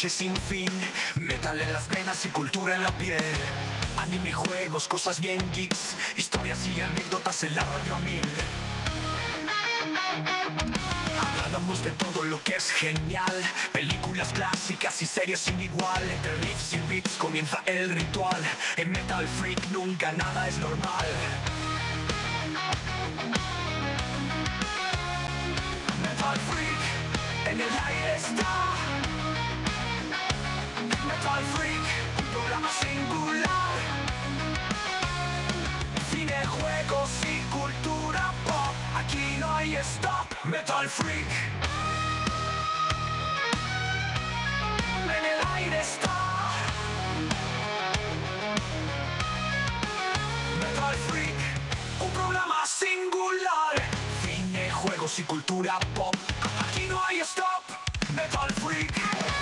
noche sin fin. Metal en las venas y cultura en la piel. Anime, juegos, cosas bien geeks. Historias y anécdotas en la radio 1000. Hablamos de todo lo que es genial. Películas clásicas y series sin igual. Entre riffs y beats comienza el ritual. En Metal Freak nunca nada es normal. Metal Freak, en el aire está. Metal Freak, un programa singular. Cine, juegos y cultura pop. Aquí no hay stop. Metal Freak, en el aire está. Metal Freak, un programa singular. Cine, juegos y cultura pop. Aquí no hay stop. Metal Freak.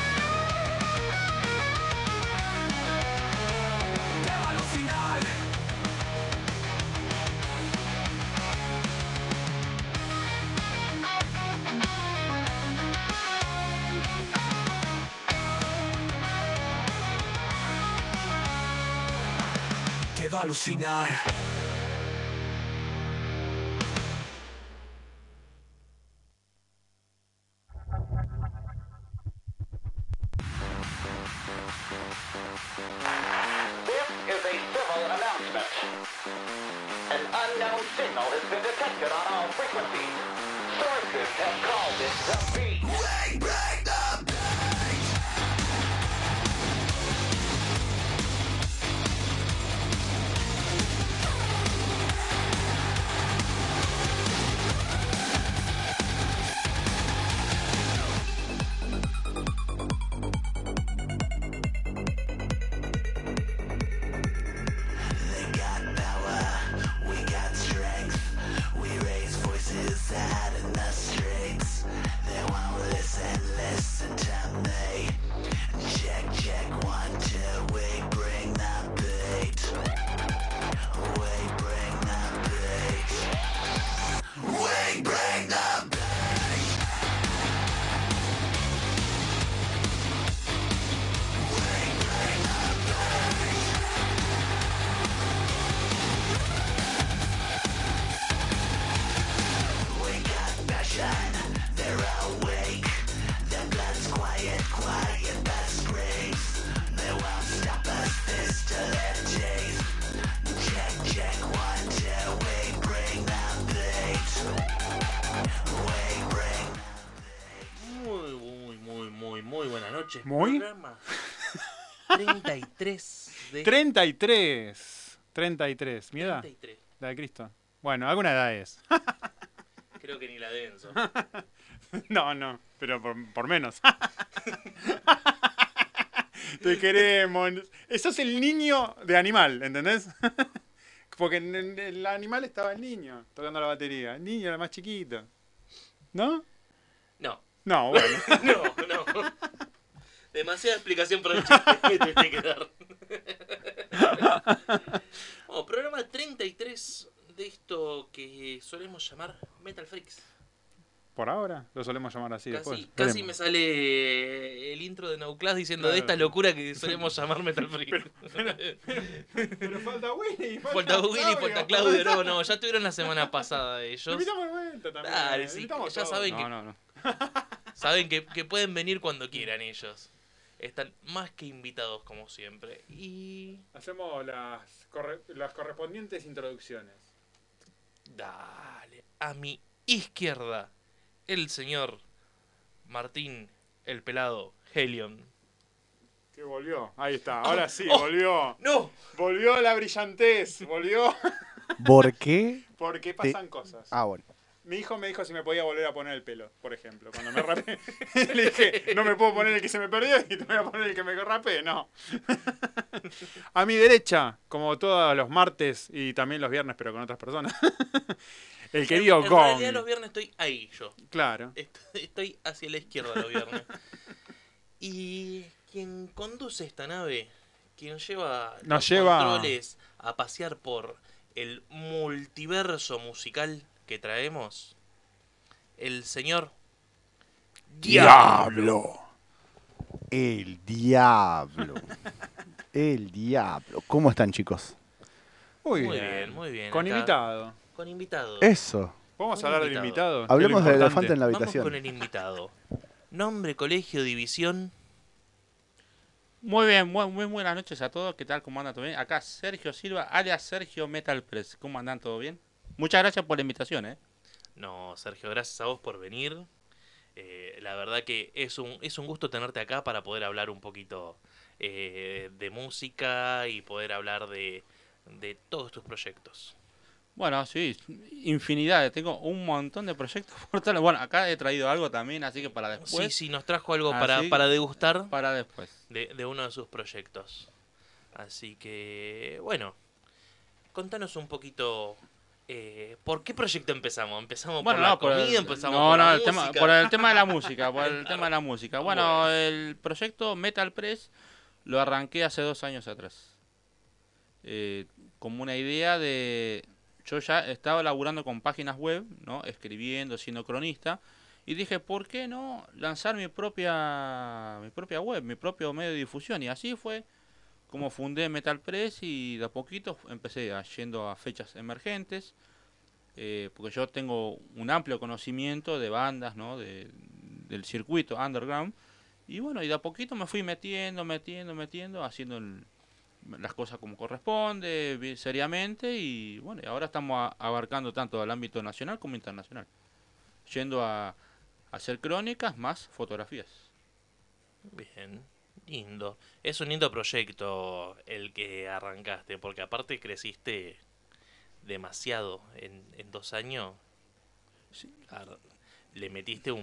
Te va a alucinar. Te va a alucinar. This is a civil announcement. An unknown signal has been detected on all frequencies. Sources have called it the beat. We break the beat. They got power, we got strength. We raise voices out in the streets. They won't listen to me. Check, check, 1, 2, we bring the beat. We bring the beat. We bring the beat. We got passion, they're awake. Their blood's quiet, quiet, that screams. They won't stop us, this to their teeth. Check, check, 1, 2, we bring the beat. We bring Muy buenas noches. ¿Muy? Programa 33 de 33. ¿Mi edad? 33. La de Cristo. Bueno, alguna edad es. Creo que ni la de Enzo. No, pero por menos. Te queremos. Eso es el niño de Animal, ¿entendés? Porque en el animal estaba el niño tocando la batería. El niño era más chiquito. ¿No? No, No, bueno. no. Demasiada explicación para el chiste que te tiene que dar. Bueno, programa 33 de esto que solemos llamar Metal Freaks. Por ahora lo solemos llamar así después. Casi Veremos. me sale el intro de No Class diciendo Claro. de esta locura que solemos llamar Metal Freaks. Pero falta Willy. Falta Willy, falta Claudio. No, ya estuvieron la semana pasada ellos. Invitamos de vuelta también. Dale, sí, Invitamos ya todos. saben que- No. Saben que pueden venir cuando quieran ellos. Están más que invitados como siempre. Y... Hacemos las correspondientes introducciones. Dale. A mi izquierda, el señor Martín, el pelado, Helion. Que volvió. Ahí está. Ahora sí, oh. volvió. ¡No! Volvió la brillantez. Volvió. ¿Por qué? Porque pasan cosas. Ah, bueno. Mi hijo me dijo si me podía volver a poner el pelo, por ejemplo. Cuando me rapé, le dije, no me puedo poner el que se me perdió y te voy a poner el que me rapé. No. A mi derecha, como todos los martes y también los viernes, pero con otras personas, el querido en Gong. realidad los viernes estoy ahí yo. Claro. Estoy hacia la izquierda los viernes. Y quien conduce esta nave, quien lleva los controles a pasear por el multiverso musical que traemos, el señor Diablo. El diablo. El diablo. ¿Cómo están, chicos? Muy Muy bien. bien, muy bien. Con acá. invitado. Con invitado. Eso. ¿Podemos Un hablar del invitado. invitado? Hablemos del importante. elefante en la Vamos habitación. con el invitado. Nombre, colegio, división. Muy bien, muy buenas noches a todos. ¿Qué tal? ¿Cómo andan? ¿Todo bien? Acá Sergio Silva, alias Sergio Metal Press. ¿Cómo andan? ¿Todo bien? Muchas gracias por la invitación, ¿eh? No, Sergio, gracias a vos por venir. La verdad que es un gusto tenerte acá para poder hablar un poquito de música y poder hablar de todos tus proyectos. Bueno, sí, infinidad. Tengo un montón de proyectos por tal. Bueno, acá he traído algo también, así que para después. Sí, nos trajo algo Así para degustar para después. de uno de sus proyectos. Así que, bueno, contanos un poquito. ¿Por qué proyecto empezamos? ¿Empezamos Bueno, por la no, comida? ¿Empezamos no, por la el tema, música? por el tema de la música, por el tema de la música. Bueno, Bueno. el proyecto Metal Press lo arranqué hace 2 años atrás. Como una idea de... Yo ya estaba laburando con páginas web, ¿no? Escribiendo, siendo cronista. Y dije, ¿por qué no lanzar mi propia web, mi propio medio de difusión? Y así fue como fundé Metal Press y de a poquito empecé yendo a fechas emergentes. Porque yo tengo un amplio conocimiento de bandas, ¿no? Del circuito underground. Y bueno, y de a poquito me fui metiendo, haciendo las cosas como corresponde, seriamente. Y bueno, y ahora estamos abarcando tanto el ámbito nacional como internacional. Yendo a hacer crónicas más fotografías. Bien, lindo. Es un lindo proyecto el que arrancaste, porque aparte creciste demasiado en 2 años. Ar- Le metiste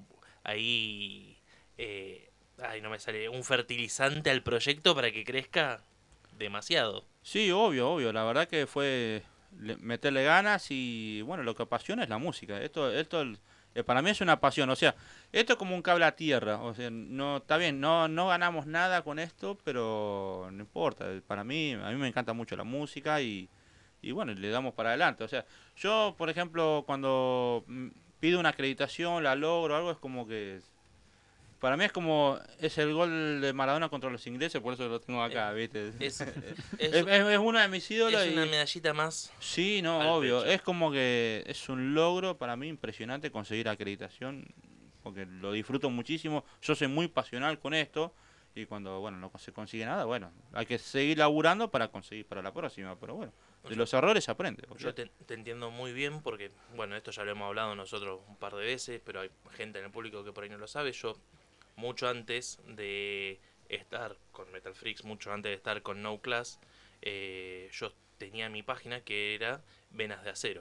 ahí, ay, no me sale, un fertilizante al proyecto para que crezca demasiado. Sí, obvio. La verdad que fue meterle ganas y bueno, lo que apasiona es la música. Para mí es una pasión. O sea, esto es como un cable a tierra. O sea, no está bien, no ganamos nada con esto, pero no importa. Para mí, a mí me encanta mucho la música y bueno, le damos para adelante. O sea, yo, por ejemplo, cuando pido una acreditación, la logro, algo es como que para mí es el gol de Maradona contra los ingleses, por eso lo tengo acá, ¿viste? Es, es, Es uno de mis ídolos es una y medallita más sí, no, al obvio, pecho. es como que es un logro para mí impresionante conseguir acreditación, porque lo disfruto muchísimo, yo soy muy pasional con esto y cuando, bueno, no se consigue nada, bueno, hay que seguir laburando para conseguir para la próxima, pero bueno, de los errores se aprende. Yo te entiendo muy bien porque, bueno, esto ya lo hemos hablado nosotros un par de veces, pero hay gente en el público que por ahí no lo sabe. Yo, mucho antes de estar con Metal Freaks, mucho antes de estar con No Class, yo tenía mi página que era Venas de Acero.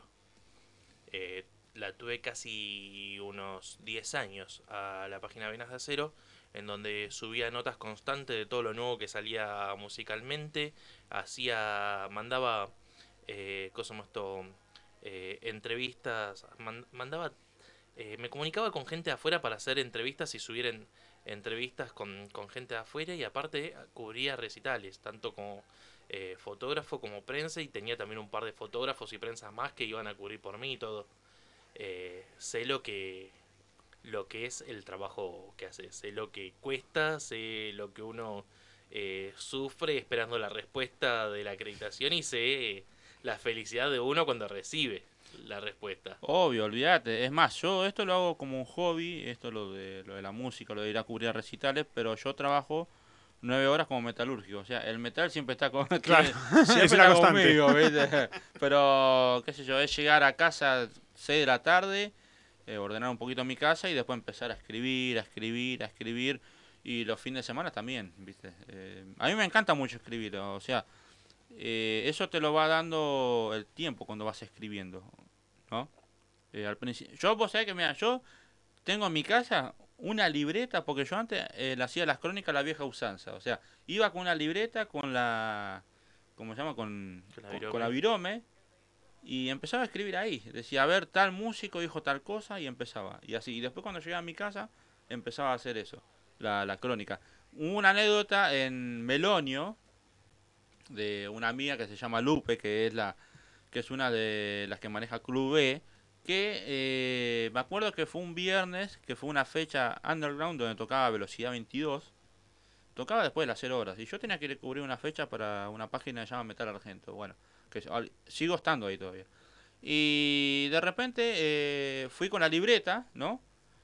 La tuve casi unos 10 años a la página Venas de Acero, en donde subía notas constantes de todo lo nuevo que salía musicalmente, mandaba entrevistas, mandaba, me comunicaba con gente de afuera para hacer entrevistas y subir entrevistas con gente de afuera, y aparte cubría recitales, tanto como fotógrafo como prensa, y tenía también un par de fotógrafos y prensas más que iban a cubrir por mí y todo. Sé lo que es el trabajo que hace, sé lo que cuesta, sé lo que uno sufre esperando la respuesta de la acreditación, y sé la felicidad de uno cuando recibe la respuesta. Obvio, olvídate. Es más, yo esto lo hago como un hobby, esto lo de la música, lo de ir a cubrir recitales, pero yo trabajo 9 horas como metalúrgico. O sea, el metal siempre está con, Claro, siempre es una está constante. conmigo, ¿viste? Pero, qué sé yo, es llegar a casa 6 de la tarde, ordenar un poquito mi casa y después empezar a escribir. Y los fines de semana también, ¿viste? A mí me encanta mucho escribir, o sea, eso te lo va dando el tiempo cuando vas escribiendo, ¿no? Al principio, vos sabés que, mira, yo tengo en mi casa una libreta, porque yo antes le hacía las crónicas a la vieja usanza, o sea, iba con una libreta con la, ¿cómo se llama? Con la virome, y empezaba a escribir ahí, decía, a ver, tal músico dijo tal cosa, y empezaba, y así, y después cuando llegaba a mi casa, empezaba a hacer eso, la crónica. Hubo una anécdota en Melonio, de una amiga que se llama Lupe, que es una de las que maneja Club B, que me acuerdo que fue un viernes, que fue una fecha underground donde tocaba Velocidad 22, tocaba después de las 0 horas. Y yo tenía que ir a cubrir una fecha para una página que se llama Metal Argento. Bueno, que sigo estando ahí todavía. Y de repente fui con la libreta, ¿no?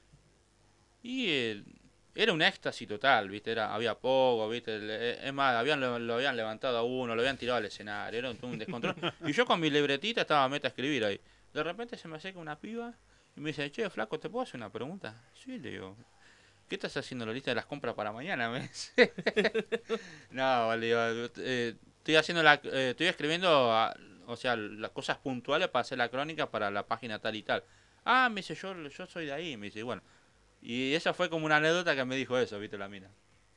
Y era un éxtasis total, ¿viste? Había poco, ¿viste? Es más, lo habían levantado a uno, lo habían tirado al escenario, era un descontrol. Y yo con mi libretita estaba meta a escribir ahí. De repente se me acerca una piba y me dice, che, flaco, ¿te puedo hacer una pregunta? Sí, le digo, ¿qué estás haciendo la lista de las compras para mañana? Me dice. No, le digo, estoy escribiendo, o sea, las cosas puntuales para hacer la crónica para la página tal y tal. Ah, me dice, yo soy de ahí, me dice, bueno. Y esa fue como una anécdota que me dijo eso, ¿viste? La mina.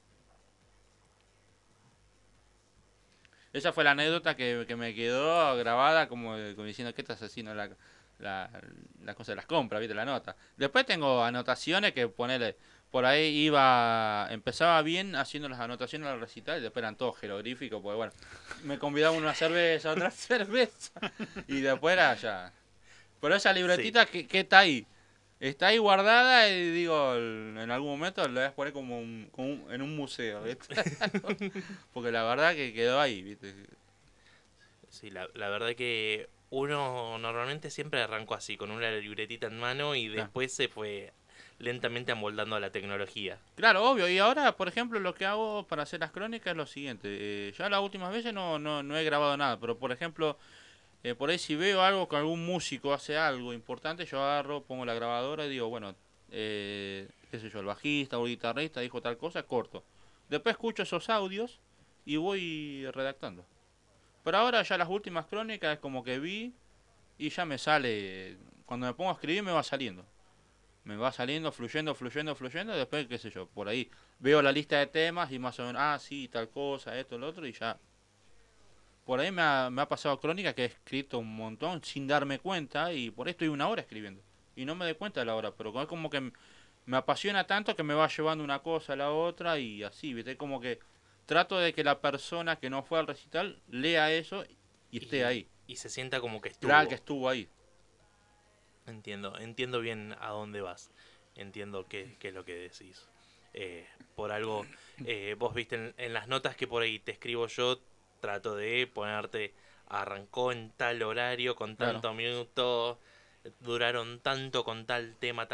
Esa fue la anécdota que me quedó grabada como diciendo, ¿qué estás haciendo la cosa de las compras, ¿viste? La nota. Después tengo anotaciones que ponele, por ahí empezaba bien haciendo las anotaciones al recital y después eran todos jeroglíficos, porque bueno, me convidaban una cerveza, otra cerveza, y después era ya. Pero esa libretita, sí. ¿Qué está ahí? Está ahí guardada y digo, en algún momento la voy a poner como en un museo, ¿viste? Porque la verdad que quedó ahí, ¿viste? Sí, la verdad que uno normalmente siempre arrancó así, con una libretita en mano y después se fue lentamente amoldando a la tecnología. Claro, obvio. Y ahora, por ejemplo, lo que hago para hacer las crónicas es lo siguiente. Ya las últimas veces no he grabado nada, pero por ejemplo... por ahí si veo algo que algún músico hace algo importante, yo agarro, pongo la grabadora y digo, bueno, qué sé yo, el bajista o el guitarrista dijo tal cosa, corto. Después escucho esos audios y voy redactando. Pero ahora ya las últimas crónicas es como que vi y ya me sale, cuando me pongo a escribir me va saliendo. Me va saliendo, fluyendo, después qué sé yo, por ahí veo la lista de temas y más o menos, sí, tal cosa, esto, lo otro y ya... Por ahí me ha pasado crónica que he escrito un montón sin darme cuenta y por ahí estoy 1 hora escribiendo. Y no me doy cuenta de la hora, pero es como que me apasiona tanto que me va llevando una cosa a la otra y así, ¿viste? Como que trato de que la persona que no fue al recital lea eso y esté ahí. Y se sienta como que estuvo. Claro, que estuvo ahí. Entiendo bien a dónde vas. Entiendo qué es lo que decís. Por algo, vos viste en las notas que por ahí te escribo yo, trato de ponerte, arrancó en tal horario, con tanto minuto, duraron tanto con tal tema.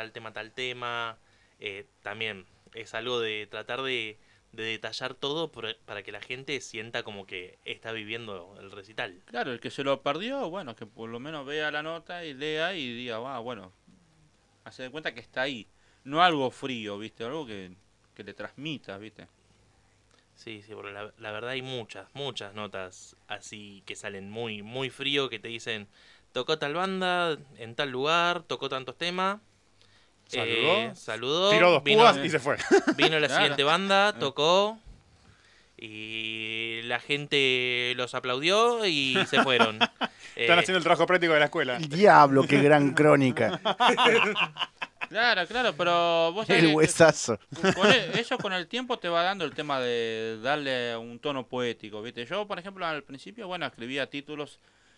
También es algo de tratar de detallar todo para que la gente sienta como que está viviendo el recital. Claro, el que se lo perdió, bueno, que por lo menos vea la nota y lea y diga, bueno, hace de cuenta que está ahí. No algo frío, ¿viste? Algo que le transmita, ¿viste? Sí, porque la verdad hay muchas notas así que salen muy, muy frío, que te dicen, tocó tal banda, en tal lugar, tocó tantos temas. Saludó. Tiró 2 púas y se fue. Vino la siguiente banda, tocó, y la gente los aplaudió y se fueron. Están haciendo el trabajo práctico de la escuela. El diablo, qué gran crónica. Claro, pero vos el huesazo. Eso con el tiempo te va dando el tema de darle un tono poético, ¿viste? Yo, por ejemplo, al principio, bueno, escribía títulos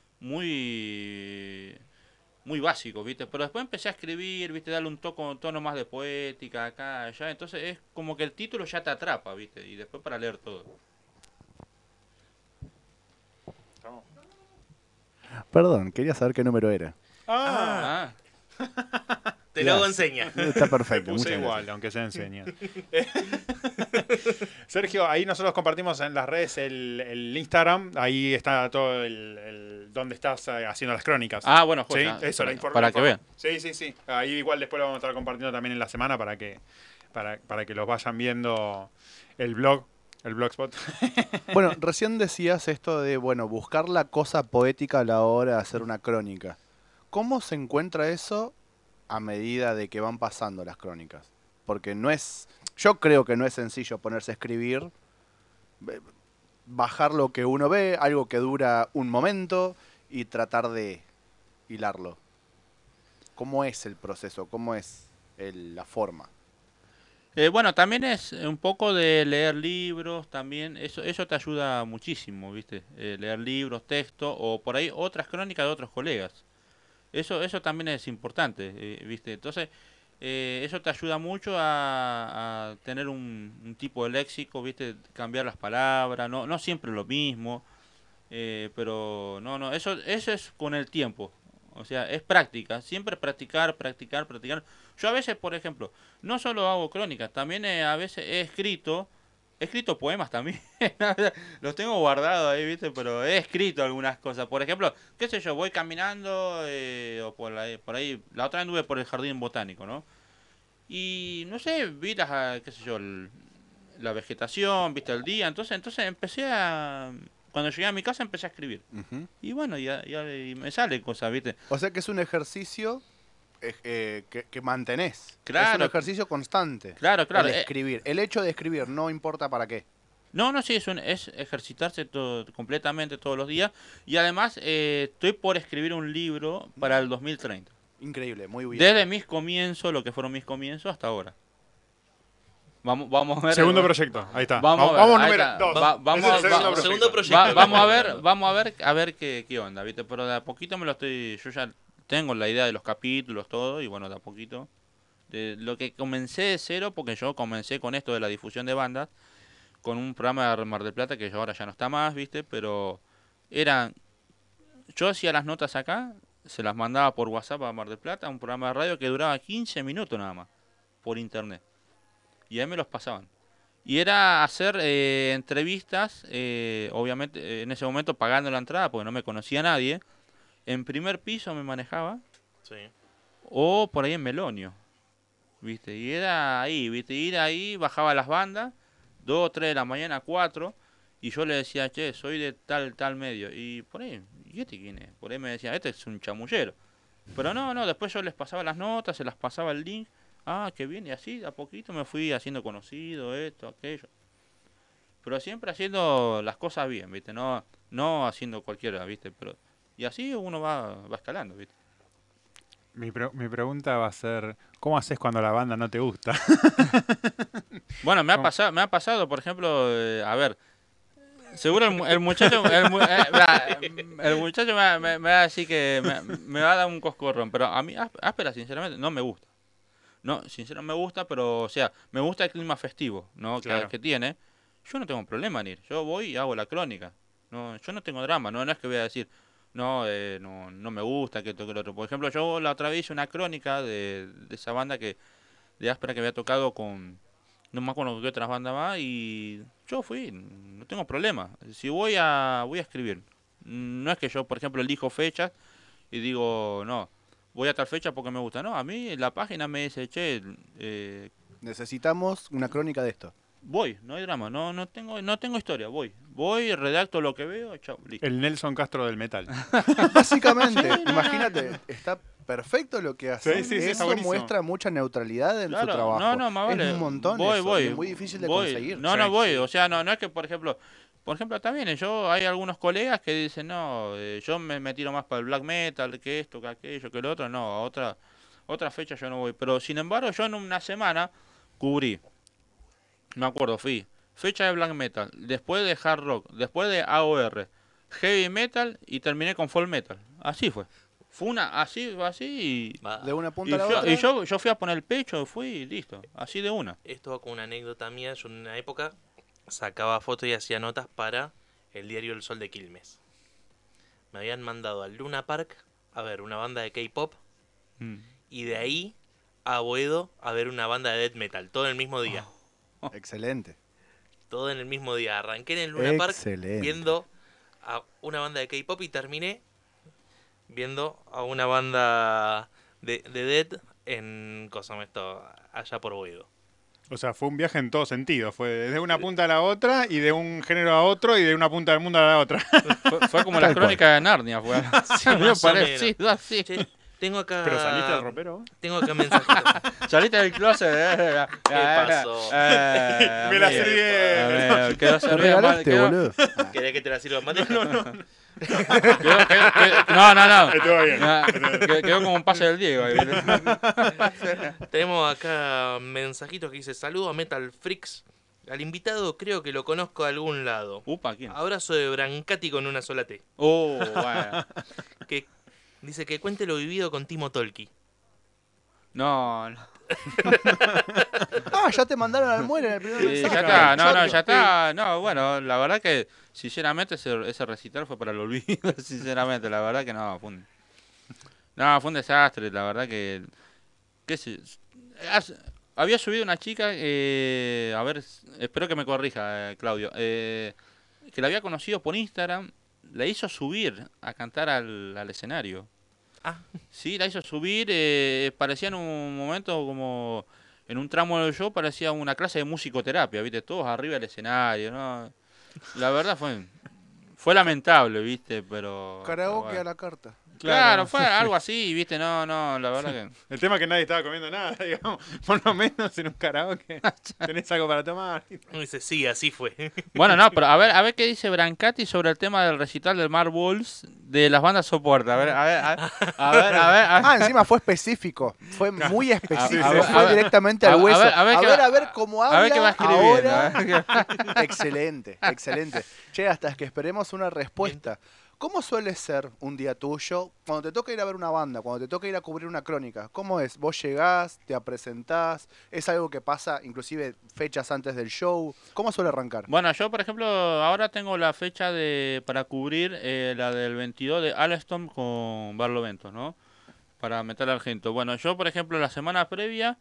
muy básicos, ¿viste? Pero después empecé a escribir, ¿viste? Darle un tono más de poética acá, allá. Entonces es como que el título ya te atrapa, ¿viste? Y después para leer todo. Perdón, quería saber qué número era. Te lo hago enseña. Está perfecto. Me puse igual, aunque sea enseña. Sergio, ahí nosotros compartimos en las redes el Instagram. Ahí está todo donde estás haciendo las crónicas. Bueno, ¿sí? Eso, la información. Para que vean. Sí. Ahí igual después lo vamos a estar compartiendo también en la semana para que los vayan viendo el blogspot. Bueno, recién decías esto de, buscar la cosa poética a la hora de hacer una crónica. ¿Cómo se encuentra eso a medida de que van pasando las crónicas? Porque yo creo que no es sencillo ponerse a escribir, bajar lo que uno ve, algo que dura un momento y tratar de hilarlo. ¿Cómo es el proceso? ¿Cómo es la forma? Bueno, también es un poco de leer libros, también eso te ayuda muchísimo, ¿viste? Leer libros, texto o por ahí otras crónicas de otros colegas. Eso también es importante, ¿viste? Entonces, eso te ayuda mucho a tener un tipo de léxico, ¿viste? Cambiar las palabras, no siempre lo mismo, pero eso es con el tiempo. O sea, es práctica, siempre practicar. Yo a veces, por ejemplo, no solo hago crónicas, también a veces he escrito poemas también. Los tengo guardados ahí, ¿viste? Pero he escrito algunas cosas. Por ejemplo, qué sé yo, voy caminando o por ahí. La otra vez anduve por el jardín botánico, ¿no? Y no sé, vi qué sé yo, la vegetación, viste el día. Entonces empecé cuando llegué a mi casa empecé a escribir. Ujú. Y bueno, y me sale cosas, ¿viste? O sea que es un ejercicio que mantenés. Claro. Es un ejercicio constante. Claro. El escribir. El hecho de escribir, no importa para qué. Sí, es ejercitarse completamente todos los días. Y además estoy por escribir un libro para el 2030. Increíble, muy bien. Desde mis comienzos, lo que fueron mis comienzos, hasta ahora. Vamos a ver. Segundo proyecto, ahí está. Vamos Vamos ahí número está. 2. Vamos Ese es el segundo segundo proyecto. proyecto. vamos a ver qué onda, ¿viste? Pero de a poquito yo ya tengo la idea de los capítulos, todo, y bueno, de a poquito. De lo que comencé de cero, porque yo comencé con esto de la difusión de bandas, con un programa de Mar del Plata que ahora ya no está más, ¿viste? Pero yo hacía las notas acá, se las mandaba por WhatsApp a Mar del Plata, un programa de radio que duraba 15 minutos nada más, por internet. Y ahí me los pasaban. Y era hacer entrevistas, obviamente en ese momento pagando la entrada porque no me conocía nadie. En primer piso me manejaba, Sí. o por ahí en Melonio, ¿viste? Y era ahí, ¿viste? Ir ahí, bajaba las bandas, 2, 3 de la mañana, 4, y yo le decía, che, soy de tal medio. Y por ahí, ¿y este quién es? Por ahí me decía, este es un chamullero. Pero no, después yo les pasaba las notas, se las pasaba el link. Ah, qué bien, y así a poquito me fui haciendo conocido, esto, aquello. Pero siempre haciendo las cosas bien, ¿viste? No haciendo cualquiera, ¿viste? Y así uno va escalando, ¿viste? Mi pregunta va a ser, ¿cómo haces cuando la banda no te gusta? Bueno, me ha pasado, por ejemplo, a ver, seguro el muchacho el muchacho me va a decir que me va a dar un coscorrón, pero a mí Áspera sinceramente no me gusta. No, sinceramente me gusta, pero o sea, me gusta el clima festivo, ¿no? Claro. Que tiene. Yo no tengo problema en ir. Yo voy y hago la crónica. No, yo no tengo drama, no es que voy a decir, no me gusta que esto que lo otro. Por ejemplo, yo la otra vez hice una crónica de esa banda de Áspera que había tocado con no me acuerdo qué otras bandas más y yo fui, no tengo problema. Si voy a escribir. No es que yo, por ejemplo, elijo fechas y digo, no, voy a tal fecha porque me gusta. No, a mí la página me dice, che, Necesitamos una crónica de esto. voy, no hay drama, no tengo historia, voy, redacto lo que veo, chao, listo. El Nelson Castro del metal. Básicamente, imagínate, está perfecto lo que hace. Sí, está Eso buenísimo. muestra mucha neutralidad en su Claro, trabajo. no, más vale. Es un montón Voy, eso, voy. y es muy difícil de voy. conseguir. No, Sí, voy. sí. O sea, no es que, por ejemplo también hay algunos colegas que dicen, no, yo me tiro más para el black metal, que esto, que aquello, que lo otro. No, a otra fecha yo no voy. Pero, sin embargo, yo en una semana cubrí, me acuerdo, fui fecha de black metal, después de hard rock, después de AOR, heavy metal y terminé con folk metal. Así fue. Fue así y... Va. De una punta a la otra. Y yo fui a poner el pecho, fui y listo. Así de una. Esto va con una anécdota mía. Yo en una época sacaba fotos y hacía notas para el diario El Sol de Quilmes. Me habían mandado al Luna Park a ver una banda de K-pop y de ahí a Boedo a ver una banda de death metal, todo en el mismo día. Excelente. Todo en el mismo día. Arranqué en el Luna Park Excelente. viendo a una banda de K-pop y terminé viendo a una banda de death en allá por Boedo. O sea, fue un viaje en todo sentido. Fue de una punta a la otra y de un género a otro y de una punta del mundo a la otra. Fue como Tal la crónica de Narnia, fue. Sí, Algo más o parecido así. Che, tengo acá. ¿Pero saliste del ropero vos? Tengo acá mensajitos. Saliste del closet. ¿Qué pasó? Me la sirvieron. Quedó Te regalaste, boludo. ¿Querés que te la sirva más? No. Estuvo bien. Quedó como un pase del Diego. Ahí. Tenemos acá mensajitos que dice: saludo a Metal Freaks. Al invitado creo que lo conozco de algún lado. Upa, ¿quién? Abrazo de Brancati con una sola T. Bueno. Que dice que cuente lo vivido con Timo Tolki. No. Ah, ya te mandaron al muere en el primer Sí, mensaje. ya está, no, Choto. ya está. No, bueno, la verdad que, sinceramente, ese recital fue para el olvido. Sinceramente, la verdad que no, fue un desastre. La verdad que, qué sé, hace- había subido una chica, a ver, espero que me corrija, Claudio, que la había conocido por Instagram, la hizo subir a cantar al escenario. Ah, Sí, la hizo subir, parecía en un momento como, en un tramo del show, parecía una clase de musicoterapia, ¿viste? Todos arriba del escenario, ¿no? La verdad fue lamentable, ¿viste? Pero Karaoke a bueno. la carta. Claro, fue algo así, ¿viste? No, la verdad que... El tema es que nadie estaba comiendo nada, digamos. Por lo menos en un karaoke tenés algo para tomar. uno dice, sí, así fue. Bueno, no, pero a ver qué dice Brancati sobre el tema del recital del Mar Bulls de las bandas soporte. A ver. Ah, encima fue específico. Fue muy específico. a ver, Fue directamente al a hueso. ver A ver cómo habla a ver qué va escribiendo. ahora. Excelente, excelente. Che, hasta que esperemos una respuesta. ¿Cómo suele ser un día tuyo cuando te toca ir a ver una banda, cuando te toca ir a cubrir una crónica? ¿Cómo es? ¿Vos llegás, te presentás? ¿Es algo que pasa inclusive fechas antes del show? ¿Cómo suele arrancar? Bueno, yo por ejemplo ahora tengo la fecha para cubrir la del 22 de Alstom con Barlovento, ¿no? Para meter al Argento. Bueno, yo por ejemplo la semana previa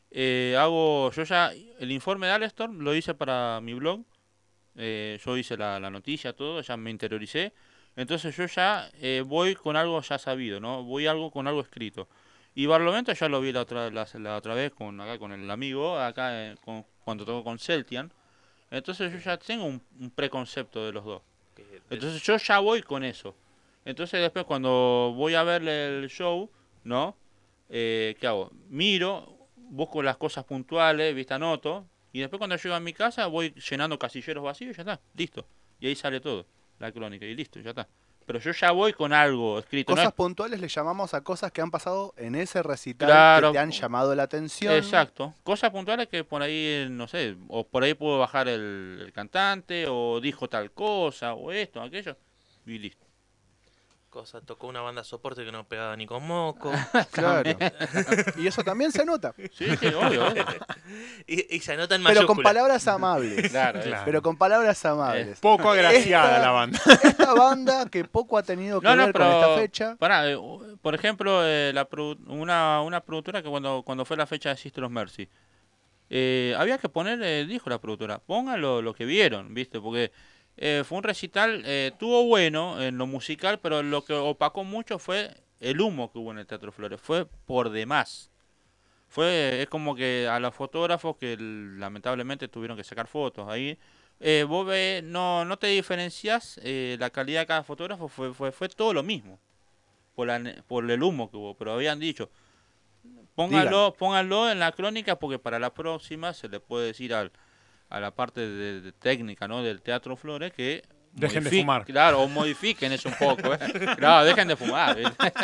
yo ya el informe de Alstom lo hice para mi blog. Yo hice la noticia, todo, ya me interioricé. Entonces yo ya voy con algo ya sabido, ¿no? Con algo escrito. Y Barlovento ya lo vi la otra vez acá con el amigo, acá cuando tocó con Celtian. Entonces yo ya tengo un preconcepto de los dos. Entonces yo ya voy con eso. Entonces después cuando voy a ver el show, ¿no? ¿Qué hago? Miro, busco las cosas puntuales, ¿viste? Anoto. Y después cuando llego a mi casa voy llenando casilleros vacíos y ya está, listo. Y ahí sale todo, la crónica, y listo, ya está. Pero yo ya voy con algo escrito. Cosas ¿no? puntuales le llamamos a cosas que han pasado en ese recital Claro. que te han llamado la atención. Exacto. Cosas puntuales que por ahí, no sé, o por ahí puedo bajar el cantante, o dijo tal cosa, o esto, aquello, y listo. Cosa, tocó una banda soporte que no pegaba ni con moco. Claro. Y eso también se nota. Sí, obvio. y se anota en Pero mayúscula. con palabras amables. Claro, Claro. Pero con palabras amables. Poco agraciada Esta- la banda. Esta banda que poco ha tenido que ver con esta fecha. Pará, por ejemplo, una productora que cuando fue la fecha de Sister of Mercy, había que poner, dijo la productora, pongan lo que vieron, ¿viste? Porque fue un recital, estuvo bueno en lo musical, pero lo que opacó mucho fue el humo que hubo en el Teatro Flores, fue por demás. Es como que a los fotógrafos que lamentablemente tuvieron que sacar fotos ahí, vos ves, no te diferencias, la calidad de cada fotógrafo fue todo lo mismo, por el humo que hubo, pero habían dicho, pónganlo en la crónica porque para la próxima se le puede decir a la parte de técnica, ¿no? Del Teatro Flores que Dejen de fumar. Claro, o modifiquen eso un poco, ¿eh? Claro, dejen de fumar, ¿viste?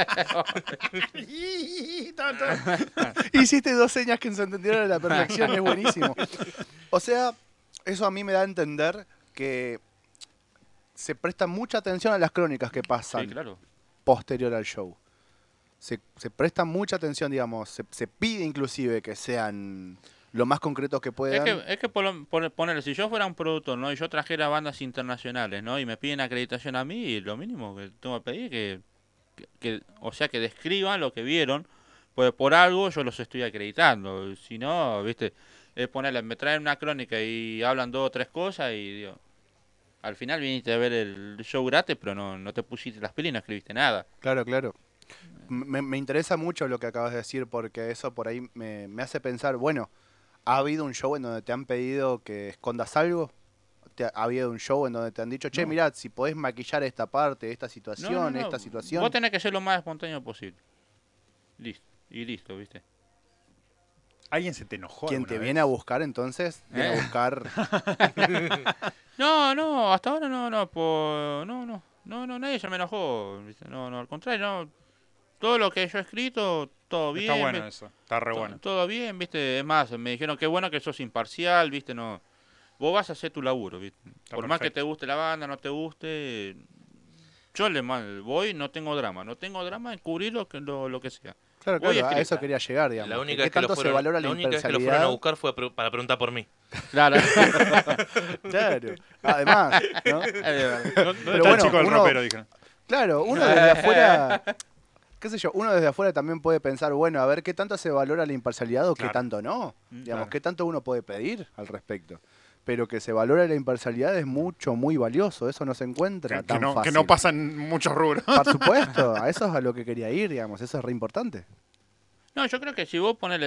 Hiciste dos señas que se entendieron a la perfección, es buenísimo. O sea, eso a mí me da a entender que se presta mucha atención a las crónicas que pasan Sí, claro. posterior al show. Se presta mucha atención, digamos, se pide inclusive que sean lo más concretos que puedan. Es que ponerle, si yo fuera un productor, ¿no? Y yo trajera bandas internacionales, ¿no? Y me piden acreditación a mí, y lo mínimo que tengo que pedir es o sea, que describan lo que vieron, pues por algo yo los estoy acreditando. Si no, ¿viste? Es ponerle, me traen una crónica y hablan dos o tres cosas y digo, al final viniste a ver el show gratis, pero no te pusiste las pilas y no escribiste nada. Claro, claro. Me interesa mucho lo que acabas de decir porque eso por ahí me hace pensar, bueno, ¿ha habido un show en donde te han pedido que escondas algo? ¿Ha habido un show en donde te han dicho, che, mirá, si podés maquillar esta parte, esta situación, No. esta situación? Vos tenés que ser lo más espontáneo posible. Listo. Y listo, ¿viste? ¿Alguien se te enojó? Quien alguna te vez? viene a buscar entonces, viene a buscar... No, hasta ahora no, nadie se me enojó, ¿viste? No, al contrario, no. Todo lo que yo he escrito, todo bien. Está bueno eso. Está re bueno. Todo bien, ¿viste? Es más, me dijeron que bueno que sos imparcial, ¿viste? No. Vos vas a hacer tu laburo, ¿viste? Por más que perfecto. te guste la banda, no te guste, yo voy, no tengo drama en cubrir lo que sea. Claro, Voy a a escribir. eso quería llegar, digamos. La única ¿Qué vez que lo tanto se valora la única vez que lo fueron a imparcialidad? buscar fue para preguntar por mí. Claro. Claro. Además, ¿no? ¿Dónde Pero está el bueno, chico del uno- ropero? Dijeron. Claro, uno desde afuera, qué sé yo, uno desde afuera también puede pensar, bueno, a ver qué tanto se valora la imparcialidad o qué Claro. tanto no. Digamos, Claro. qué tanto uno puede pedir al respecto. Pero que se valore la imparcialidad es mucho, muy valioso. Eso no se encuentra tan fácil. Que no pasa en muchos rubros. Por supuesto, a eso es a lo que quería ir, digamos. Eso es re importante. No, yo creo que si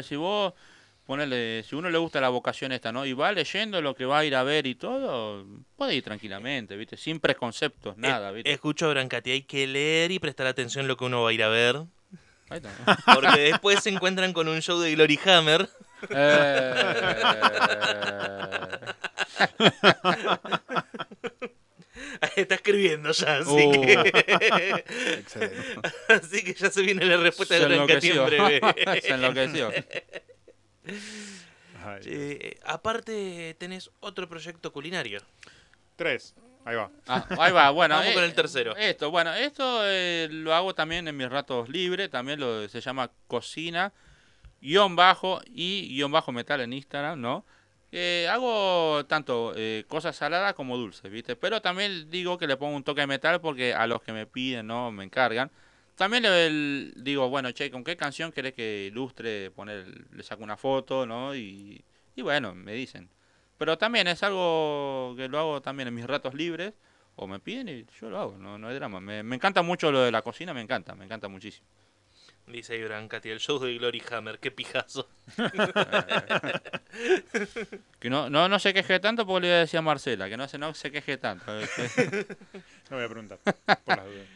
uno le gusta la vocación esta, ¿no? Y va leyendo lo que va a ir a ver y todo, puede ir tranquilamente, ¿viste? Sin preconceptos, nada, ¿viste? Escucho, Brancati, hay que leer y prestar atención a lo que uno va a ir a ver. Ahí está. Porque después se encuentran con un show de Glory Hammer. Está escribiendo ya, así que... Excelente. Así que ya se viene la respuesta de Se Brancati en enloqueció. breve. Se enloqueció. Ay, Aparte, tenés otro proyecto culinario. 3. Ahí va. Ah, ahí va, bueno. Vamos con el tercero. Esto lo hago también en mis ratos libres, también se llama cocina, _metal en Instagram, ¿no? Hago tanto cosas saladas como dulces, ¿viste? Pero también digo que le pongo un toque de metal porque a los que me piden, ¿no? Me encargan. También digo, bueno, che, ¿con qué canción querés que ilustre? Le saco una foto, ¿no? Y bueno, me dicen. Pero también es algo que lo hago también en mis ratos libres, o me piden y yo lo hago, no hay drama. Me encanta mucho lo de la cocina, me encanta muchísimo. Dice ahí Brancati, el show de Glory Hammer, qué pijazo. Que no se queje tanto porque le decía a Marcela, que no se queje tanto. No voy a preguntar. Por las dudas.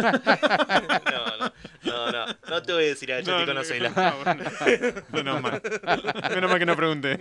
No te voy a decir a ella, te conoce la... Menos mal. Menos mal que no pregunté.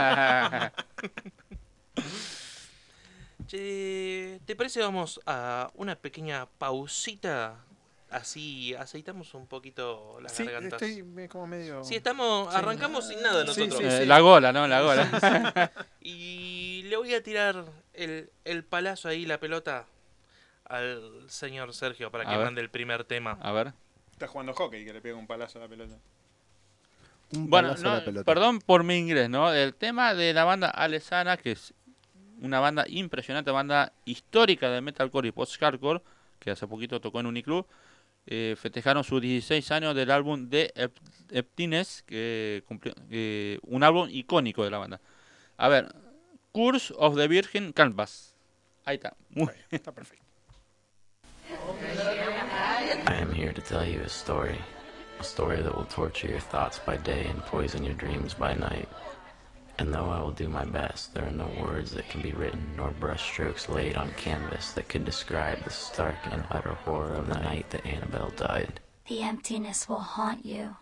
Che, ¿te parece vamos a una pequeña pausita? Así aceitamos un poquito las Sí, gargantas. estoy como medio... Sí, arrancamos sin nada nosotros. sí. La gola, ¿no? La gola. Y le voy a tirar el palazo ahí, la pelota, al señor Sergio para que A ver. mande el primer tema. A ver. Está jugando hockey que le pega un palazo a la pelota. Un Bueno, palazo a no, la pelota. perdón por mi inglés, ¿no? El tema de la banda Alesana, que es una banda impresionante, banda histórica de metalcore y post-hardcore, que hace poquito tocó en Uniclub, festejaron sus 16 años del álbum de Emptiness, que cumplió, un álbum icónico de la banda. A ver, Curse of the Virgin Canvas. Ahí está. Está perfecto. I am here to tell you a story that will torture your thoughts by day and poison your dreams by night. And though I will do my best, there are no words that can be written, nor brushstrokes laid on canvas that could describe the stark and utter horror of the night that Annabelle died. The emptiness will haunt you.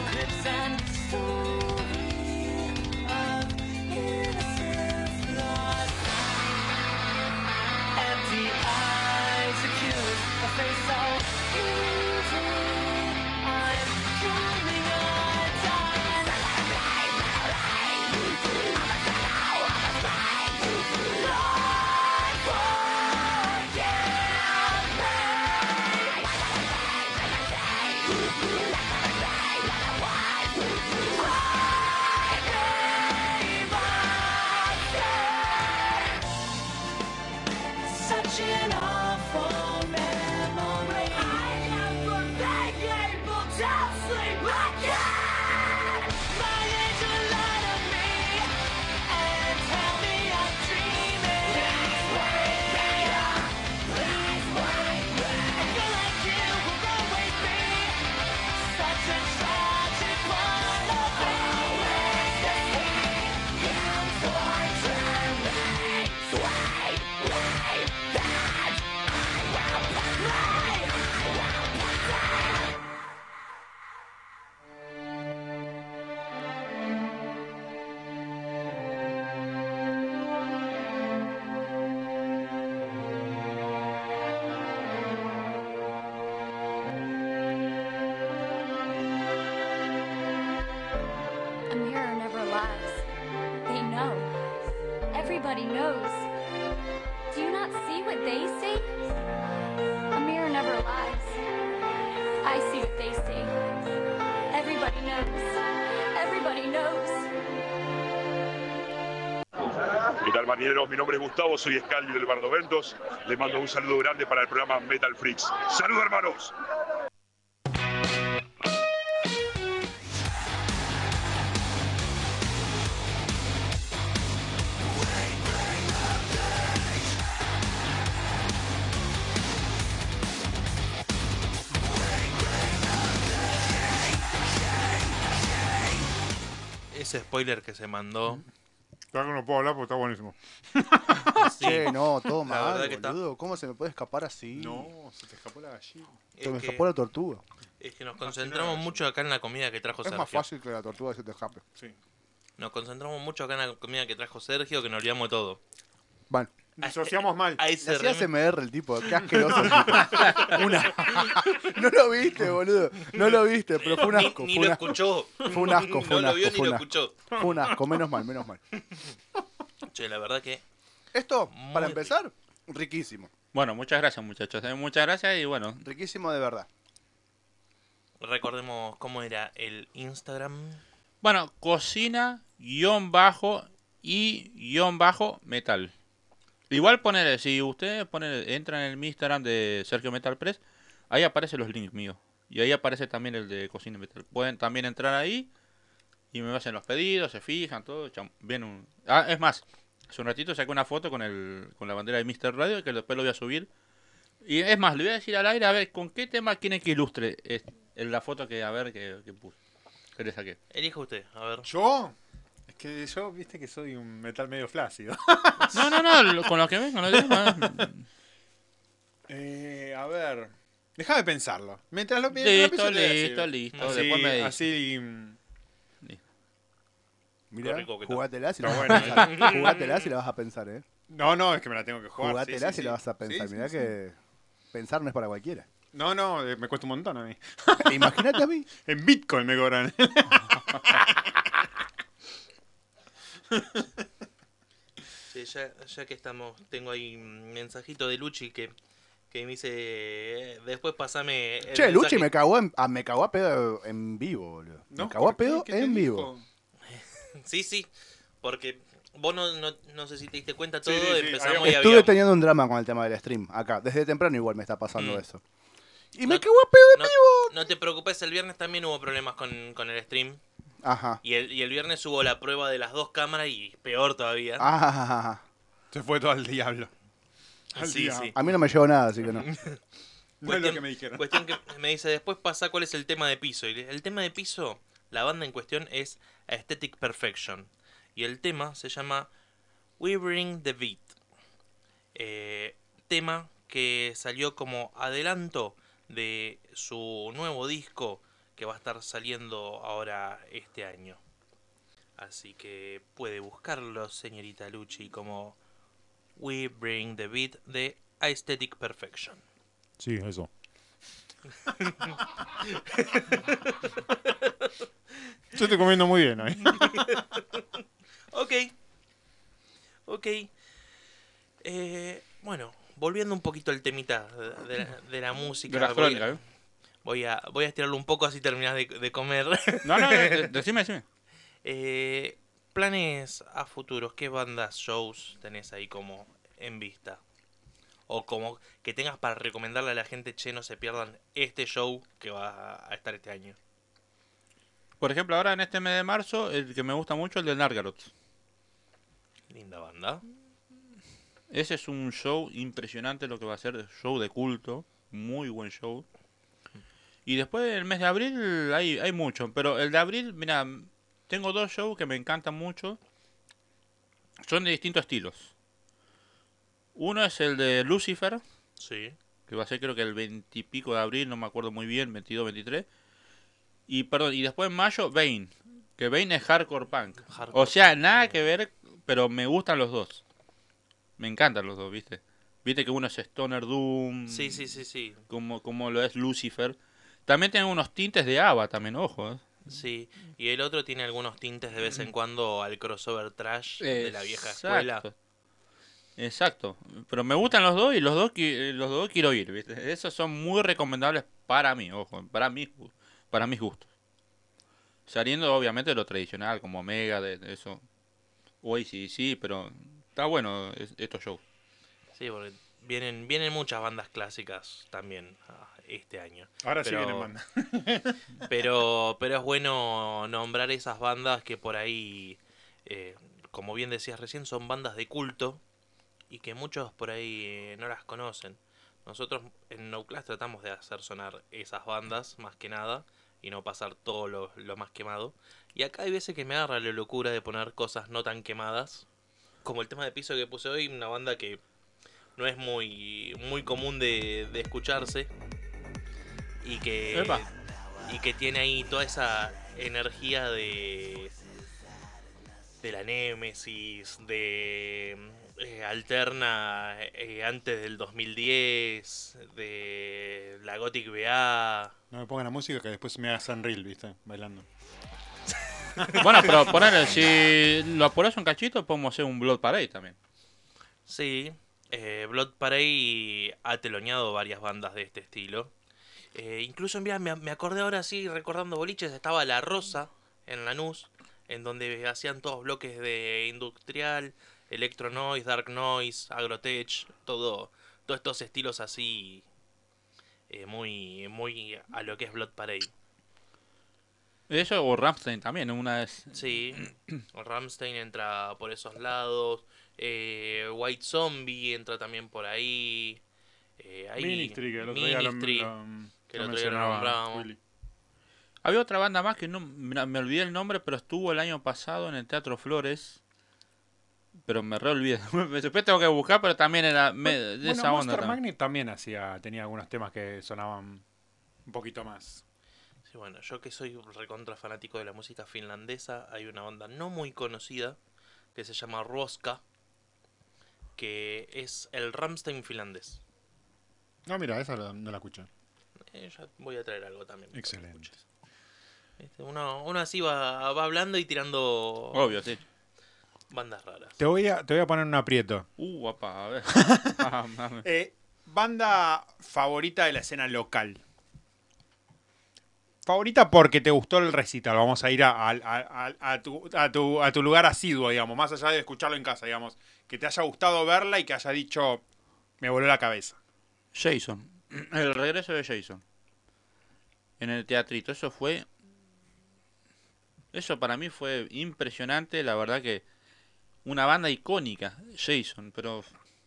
Lips and story of innocence lost. Empty eyes accuse a face so easy. I'm dreaming undone. Lord, such an awful memory. I never been able to sleep again. My angel light of me and tell me I'm dreaming. Please wake me up. Please wake me up. I feel like you will always be such a tragic part of me. A mirror never lies. They know. Everybody knows. Do you not see what they see? A mirror never lies. I see what they see. Everybody knows. Everybody knows. ¿Qué tal, marineros? Mi nombre es Gustavo, soy Scalvi del Bardoventos. Les mando un saludo grande para el programa Metal Freaks. ¡Saludos, hermanos! Ese spoiler que se mandó. Claro que no puedo hablar porque está buenísimo. Sí. Che, no, todo La verdad mal, que está- boludo. ¿Cómo se me puede escapar así? No, se te escapó la gallina. Se me Es que, escapó la tortuga. es que nos concentramos mucho acá en la comida que trajo Es Sergio. más fácil que la tortuga se te escape. Sí. Nos concentramos mucho acá en la comida que trajo Sergio que nos olvidamos de todo. Bueno, Disociamos mal. Ahí le se hacía rem- CMR el tipo, qué asqueroso. Una... No lo viste, boludo. No lo viste, pero fue un Ni- asco. Ni, fue, lo un escuchó. fue un asco, fue No un lo vio asco, ni fue lo un asco. escuchó. Fue un asco, menos mal, menos mal. Che, la verdad que Esto, Muy para empezar, riquísimo. Bueno, muchas gracias, muchachos. Muchas gracias y bueno, Riquísimo de verdad. recordemos cómo era el Instagram. bueno, cocina _metal. Igual ponele, si ustedes entran en el Instagram de Sergio Metal Press, ahí aparecen los links míos. Y ahí aparece también el de Cocina Metal. Pueden también entrar ahí y me hacen los pedidos, se fijan, todo. Ven un... Ah, es más, hace un ratito saqué una foto con la bandera de Mr. Radio que después lo voy a subir. Y es más, le voy a decir al aire a ver con qué tema quieren que ilustre en la foto que puse. Que le saqué. Elija usted, a ver. ¿Yo? Es que yo, viste que soy un metal medio flácido. No, con lo que ven, con lo que ven. A ver. Déjame pensarlo. Mientras lo pienso, Listo. Así, Después me dice. así. Mirá, rico que está. jugátela si la Está vas a bueno, pensar. Jugátela si la vas a pensar, No, es que me la tengo que jugar. Jugátela sí, si la vas a pensar. Sí, Mirá sí, que pensar no es para cualquiera. No, me cuesta un montón a mí. Imagínate a mí. En Bitcoin me cobran. Sí, ya que estamos, tengo ahí un mensajito de Luchi que me dice, después pasame el Che, Luchi mensaje". me cagó a pedo en vivo, boludo. ¿No? Me cagó a ¿Por qué? pedo ¿Qué te en dijo? vivo. Sí, porque vos no sé si te diste cuenta Sí, todo, sí, empezamos habíamos- y Estuve había... teniendo un drama con el tema del stream acá. Desde temprano igual me está pasando Mm. eso. Y No- me cagó a pedo en No, vivo. no te preocupes, el viernes también hubo problemas con el stream. Ajá. Y el viernes hubo la prueba de las dos cámaras y peor todavía. Ah, Se fue todo al diablo. Al sí, diablo. sí. a mí no me llevó nada, así que no. No es lo que me dijeron. Cuestión que me dice, después pasa cuál es el tema de piso. Y el tema de piso, la banda en cuestión es Aesthetic Perfection. Y el tema se llama We Bring the Beat. Tema que salió como adelanto de su nuevo disco que va a estar saliendo ahora este año. Así que puede buscarlo, señorita Lucci, como We Bring the Beat de Aesthetic Perfection. Sí, eso. Yo estoy comiendo muy bien hoy. Ok. Bueno, volviendo un poquito al temita de la música. De la crónica, voy a estirarlo un poco así terminás de comer. No, decime. Planes a futuros, ¿qué bandas, shows tenés ahí como en vista? O como que tengas para recomendarle a la gente, che, no se pierdan este show que va a estar este año. Por ejemplo, ahora en este mes de marzo, el que me gusta mucho es el de Nargaroth. Linda banda. Ese es un show impresionante lo que va a ser, show de culto, muy buen show. Y después el mes de abril hay mucho, pero el de abril, mira, tengo 2 shows que me encantan mucho. Son de distintos estilos. Uno es el de Lucifer, Sí. que va a ser creo que el 20 y pico de abril, no me acuerdo muy bien, 22, 23. Y después en mayo, Bane, que Bane es hardcore punk. O sea, nada que ver, pero me gustan los dos. Me encantan los dos, ¿viste? Viste que uno es Stoner Doom. Sí. Como lo es Lucifer. También tiene unos tintes de ABBA también, ojo. Sí, y el otro tiene algunos tintes de vez en cuando al crossover trash de la vieja escuela. Exacto. Pero me gustan los dos y los dos quiero ir, ¿viste? Esos son muy recomendables para mí, ojo, para mis gustos. Saliendo obviamente de lo tradicional, como Mega, de eso. Hoy sí, pero está bueno estos shows. Sí, porque vienen muchas bandas clásicas también este año. Ahora sí vienen bandas. pero es bueno nombrar esas bandas que por ahí, como bien decías recién, son bandas de culto y que muchos por ahí no las conocen. Nosotros en No Class tratamos de hacer sonar esas bandas más que nada y no pasar todo lo más quemado. Y acá hay veces que me agarra la locura de poner cosas no tan quemadas, como el tema de piso que puse hoy, una banda que no es muy común de escucharse y que tiene ahí toda esa energía de la Némesis, de Alterna antes del 2010, de la Gothic BA. No me pongan la música que después me haga Sunreal, ¿viste? Bailando. Bueno, pero ponele, si lo apurás un cachito, podemos hacer un Blood Parade también. Sí, Blood Parade ha teloneado varias bandas de este estilo. Incluso, mira, me acordé ahora, sí, recordando boliches, estaba La Rosa en Lanús, en donde hacían todos bloques de industrial, electro noise, dark noise, agrotech, todos estos estilos así, muy a lo que es Blood Parade. Eso o Rammstein también, una vez. Sí, Rammstein entra por esos lados, White Zombie entra también por ahí. Ministry, que el otro día lo mencionaba Willy. Había otra banda más que no me olvidé el nombre, pero estuvo el año pasado en el Teatro Flores. Pero me reolvidé. Después tengo que buscar, pero también era de esa onda. Monster Magnet también tenía algunos temas que sonaban un poquito más. Sí, bueno, yo que soy recontra fanático de la música finlandesa, hay una banda no muy conocida que se llama Ruoska, que es el Rammstein finlandés. No, mira, esa no la escuché. Ya voy a traer algo también. Excelente. Uno así va hablando y tirando Obvio, sí. bandas raras. Te voy a poner un aprieto. Guapa, a ver. Banda favorita de la escena local. Favorita porque te gustó el recital. Vamos a ir a tu lugar asiduo, digamos. Más allá de escucharlo en casa, digamos. Que te haya gustado verla y que haya dicho, me voló la cabeza. Jason. El regreso de Jason. En el teatrito. Eso para mí fue impresionante. La verdad que una banda icónica. Jason. Pero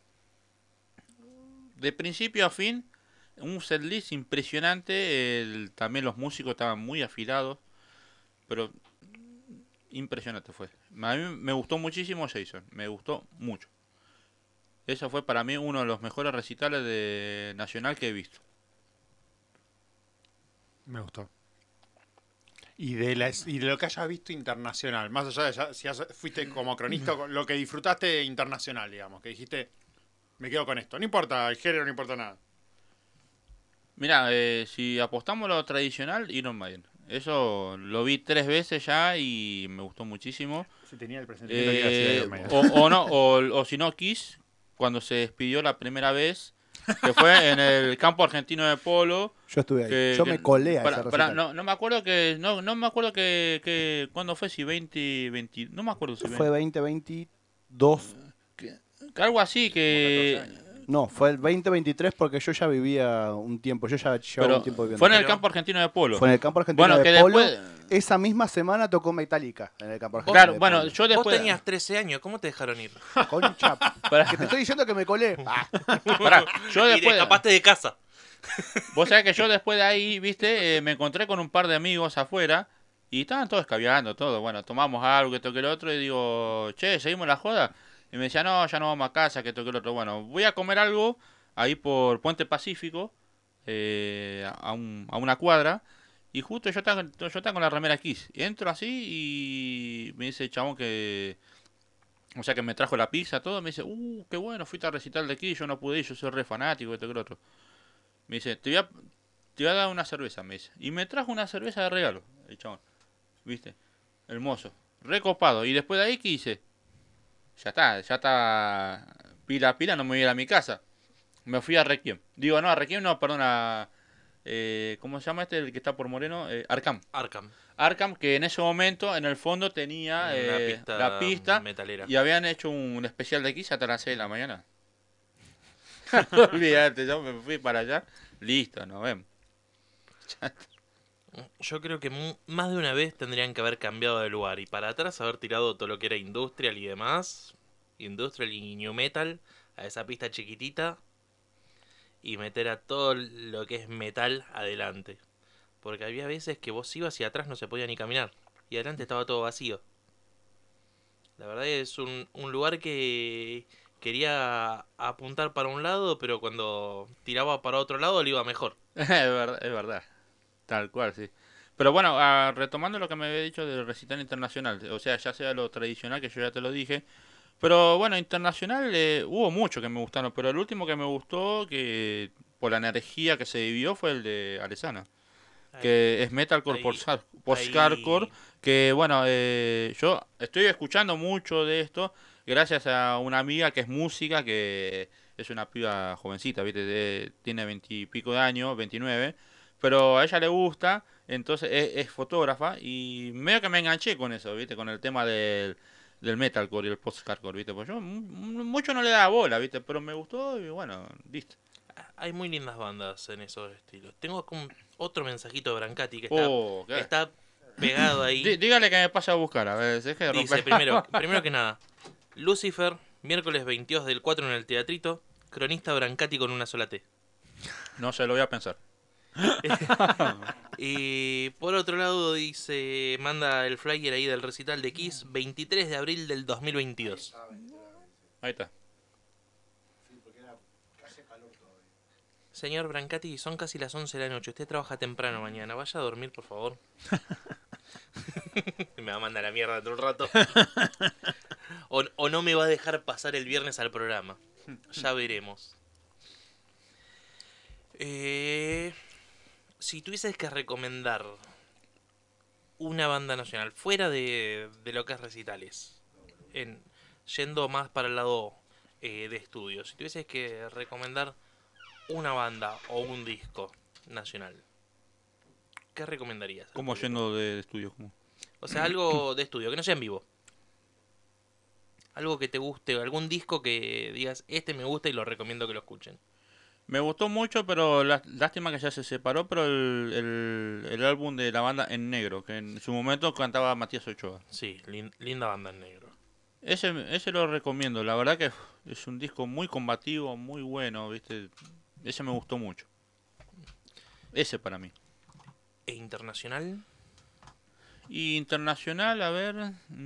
de principio a fin, un setlist impresionante. También los músicos estaban muy afilados. Pero impresionante fue. A mí me gustó muchísimo Jason. Me gustó mucho. Eso fue para mí uno de los mejores recitales de Nacional que he visto. Me gustó. Y de lo que hayas visto internacional, más allá de si fuiste como cronista, lo que disfrutaste internacional, digamos, que dijiste, me quedo con esto. No importa el género, no importa nada. Mira, si apostamos a lo tradicional, Iron Maiden. Eso lo vi 3 veces ya y me gustó muchísimo. Sí, tenía el presentimiento que iba a decir Iron Maiden. O si no, Kiss, cuando se despidió la primera vez, que fue en el campo argentino de polo. Yo estuve ahí. Yo me colé a ese recital. No me acuerdo no me acuerdo que cuándo fue, si 2020, no me acuerdo si fue 2022. Algo así que... No, fue el 2023 porque yo ya vivía un tiempo, yo ya llevaba un tiempo viviendo. Fue en el campo argentino de polo. Fue en el campo argentino de polo. Esa misma semana tocó Metallica en el campo argentino. Claro, bueno, yo después... Vos tenías 13 años, ¿cómo te dejaron ir? Concha, que te estoy diciendo que me colé. Yo después... Y te escapaste de casa. Vos sabés que yo después de ahí, viste, me encontré con un par de amigos afuera y estaban todos escabeando, todo. Bueno, tomamos algo, esto que el otro, y digo, che, ¿seguimos la joda? Y me decía, no, ya no vamos a casa, que esto que el otro. Bueno, voy a comer algo ahí por Puente Pacífico, a una cuadra, y justo yo estaba con la remera Kiss. Y entro así y me dice el chabón que... O sea, que me trajo la pizza, todo. Me dice, qué bueno, fuiste a recital de Kiss, yo no pude ir, yo soy re fanático, esto que el otro. Me dice, te voy a dar una cerveza, me dice. Y me trajo una cerveza de regalo, el chabón. ¿Viste? Hermoso. Recopado. Y después de ahí, ¿qué hice? Ya está. Pila, no me voy a ir a mi casa. Me fui a Requiem. Digo, no, a Requiem no, perdón, ¿cómo se llama el que está por Moreno? Arkham. Arkham, que en ese momento, en el fondo, tenía la pista metalera. Y habían hecho un especial de Kiss hasta las 6 de la mañana. Olvídate, yo me fui para allá. Listo, nos vemos. Yo creo que más de una vez tendrían que haber cambiado de lugar y para atrás haber tirado todo lo que era Industrial y demás, Industrial y New Metal, a esa pista chiquitita y meter a todo lo que es metal adelante. Porque había veces que vos ibas y atrás no se podía ni caminar y adelante estaba todo vacío. La verdad es un lugar que quería apuntar para un lado, pero cuando tiraba para otro lado le iba mejor. Es verdad. Tal cual, sí. Pero bueno, retomando lo que me había dicho del recital internacional, o sea, ya sea lo tradicional, que yo ya te lo dije, pero bueno, internacional hubo mucho que me gustaron, pero el último que me gustó, que por la energía que se vivió, fue el de Alesana, que es metalcore post-hardcore, que bueno, yo estoy escuchando mucho de esto gracias a una amiga que es música, que es una piba jovencita, ¿viste? Tiene 20 y pico de años, 29, pero a ella le gusta, entonces es fotógrafa y medio que me enganché con eso, ¿viste? Con el tema del metalcore y el post-hardcore, ¿viste? Pues yo mucho no le daba bola, ¿viste? Pero me gustó y bueno, listo. Hay muy lindas bandas en esos estilos. Tengo como otro mensajito de Brancati que está pegado ahí. Dígale que me pase a buscar, a ver, es que dice primero que nada, Lucifer, miércoles 22 del 4 en el Teatrito, cronista Brancati con una sola T. No se lo voy a pensar. Y por otro lado dice, manda el flyer ahí del recital de Kiss, 23 de abril del 2022. Ahí está. Señor Brancati, son casi las 11 de la noche, usted trabaja temprano mañana, vaya a dormir por favor. Me va a mandar a la mierda dentro de un rato. O no me va a dejar pasar el viernes al programa. Ya veremos. Si tuvieses que recomendar una banda nacional fuera de lo que es recitales, yendo más para el lado de estudios, si tuvieses que recomendar una banda o un disco nacional, ¿qué recomendarías? ¿Cómo yendo de estudio? ¿Cómo? O sea, algo de estudio, que no sea en vivo. Algo que te guste, algún disco que digas, este me gusta y lo recomiendo que lo escuchen. Me gustó mucho, pero lástima que ya se separó, pero el álbum de la banda En Negro, que en su momento cantaba Matías Ochoa. Sí, linda banda En Negro. Ese lo recomiendo, la verdad que es un disco muy combativo, muy bueno, ¿viste? Ese me gustó mucho. Ese para mí. ¿E internacional? Y internacional, a ver...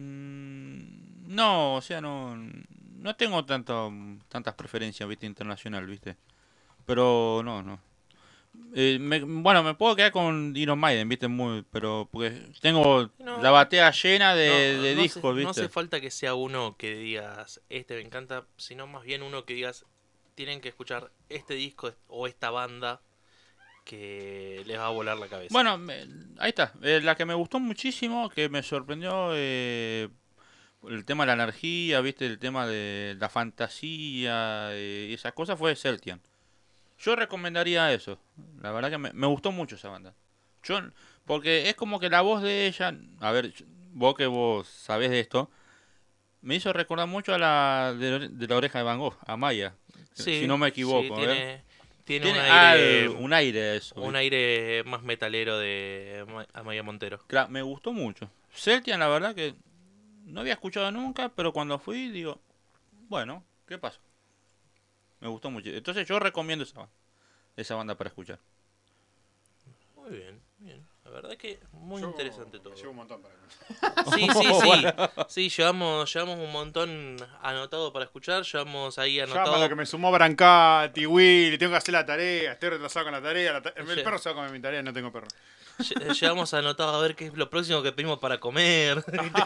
no, o sea, no tengo tantas preferencias, ¿viste? Internacional, ¿viste? Pero no. Bueno, me puedo quedar con Iron Maiden, ¿viste? Pero porque tengo la batea llena de discos, ¿viste? No hace falta que sea uno que digas, este me encanta, sino más bien uno que digas, tienen que escuchar este disco o esta banda que les va a volar la cabeza. Bueno, ahí está. La que me gustó muchísimo, que me sorprendió, el tema de la energía, ¿viste? El tema de la fantasía y esas cosas fue Celtian. Yo recomendaría eso. La verdad que me gustó mucho esa banda. Porque es como que la voz de ella, a ver, vos sabés de esto, me hizo recordar mucho a la de la oreja de Van Gogh, a Maya, sí, si no me equivoco. Sí, tiene un aire, eso. Un aire más metalero de Amaya Montero. Claro, me gustó mucho. Celtian, la verdad que no había escuchado nunca, pero cuando fui digo, bueno, ¿qué pasó? Me gustó mucho. Entonces yo recomiendo esa banda para escuchar. Muy bien, bien. La verdad es que muy interesante todo. Llevo un montón para Sí. Sí, llevamos un montón anotado para escuchar. Llevamos ahí anotado. Llama lo que me sumó Brancati, Willy, tengo que hacer la tarea, estoy retrasado con la tarea. El perro se va a comer mi tarea, no tengo perro. Llevamos anotado a ver qué es lo próximo que pedimos para comer.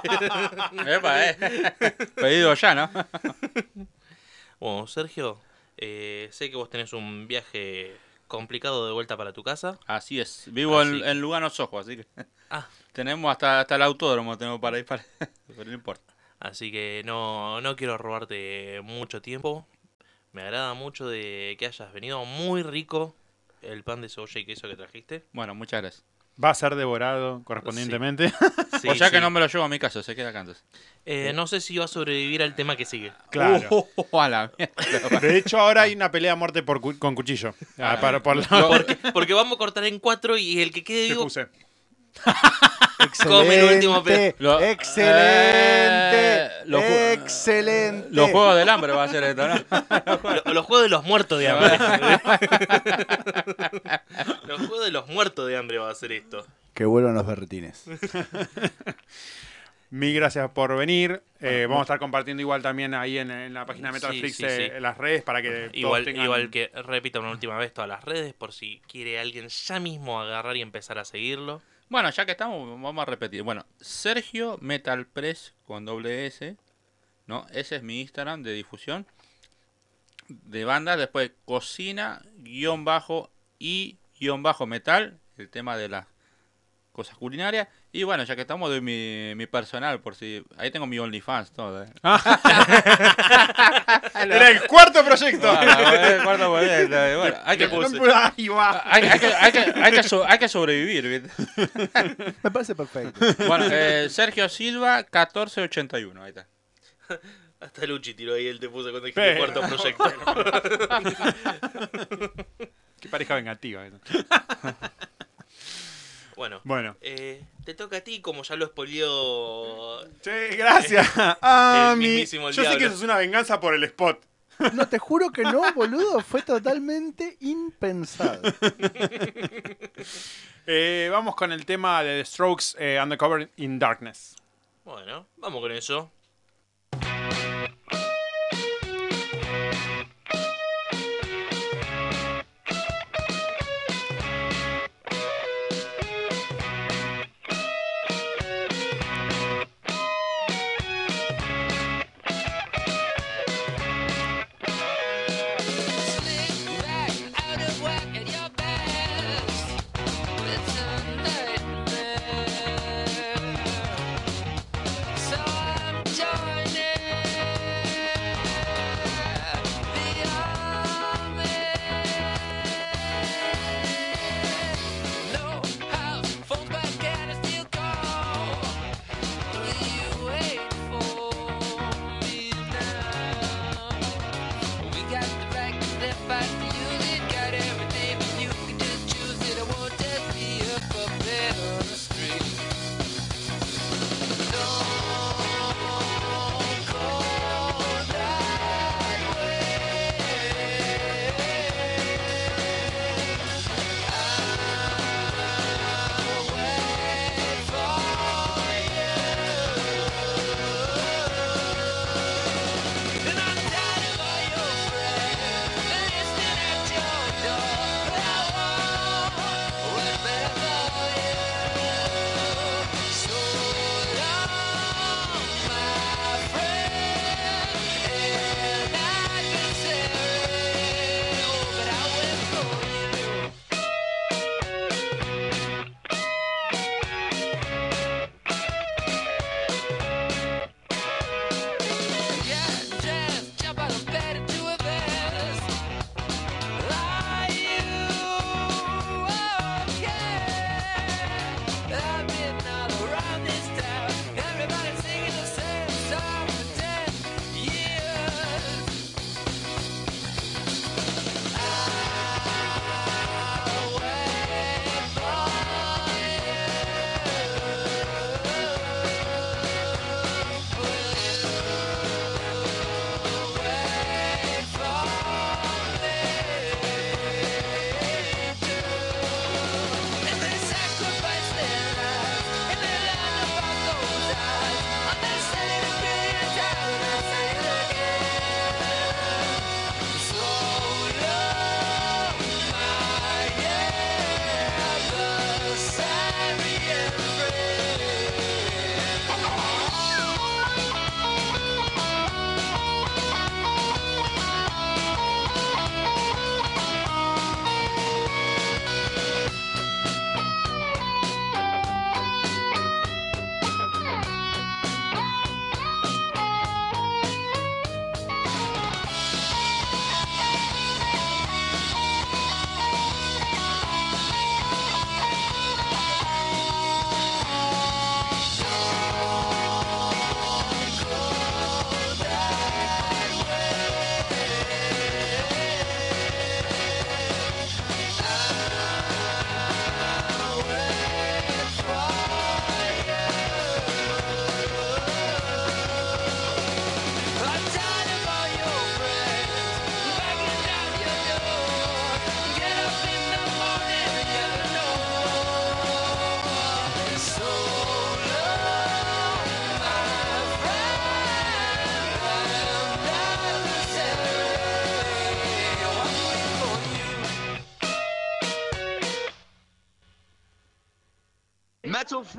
Pedido ya, ¿no? Bueno, Sergio, sé que vos tenés un viaje complicado de vuelta para tu casa. Así es. Vivo en Lugano, Soho, así que tenemos hasta el autódromo tenemos para ir para... pero no importa. Así que no quiero robarte mucho tiempo. Me agrada mucho de que hayas venido. Muy rico el pan de cebolla y queso que trajiste. Bueno, muchas gracias. Va a ser devorado correspondientemente. Sí, o sea que no me lo llevo a mi casa, se queda acá antes. No sé si va a sobrevivir al tema que sigue. Claro. A la mierda. De hecho, ahora hay una pelea a muerte con cuchillo. Porque vamos a cortar en 4 y el que quede Te vivo puse. come el último Excelente. Excelente. Los juegos del hambre va a ser esto, ¿no? Los juegos de los muertos de hambre. Los juegos de los muertos de hambre va a ser esto. Que vuelvan los berretines. Mil gracias por venir. Vamos a estar compartiendo igual también ahí en la página de Metalflix las redes para que todos tengan... Igual que repito una última vez todas las redes por si quiere alguien ya mismo agarrar y empezar a seguirlo. Bueno, ya que estamos, vamos a repetir. Bueno, Sergio Metal Press con doble S, ¿no? Ese es mi Instagram de difusión de bandas. Después cocina_y_metal, el tema de las cosas culinarias. Y bueno, ya que estamos, doy mi personal, por si... Ahí tengo mi OnlyFans, todo. Era el cuarto proyecto. El cuarto proyecto. Bueno, hay que sobrevivir, ¿viste? Me parece perfecto. Bueno, Sergio Silva, 1481, ahí está. Hasta Luchi tiró ahí, él te puso cuando dijiste el cuarto proyecto. Qué pareja vengativa. Bueno. Te toca a ti, como ya lo spoileó. Sí, gracias. Mismísimo Yo sé que eso es una venganza por el spot. No, te juro que no, boludo. Fue totalmente impensado. Vamos con el tema de The Strokes, Undercover in Darkness. Bueno, vamos con eso. So I'm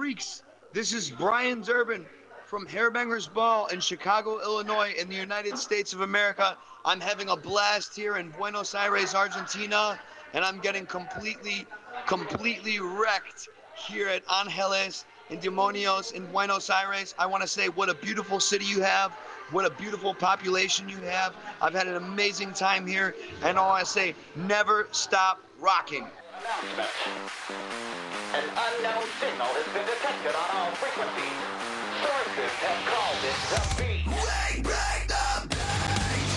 freaks. This is Brian Durbin from Hairbangers Ball in Chicago, Illinois, in the United States of America. I'm having a blast here in Buenos Aires, Argentina, and I'm getting completely wrecked here at Angeles and Demonios in Buenos Aires. I want to say what a beautiful city you have, what a beautiful population you have. I've had an amazing time here, and I want to say never stop rocking. Announcement. An unknown signal has been detected on all frequencies. Sources have called it the beat. We break the beat!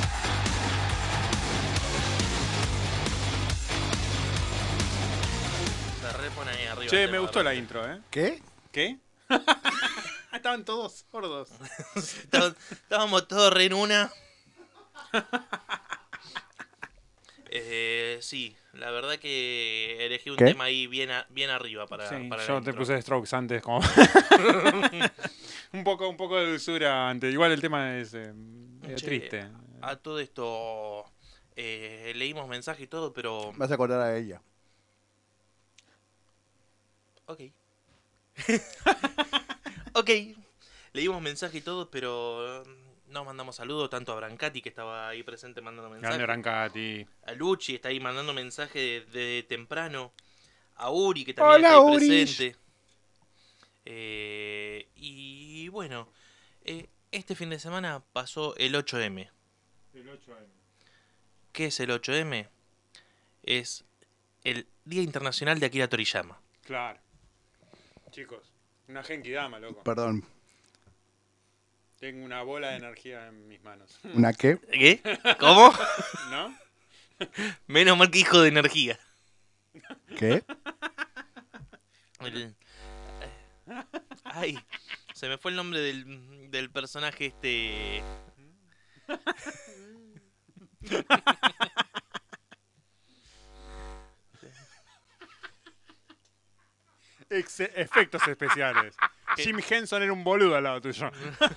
Se repone ahí arriba. Che, me gustó la intro, ¿eh? ¿Qué? ¿Qué? Estaban todos sordos. Estábamos todos re en una. Sí, la verdad que elegí un tema ahí bien arriba para, sí, para yo la te intro. puse Strokes antes como un poco de dulzura antes. Igual el tema es triste. A todo esto leímos mensaje y todo, pero Vas a acordar a ella. ok. Ok. Leímos mensaje y todo, pero no mandamos saludos tanto a Brancati, que estaba ahí presente mandando mensajes. Grande Brancati. A Luchi, está ahí mandando mensaje de temprano. A Uri, que también está ahí presente. Y bueno, este fin de semana pasó el 8M. El 8M. ¿Qué es el 8M? Es el Día Internacional de Akira Toriyama. Claro. Chicos, una Genkidama, loco. Perdón. Tengo una bola de energía en mis manos. ¿Una qué? ¿Qué? ¿Cómo? ¿No? Menos mal que hijo de energía. ¿Qué? Ay, se me fue el nombre del personaje este. Efectos especiales. Jim Henson era un boludo al lado tuyo.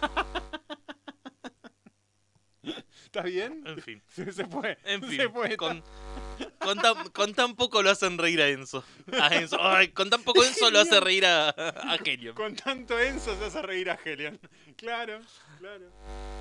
¿Estás bien? En fin. Se fue. En fin. Se fue. Con tan poco lo hacen reír a Enzo. Ay, con tan poco Enzo lo hace reír a Helion. Con tanto Enzo se hace reír a Helion. Claro, claro.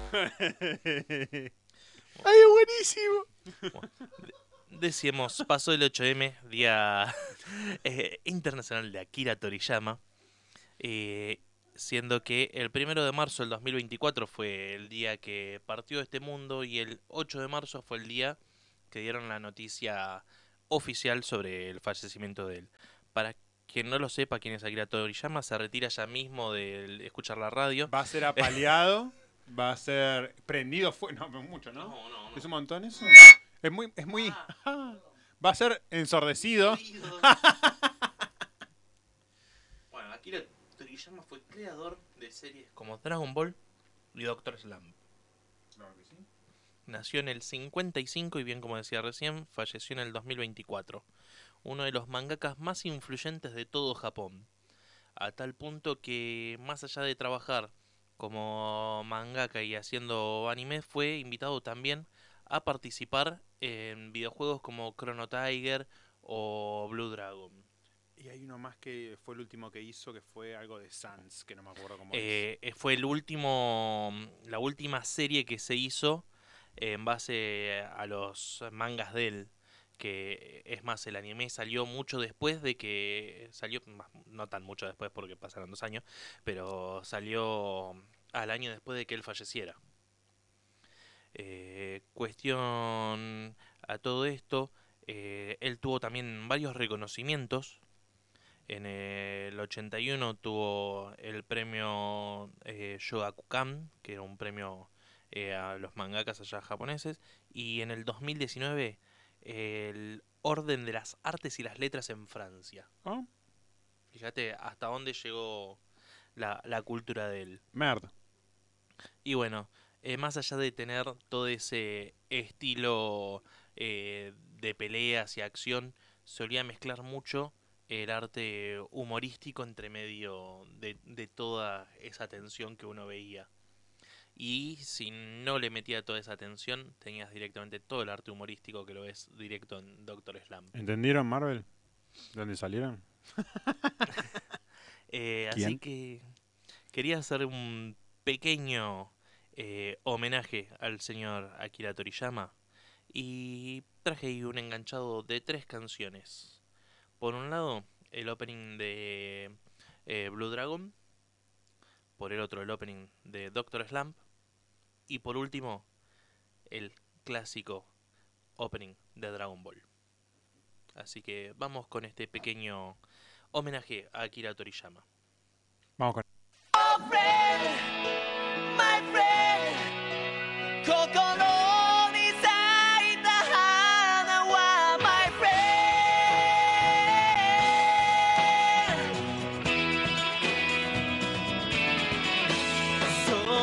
¡Ay, buenísimo! Bueno, decíamos, pasó el 8M, Día Internacional de Akira Toriyama. Siendo que el 1 de marzo del 2024 fue el día que partió de este mundo y el 8 de marzo fue el día que dieron la noticia oficial sobre el fallecimiento de él. Para quien no lo sepa, quién es Akira Toriyama, se retira ya mismo de escuchar la radio. Va a ser apaleado, va a ser prendido fuego. No, mucho, ¿no? No. ¿Es un montón eso? Es muy... Va a ser ensordecido. Bueno, Akira Toriyama fue creador de series como Dragon Ball y Doctor Slump. Claro que sí. Nació en el 55 y bien como decía recién, falleció en el 2024. Uno de los mangakas más influyentes de todo Japón. A tal punto que más allá de trabajar como mangaka y haciendo anime, fue invitado también a participar en videojuegos como Chrono Tiger o Blue Dragon. Y hay uno más que fue el último que hizo, que fue algo de Sans, que no me acuerdo cómo es. Fue la última serie que se hizo en base a los mangas de él. Que es más, el anime salió mucho después de que salió, no tan mucho después porque pasaron 2 años, pero salió al año después de que él falleciera. Cuestión a todo esto, él tuvo también varios reconocimientos. En el 81 tuvo el premio Shogakukan, que era un premio a los mangakas allá japoneses, y en el 2019 el Orden de las Artes y las Letras en Francia. ¿Oh? Fíjate hasta dónde llegó la cultura de él. Merda. Y bueno, más allá de tener todo ese estilo de peleas y acción, solía mezclar mucho el arte humorístico entre medio de toda esa tensión que uno veía. Y si no le metía toda esa tensión, tenías directamente todo el arte humorístico que lo ves directo en Doctor Slump. ¿Entendieron, Marvel? ¿De dónde salieron? Así que quería hacer un pequeño homenaje al señor Akira Toriyama y traje ahí un enganchado de 3 canciones. Por un lado, el opening de Blue Dragon, por el otro el opening de Doctor Slump y por último el clásico opening de Dragon Ball. Así que vamos con este pequeño homenaje a Akira Toriyama. Vamos con My friend, 心に咲いた花は My friend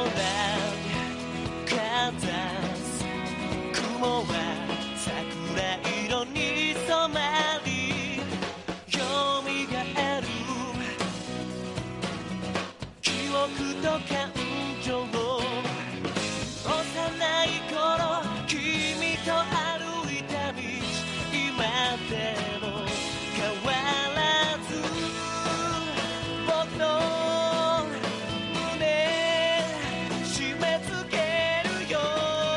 空かざす雲は桜色に染まりよみがえる記憶と感情幼い頃君と歩いた道今でも変わらず僕の胸締め付けるよ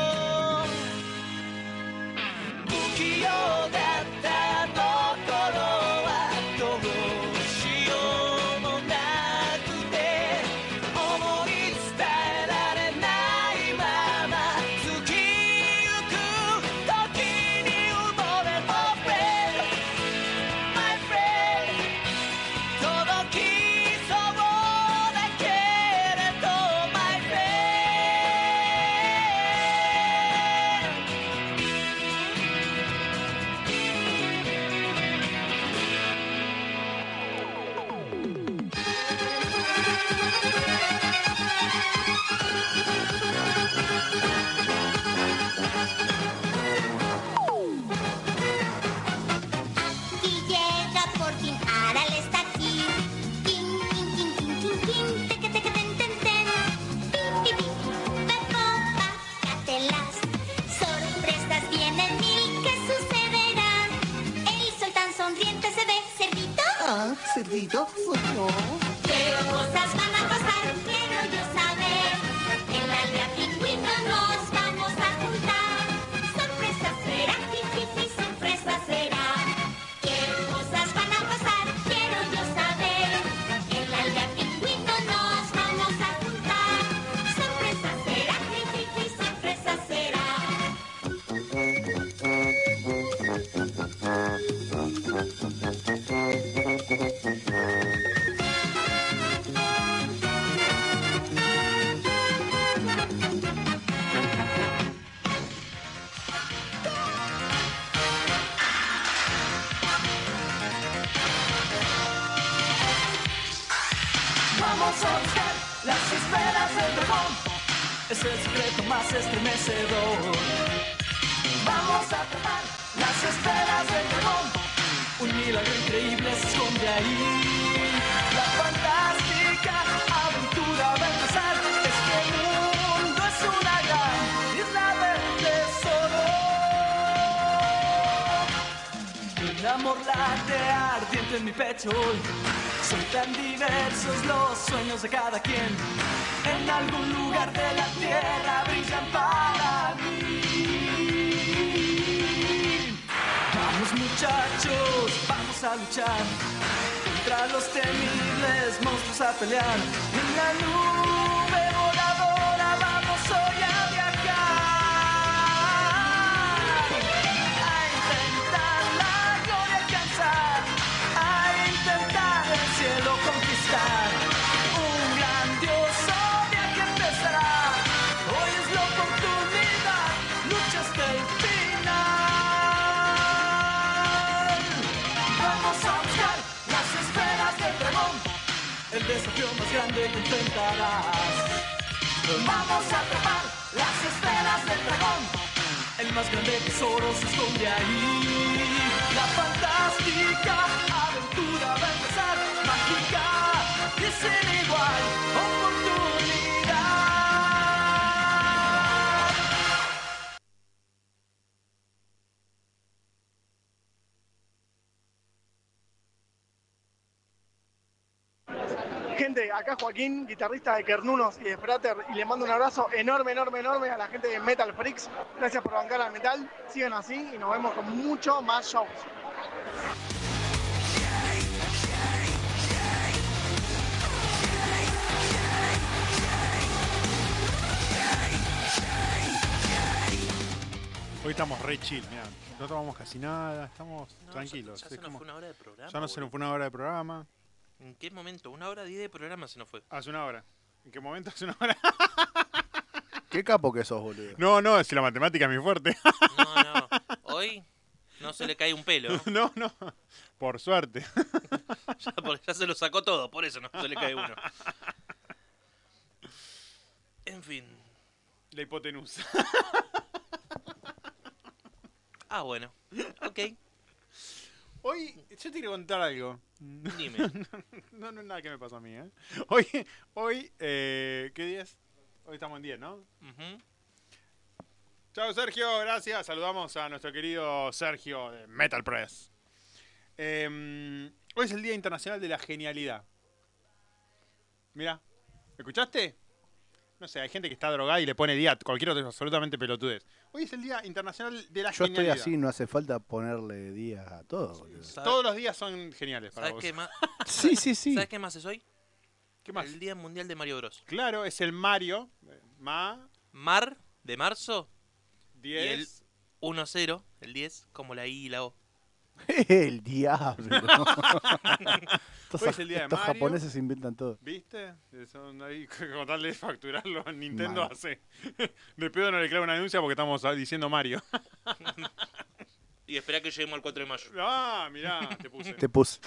不器用だったあの頃はどうしようもなくて思い伝えられないまま過ぎゆく時に埋もれ Oh friend, my friend 届きそうだけれど My friend Y llega por fin, Aral está aquí. Tin, tin, tin, tin, tin, tin, teque, teque, ten, ten, ten. Pi, pi, pi, Pepo, Pacatelas. Sorpresas vienen mil, ¿qué sucederá? El sol tan sonriente se ve, ¿cerdito? Ah, cerdito, soy yo. ¿Qué cosas van a pasar? Quiero yo saber. En la aldea pingüino nos vamos a juntar. Sorpresa será, jiji, sorpresa será. ¿Qué cosas van a pasar? Quiero yo saber. En la aldea pingüino nos vamos a juntar. Sorpresa será, jiji, sorpresa será. Vamos a buscar las esferas del dragón. Es el secreto más estremecedor. Vamos a atrapar las esferas del dragón. Un milagro increíble se esconde ahí. La fantástica aventura va a empezar. Es que el mundo es una gran isla del tesoro. El amor late ardiente en mi pecho hoy. Son tan diversos los sueños de cada quien. En algún lugar de la tierra brillan para mí. Vamos muchachos, vamos a luchar contra los temibles monstruos a pelear. En la nube voladora vamos hoy a viajar. A intentar la gloria alcanzar. A intentar el cielo conquistar. Un grandioso viaje empezará. Hoy es la oportunidad, lucha hasta el final. Vamos a buscar las esferas del dragón. El desafío más grande que enfrentarás. Vamos a atrapar las esferas del dragón. El más grande tesoro se esconde ahí. La fantástica aventura va a empezar. Mágica y sin igual oportunidad. gente, acá Joaquín, guitarrista de Kernunos y de Frater, y le mando un abrazo enorme a la gente de Metal Freaks. Gracias por bancar al metal, sigan así y nos vemos con mucho más shows. Hoy estamos re chill, mirá. No tomamos casi nada, estamos tranquilos. Ya se nos fue una hora de programa. Ya no se nos fue una hora de programa. ¿En qué momento? 1 hora 10 de programa se nos fue. Hace una hora. ¿En qué momento hace una hora? Qué capo que sos, boludo. No, si la matemática es mi fuerte. No. Hoy no se le cae un pelo. No. Por suerte. Porque ya se lo sacó todo, por eso no se le cae uno. En fin. La hipotenusa. Bueno. Ok. Hoy, yo te quiero contar algo. Dime. No es nada que me pasó a mí, ¿eh? Hoy, ¿qué día es? Hoy estamos en 10, ¿no? Chao, Sergio, gracias. Saludamos a nuestro querido Sergio de Metal Press. Hoy es el Día Internacional de la Genialidad. Mira, ¿escuchaste? No sé, hay gente que está drogada y le pone día cualquier otro, absolutamente pelotudez. Hoy es el Día Internacional de la Yo Genialidad. estoy así, no hace falta ponerle día a todo, boludo. Todos los días son geniales para ¿Sabes vos. qué más? Sí. ¿Sabes qué más es hoy? ¿Qué más? El Día Mundial de Mario Bros. Claro, es el Mario. Mar de marzo. 10. Y el 1-0, el 10, como la I y la O. El diablo. Hoy es el día de Estos Mario. japoneses inventan todo. ¿Viste? Son ahí, con tal de facturarlo, Nintendo Mal. hace. De pedo no le clavo una denuncia porque estamos diciendo Mario. Y espera que lleguemos al 4 de mayo. Ah, mirá, te Te puse.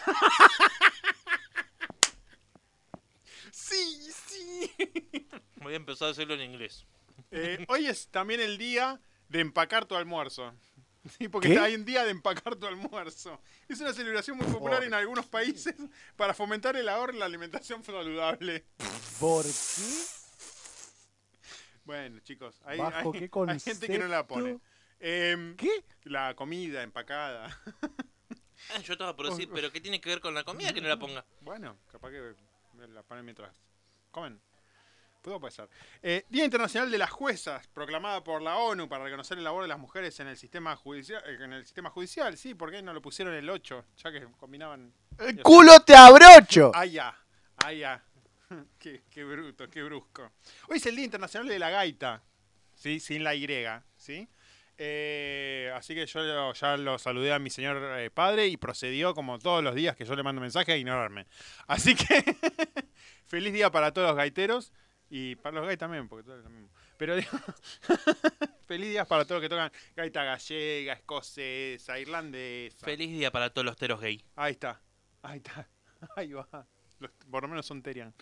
Sí. Voy a empezar a hacerlo en inglés. Hoy es también el día de empacar tu almuerzo. Sí, porque ¿Qué? hay un día de empacar tu almuerzo. Es una celebración muy popular en algunos países para fomentar el ahorro y la alimentación saludable. ¿Por qué? Bueno, chicos, hay gente que no la pone. ¿Qué? La comida empacada. Yo estaba por decir, pero ¿qué tiene que ver con la comida que no la ponga? Bueno, capaz que la ponen mientras comen. Puede ser. Día Internacional de las Juezas, proclamada por la ONU para reconocer el labor de las mujeres en el sistema judicial. Sí, ¿por qué no lo pusieron el 8? Ya que combinaban... ¡El culo te abrocho! ¡Ay, ya! Qué bruto, qué brusco. Hoy es el Día Internacional de la Gaita, ¿sí? Sin la Y, ¿sí? Así que yo ya lo saludé a mi señor padre y procedió, como todos los días que yo le mando mensaje, a ignorarme. Así que, feliz día para todos los gaiteros. Y para los gays también, porque todo es lo mismo. Pero digo, feliz día para todos los que tocan gaita gallega, escocesa, irlandesa. Feliz día para todos los teros gay. Ahí está. Ahí va. Por lo menos son terian.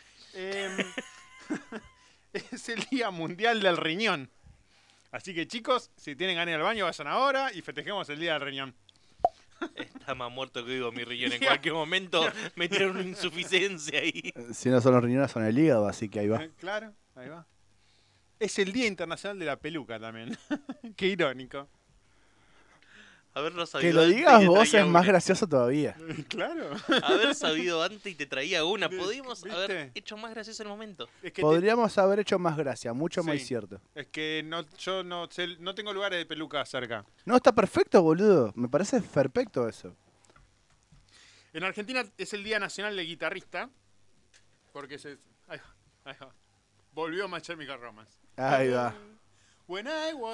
Es el Día Mundial del Riñón. Así que chicos, si tienen ganas de ir al baño, vayan ahora y festejemos el Día del Riñón. Está más muerto que vivo mi riñón. En cualquier momento me tiran una insuficiencia ahí. Si no son los riñones, son el hígado, así que ahí va. Claro, ahí va. Es el Día Internacional de la Peluca también. Qué irónico. Haberlo sabido Que lo antes digas y te vos traía es más una. gracioso todavía. Claro. Haber sabido antes y te traía una. Podríamos ¿Viste? haber hecho más gracioso el momento. Es que Podríamos haber hecho más gracia, mucho más Sí. cierto. Es que yo no tengo lugares de peluca cerca. No, está perfecto, boludo. Me parece perfecto eso. En Argentina es el Día Nacional del Guitarrista. Porque ahí va. Volvió My Chemical Romance. Ahí va. When I was...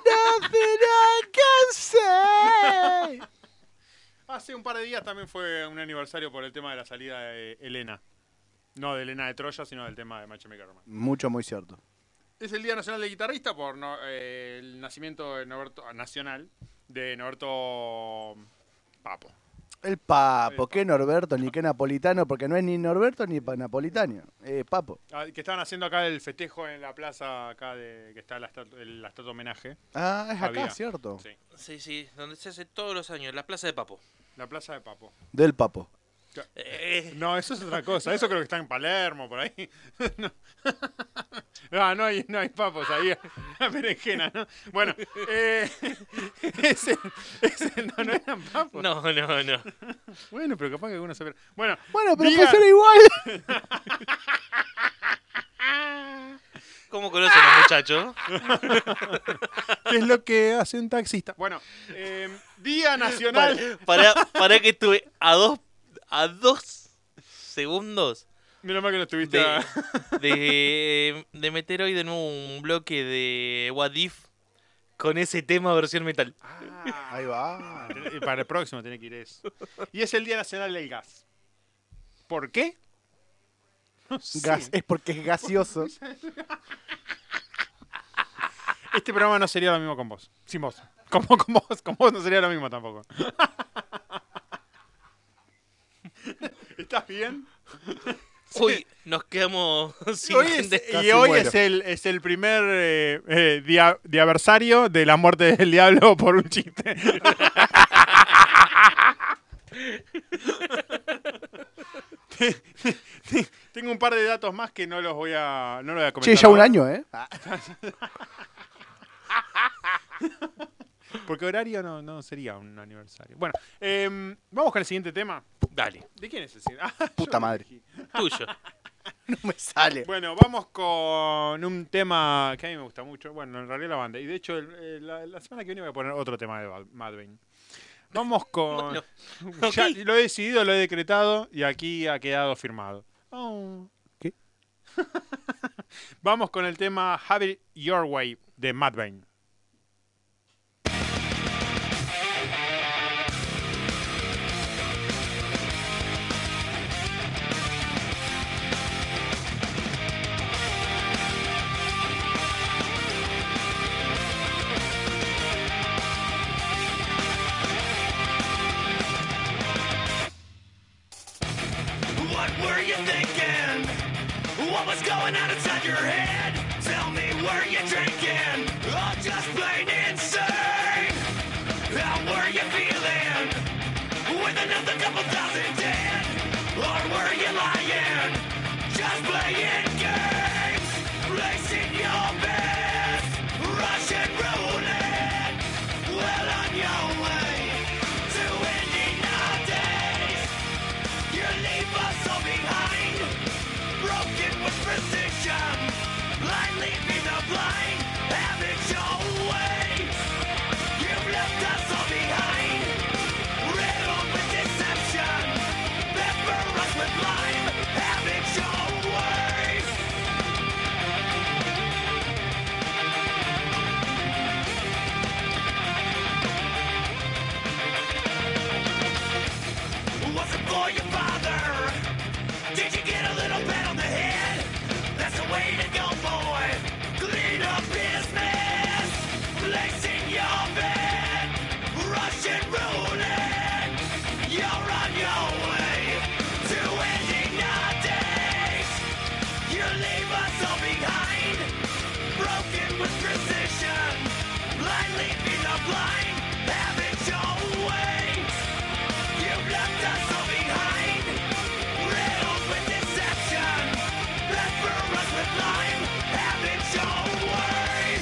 Hace un par de días también fue un aniversario por el tema de la salida de Elena. No de Elena de Troya, sino del tema de My Chemical Romance. Mucho, muy cierto. Es el Día Nacional del Guitarrista por el nacimiento de nacional de Norberto Papo. El Papo, qué Norberto ni qué napolitano, porque no es ni Norberto ni napolitano. Papo. Que estaban haciendo acá el festejo en la plaza acá que está la estatua homenaje. Ah, es acá, Había. cierto. Sí. Sí, donde se hace todos los años, la Plaza de Papo. La plaza de Papo. Del Papo. No, eso es otra cosa. Eso creo que está en Palermo, por ahí. No hay papos ahí. La berenjena, ¿no? Bueno, ese no eran papos. No. Bueno, pero capaz que alguno se... Bueno, pero funciona igual. ¿Cómo conocen los muchachos? ¿Qué es lo que hace un taxista? Bueno, Día Nacional. Para que estuve a dos segundos. Menos mal que no estuviste de meter hoy de nuevo un bloque de What If con ese tema versión metal. Ahí va. Y para el próximo tiene que ir eso. Y es el Día Nacional del Gas. ¿Por qué? No sé. Gas, es porque es gaseoso. Este programa no sería lo mismo con vos. Sin vos. Con vos no sería lo mismo tampoco. ¿Estás bien? Uy, nos quedamos sin hoy gente. Y hoy es el primer diaversario de la muerte del diablo por un chiste. Tengo un par de datos más que no los voy a comentar. Che, ya un año, ¿eh? Porque horario no sería un aniversario. Bueno, vamos con el siguiente tema. Dale. ¿De quién es el siguiente? Puta madre. Tuyo. No me sale. Bueno, vamos con un tema que a mí me gusta mucho. Bueno, en realidad la banda. Y de hecho, la semana que viene voy a poner otro tema de Mudvayne. Vamos con... Bueno, ya okay. lo he decidido, lo he decretado y aquí ha quedado firmado. ¿Qué? Vamos con el tema Have It Your Way de Mudvayne. What were you thinking? What was going on inside your head? Tell me, were you drinking? Or just plain insane? How were you feeling? With another couple thousand dead? Or were you lying? Just playing games? Placing your bets? Russian roulette? Well, on your way to ending our days. You leave us all behind, broken with precision, blind leaving the blind, have it your way. You've left us all behind, riddled with deception, pepper us with lime, have it your way. Was it for your father? Did you get a little pat on the head? That's the way to go, boy. Clean up business. Placing your bed. Russian roulette. You're on your way to ending our days. You leave us all behind. Broken with precision. Blind leaving the blind. Have it your way. You've left us all behind, riddled with deception, pepper us with lime, have it your way.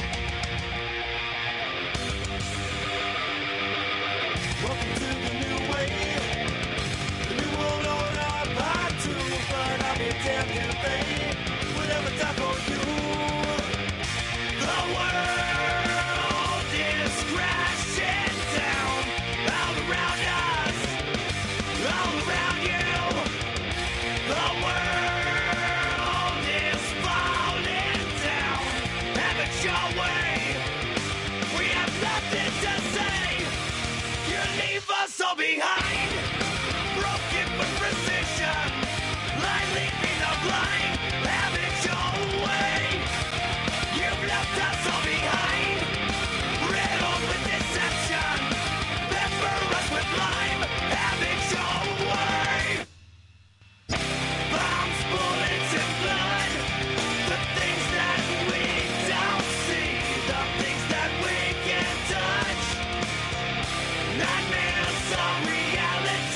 Welcome to the new way, the new world order part 2, but I'll be damned if they would ever die for you. The world is crashing down all around us. All around you, the world is falling down. Have it your way. We have nothing to say. You leave us all behind, broken with precision, blind leaving the blind. Have it your way. You've left us all behind, riddled with deception, pepper us with lime. Have it your way. Bombs, bullets, and blood. The things that we don't see, the things that we can't touch. Nightmares of reality.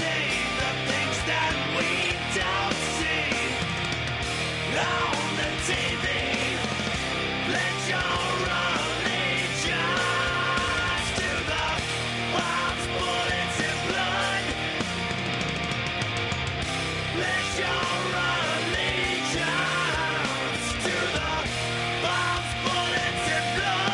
on the TV. Let your allegiance to the bombs, bullets, and blood. Let your allegiance to the bombs, bullets, and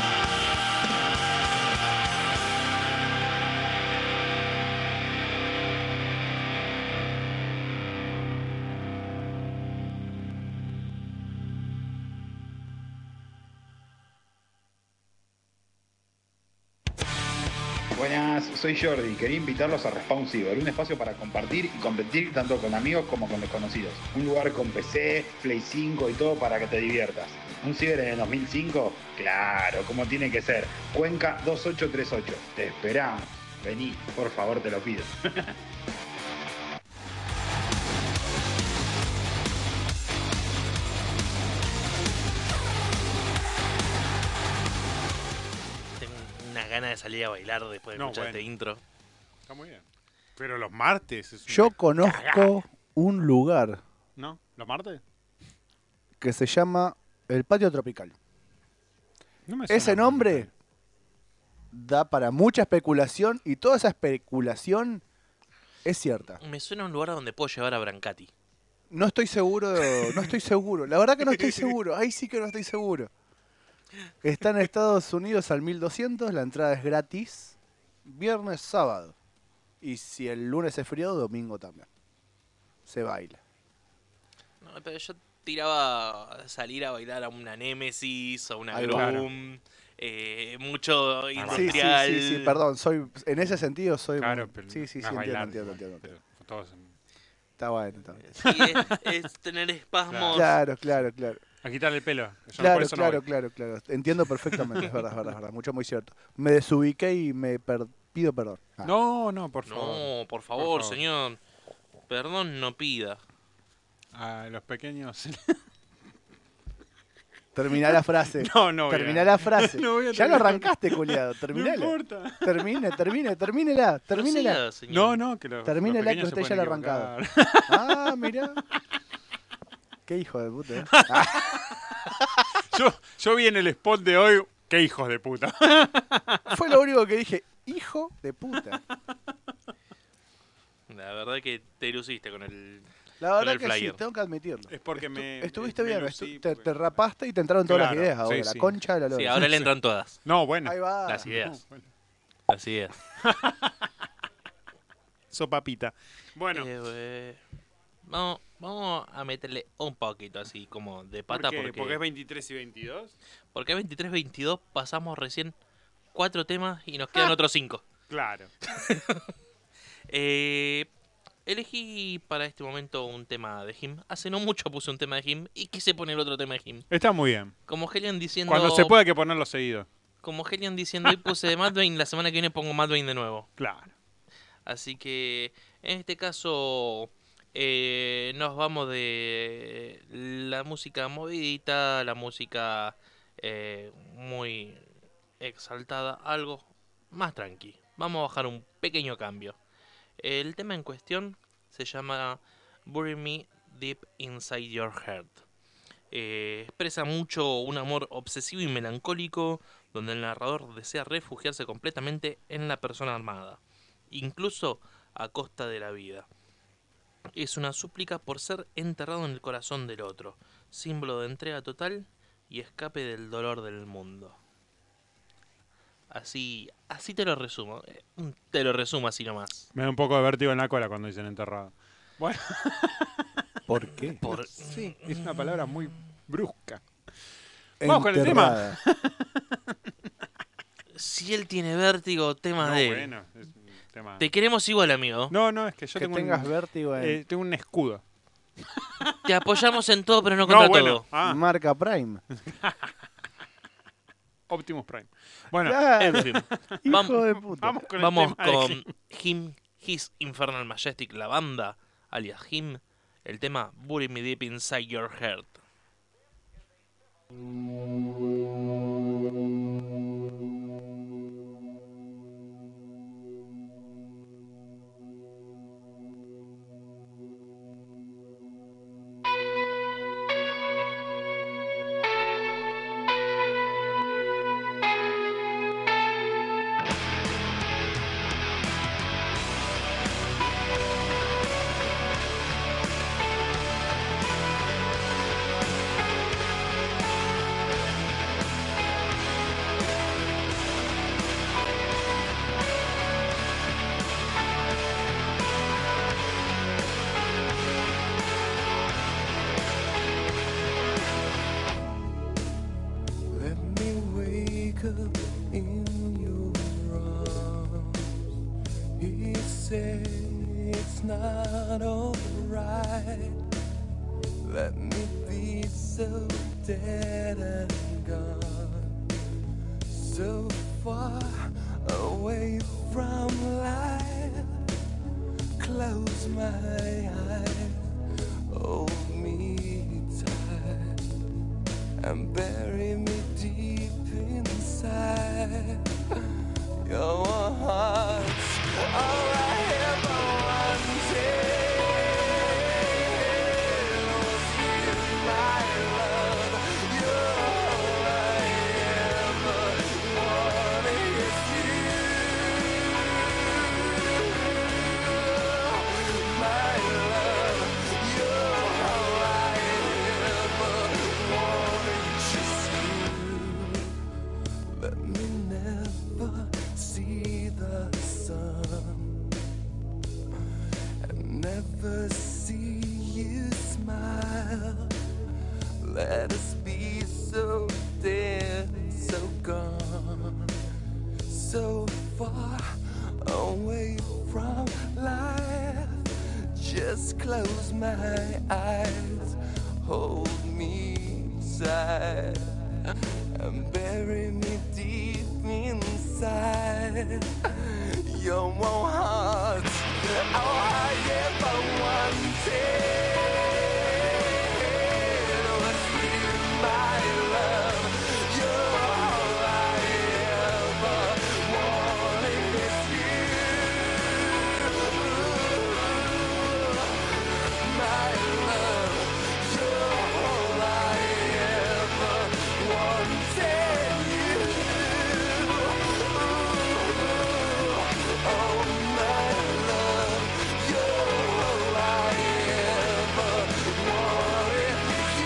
Buenas, soy Jordi. Quería invitarlos a Respawn Cyber, un espacio para compartir y competir tanto con amigos como con desconocidos. Un lugar con PC, Play 5 y todo para que te diviertas. ¿Un ciber en el 2005? Claro, como tiene que ser. Cuenca 2838. Te esperamos. Vení, por favor, te lo pido. Tengo unas ganas de salir a bailar después de escuchar este intro. Está muy bien. Pero los martes es Yo una conozco cagada. un lugar ¿No? ¿Los martes? que se llama el Patio Tropical. No me suena Ese nombre da para mucha especulación y toda esa especulación es cierta. Me suena a un lugar a donde puedo llevar a Brancati. No estoy seguro, no estoy seguro. La verdad que no estoy seguro. Ahí sí que no estoy seguro. Está en Estados Unidos al 1200, la entrada es gratis. Viernes, sábado. Y si el lunes es feriado, domingo también. Se baila. No, pero yo tiraba salir a bailar a una Nemesis, a una Ahí va. Groom, mucho Sí, industrial. sí, perdón. Soy, en ese sentido soy... Claro, pero sí, sí, no es entiendo, bailar, entiendo. pero todos Está bueno, está bueno. Sí, es tener espasmos. Claro. A quitarle el pelo. Yo por Claro, eso no voy. claro. Entiendo perfectamente, es verdad. Muy cierto. Me desubiqué y me pido perdón. Ah. No, por favor. No, por favor, señor. Perdón, no pida. A los pequeños. Terminá la frase. No. Terminá la frase. No voy a Ya lo terminar. arrancaste, culiado. Terminala. No importa. Termínela. Prosiga, señor. No, que los Termínela que pequeños se usted ya pueden la arrancado. equivocar. Ah, mirá. Qué hijo de puta. Yo vi en el spot de hoy, qué hijos de puta. Fue lo único que dije. Hijo de puta. La verdad que te luciste con el La con verdad el que flyer. sí, tengo que admitirlo. Es porque me... Estuviste me bien, lucí te rapaste y te entraron todas Claro, las ideas ahora. sí, La sí. concha de la lora. Sí, ahora le entran todas. No, bueno. Ahí va. Las ideas. No, bueno. Las ideas. Sopapita. Bueno. Vamos a meterle un poquito así como de pata. ¿Por qué? ¿Porque es 23 y 22? Porque 23-22 pasamos recién 4 temas y nos quedan otros 5. Claro. Elegí para este momento un tema de Him. Hace no mucho puse un tema de Him y quise poner otro tema de Him. Está muy bien. Como Helion diciendo... Cuando se puede hay que ponerlo seguido. Como Helion diciendo, hoy puse de Mad Bane, la semana que viene pongo Mad Bane de nuevo. Claro. Así que en este caso nos vamos de la música movidita, la música muy exaltada, algo más tranqui. Vamos a bajar un pequeño cambio. El tema en cuestión se llama Bury Me Deep Inside Your Heart. Expresa mucho un amor obsesivo y melancólico, donde el narrador desea refugiarse completamente en la persona amada, incluso a costa de la vida. Es una súplica por ser enterrado en el corazón del otro, símbolo de entrega total y escape del dolor del mundo. Así te lo resumo. Te lo resumo así nomás. Me da un poco de vértigo en la cola cuando dicen enterrado. Bueno. ¿Por qué? Sí, es una palabra muy brusca. Vamos con el tema. Si él tiene vértigo, tema No, de él. bueno, es un tema... Te queremos igual, amigo. No, es que yo Que tengo tengas vértigo en... tengo un escudo. Te apoyamos en todo, pero no contra todo. Ah, Marca Prime. Optimus Prime. Bueno, Claro. En fin. Hijo de puta. vamos con Vamos el tema de con Him, His Infernal Majestic, la banda, alias Him, el tema Bury Me Deep Inside Your Heart. dead and gone, so far away from life. Close my eyes, hold me tight, and bury me deep inside your heart's all I ever wanted. Was you, my love? You're all I ever wanted. Is you, my love? You're all I ever wanted. Just you. Let me never see the sun and never see you smile. Let us be so dead, so gone, so far away from life. Just close my eyes, hold me tight, and bury me deep inside your warm heart. All I ever wanted was you, my love. You're all I ever wanted. Is you, my love. You're all I ever wanted. You, oh my love. You're all I ever wanted.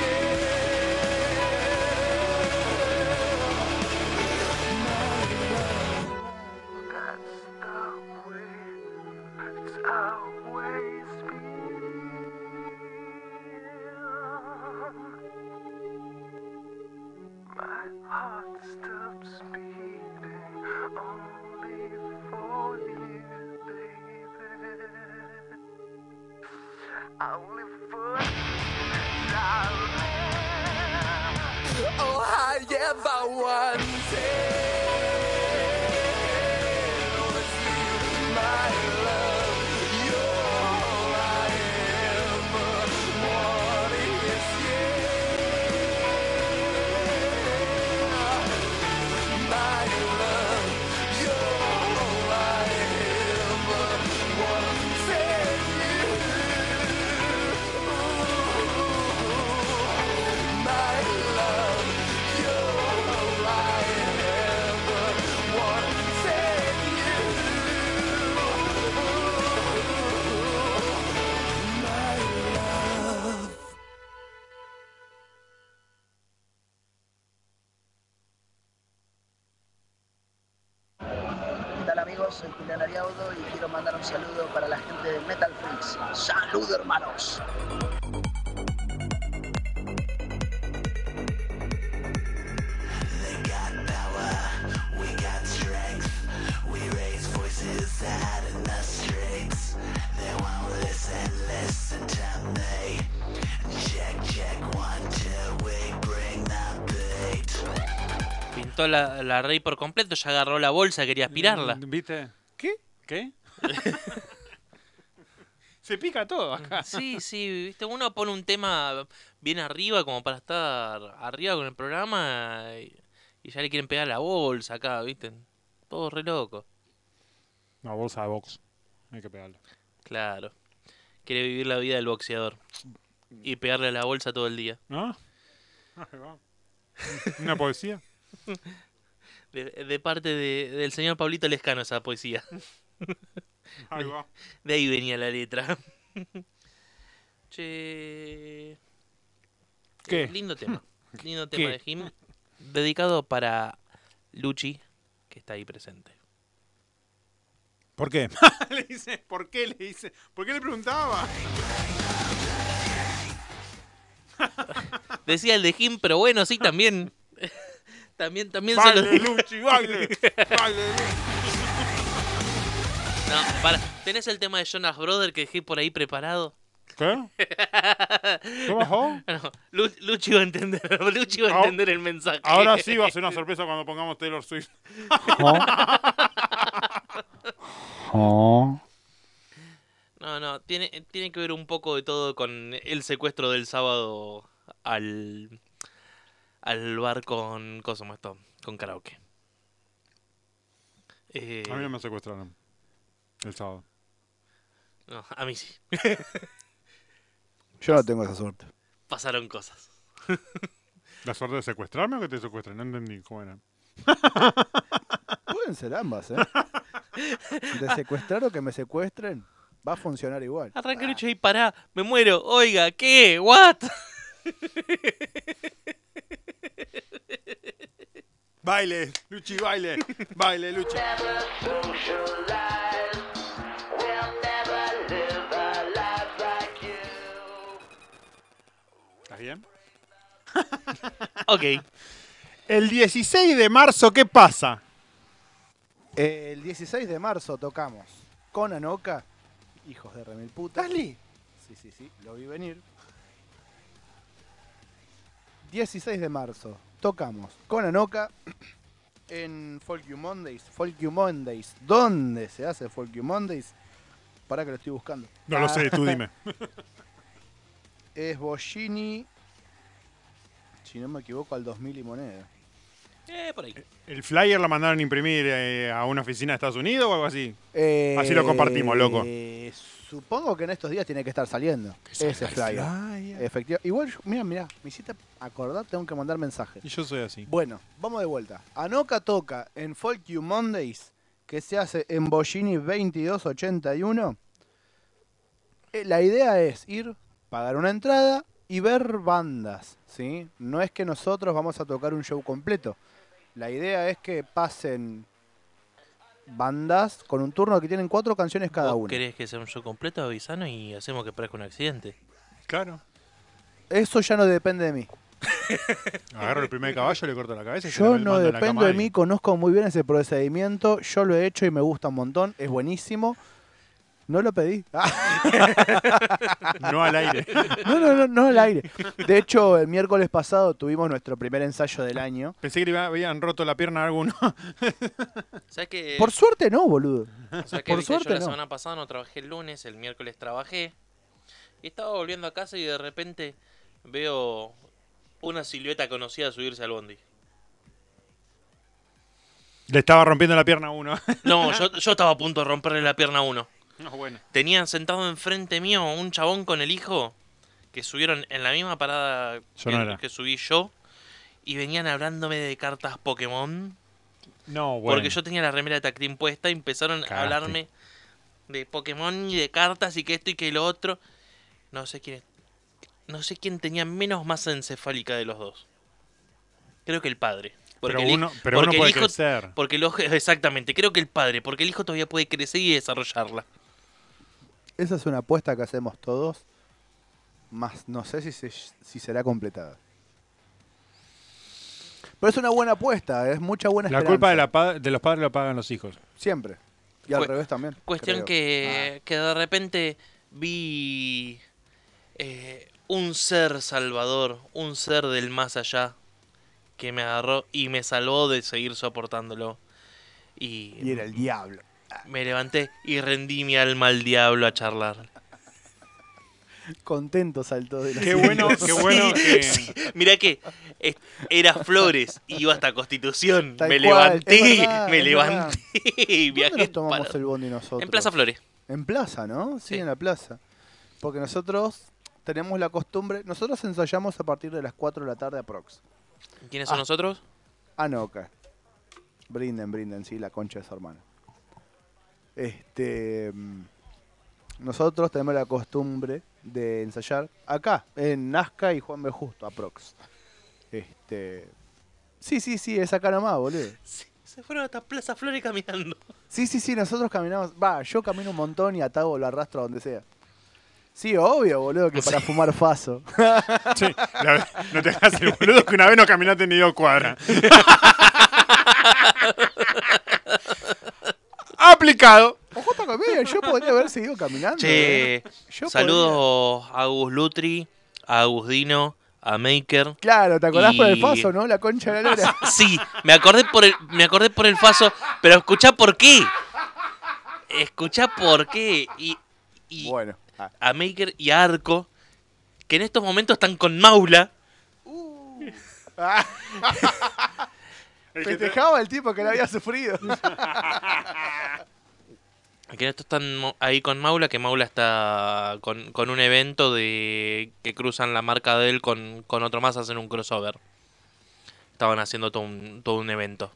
My heart stops beating only for you, baby. Only for you, darling. Oh, I ever wanted was you, my love. You're all I ever wanted. Is you, my love. You're all I ever wanted. You, my love. You're all I ever wanted. You, my love. ¿Qué tal amigos? Soy Julián Ariaudo y quiero mandar un saludo para la gente de Metal Freaks. ¡Salud, hermanos! They got power, we got strength. We raise voices out in the streets. They won't listen to me. Check, check, 1, 2, we bring the beat. Pintó la Rey por completo, ya agarró la bolsa, quería aspirarla. ¿Viste? ¿Qué? ¿Qué? Se pica todo acá. Sí, sí, viste, uno pone un tema bien arriba como para estar arriba con el programa y ya le quieren pegar la bolsa acá, viste. Todo re loco. Una bolsa de box. Hay que pegarla. Claro. Quiere vivir la vida del boxeador y pegarle a la bolsa todo el día. ¿No? Ahí va. ¿Una poesía? De parte del señor Pablito Lescano esa poesía. Ahí va. De ahí venía la letra. Che. ¿Qué? Lindo tema. Lindo tema ¿Qué? de Jim. Dedicado para Luchi, que está ahí presente. ¿Por qué? Le dice, ¿por qué? Le dice, ¿por qué le preguntaba? Decía el de Jim, pero bueno, sí, también. También Baile, se lo digo. Luchi, baile. Baile, No, ¿tenés el tema de Jonas Brothers que dejé por ahí preparado? ¿Qué? ¿Qué bajó? No, Luchi va a entender, Luchi va a entender el mensaje. Ahora sí va a ser una sorpresa cuando pongamos Taylor Swift. No, tiene que ver un poco de todo con el secuestro del sábado al bar con ¿cómo esto? Con karaoke. A mí no me secuestraron el sábado. No, a mí sí. Yo no tengo esa suerte. Pasaron cosas. ¿La suerte de secuestrarme o que te secuestren? No entendí cómo era. Pueden ser ambas, ¿eh? De secuestrar o que me secuestren, va a funcionar igual. Arranca Lucho y pará, me muero. Oiga, ¿qué? ¿What? Baile, Luchi, baile. Baile, Luchi. ¿Estás bien? Ok. El 16 de marzo, ¿qué pasa? El 16 de marzo tocamos con Anoka, hijos de remil puta. Dale. Sí, lo vi venir. 16 de marzo tocamos con Anoka en Folk You Mondays. Folk You Mondays. ¿Dónde se hace Folk You Mondays? Para que lo estoy buscando. No lo sé, tú dime. Es Boschini, si no me equivoco, al 2000 y moneda. Por ahí. ¿El flyer lo mandaron a imprimir a una oficina de Estados Unidos o algo así? Así lo compartimos, loco. Supongo que en estos días tiene que estar saliendo ese flyer. Efectivamente. Igual, mira, me hiciste acordar, tengo que mandar mensajes. Y yo soy así. Bueno, vamos de vuelta. Anoka toca en Folk You Mondays, que se hace en Boschini 2281. La idea es ir, pagar una entrada y ver bandas, ¿sí? No es que nosotros vamos a tocar un show completo. La idea es que pasen bandas con un turno que tienen 4 canciones cada ¿Vos una. querés que sea un show completo, avisanos y hacemos que parezca un accidente? Claro. Eso ya no depende de mí. Agarro el primer caballo, le corto la cabeza y se Yo lo no mando en la dependo cama de mí, conozco muy bien ese procedimiento, yo lo he hecho y me gusta un montón, es buenísimo. No lo pedí. No al aire. No al aire. De hecho, el miércoles pasado tuvimos nuestro primer ensayo del año. Pensé que le habían roto la pierna a alguno. ¿Sabes que, Por suerte no, boludo. ¿sabes que Por suerte yo la no. semana pasada no trabajé el lunes, el miércoles trabajé. Y estaba volviendo a casa y de repente veo una silueta conocida subirse al bondi. Le estaba rompiendo la pierna a uno. No, yo estaba a punto de romperle la pierna a uno. No, bueno. Tenían sentado enfrente mío un chabón con el hijo que subieron en la misma parada que subí yo y venían hablándome de cartas Pokémon. No, bueno. Porque yo tenía la remera de Tactín puesta y empezaron a hablarme de Pokémon y de cartas y que esto y que lo otro. No sé quién tenía menos masa encefálica de los dos. Creo que el padre. Pero uno puede crecer. Porque el ojo, exactamente, creo que el padre, porque el hijo todavía puede crecer y desarrollarla. Esa es una apuesta que hacemos todos, más no sé si será completada. Pero es una buena apuesta, es mucha buena La esperanza. culpa de los padres lo pagan los hijos. Siempre. Y al revés también. Cuestión creo. que de repente vi un ser salvador, un ser del más allá, que me agarró y me salvó de seguir soportándolo. Y era el diablo. Me levanté y rendí mi alma al diablo a charlar. Contento saltó de la Qué bueno que... Sí. Mirá que era Flores, iba hasta Constitución. Tal me cual, levanté, es verdad, me es levanté y ¿Dónde viajé nos tomamos para- el bondi nosotros? En Plaza Flores. En Plaza, ¿no? Sí, en la Plaza. Porque nosotros tenemos la costumbre... Nosotros ensayamos a partir de las 4 de la tarde aprox. ¿Quiénes son nosotros? Anoka. Brinden, sí, la concha de su hermano. Nosotros tenemos la costumbre de ensayar acá, en Nazca y Juan B. Justo, aprox. Sí, es acá nomás, boludo. Sí, se fueron hasta Plaza Flores caminando. Sí, nosotros caminamos. Yo camino un montón y a Tago lo arrastro a donde sea. Sí, obvio, boludo, que para fumar faso. Sí, no te hagas el boludo que una vez no caminaste ni 2 cuadras. Ojo, está conmigo, yo podría haber seguido caminando. Che, Yo saludos a Agus Lutri, a Agus Dino, a Maker. Claro, ¿te acordás por el Faso, no? La concha de la lora. Sí, me acordé por el Faso, pero escuchá por qué. Escuchá por qué. Y bueno, a Maker y a Arco, que en estos momentos están con Maula. Festejaba el tipo que lo había sufrido. Que estos están ahí con Maula, que Maula está con un evento de que cruzan la marca de él con otro más, hacen un crossover. Estaban haciendo todo un evento.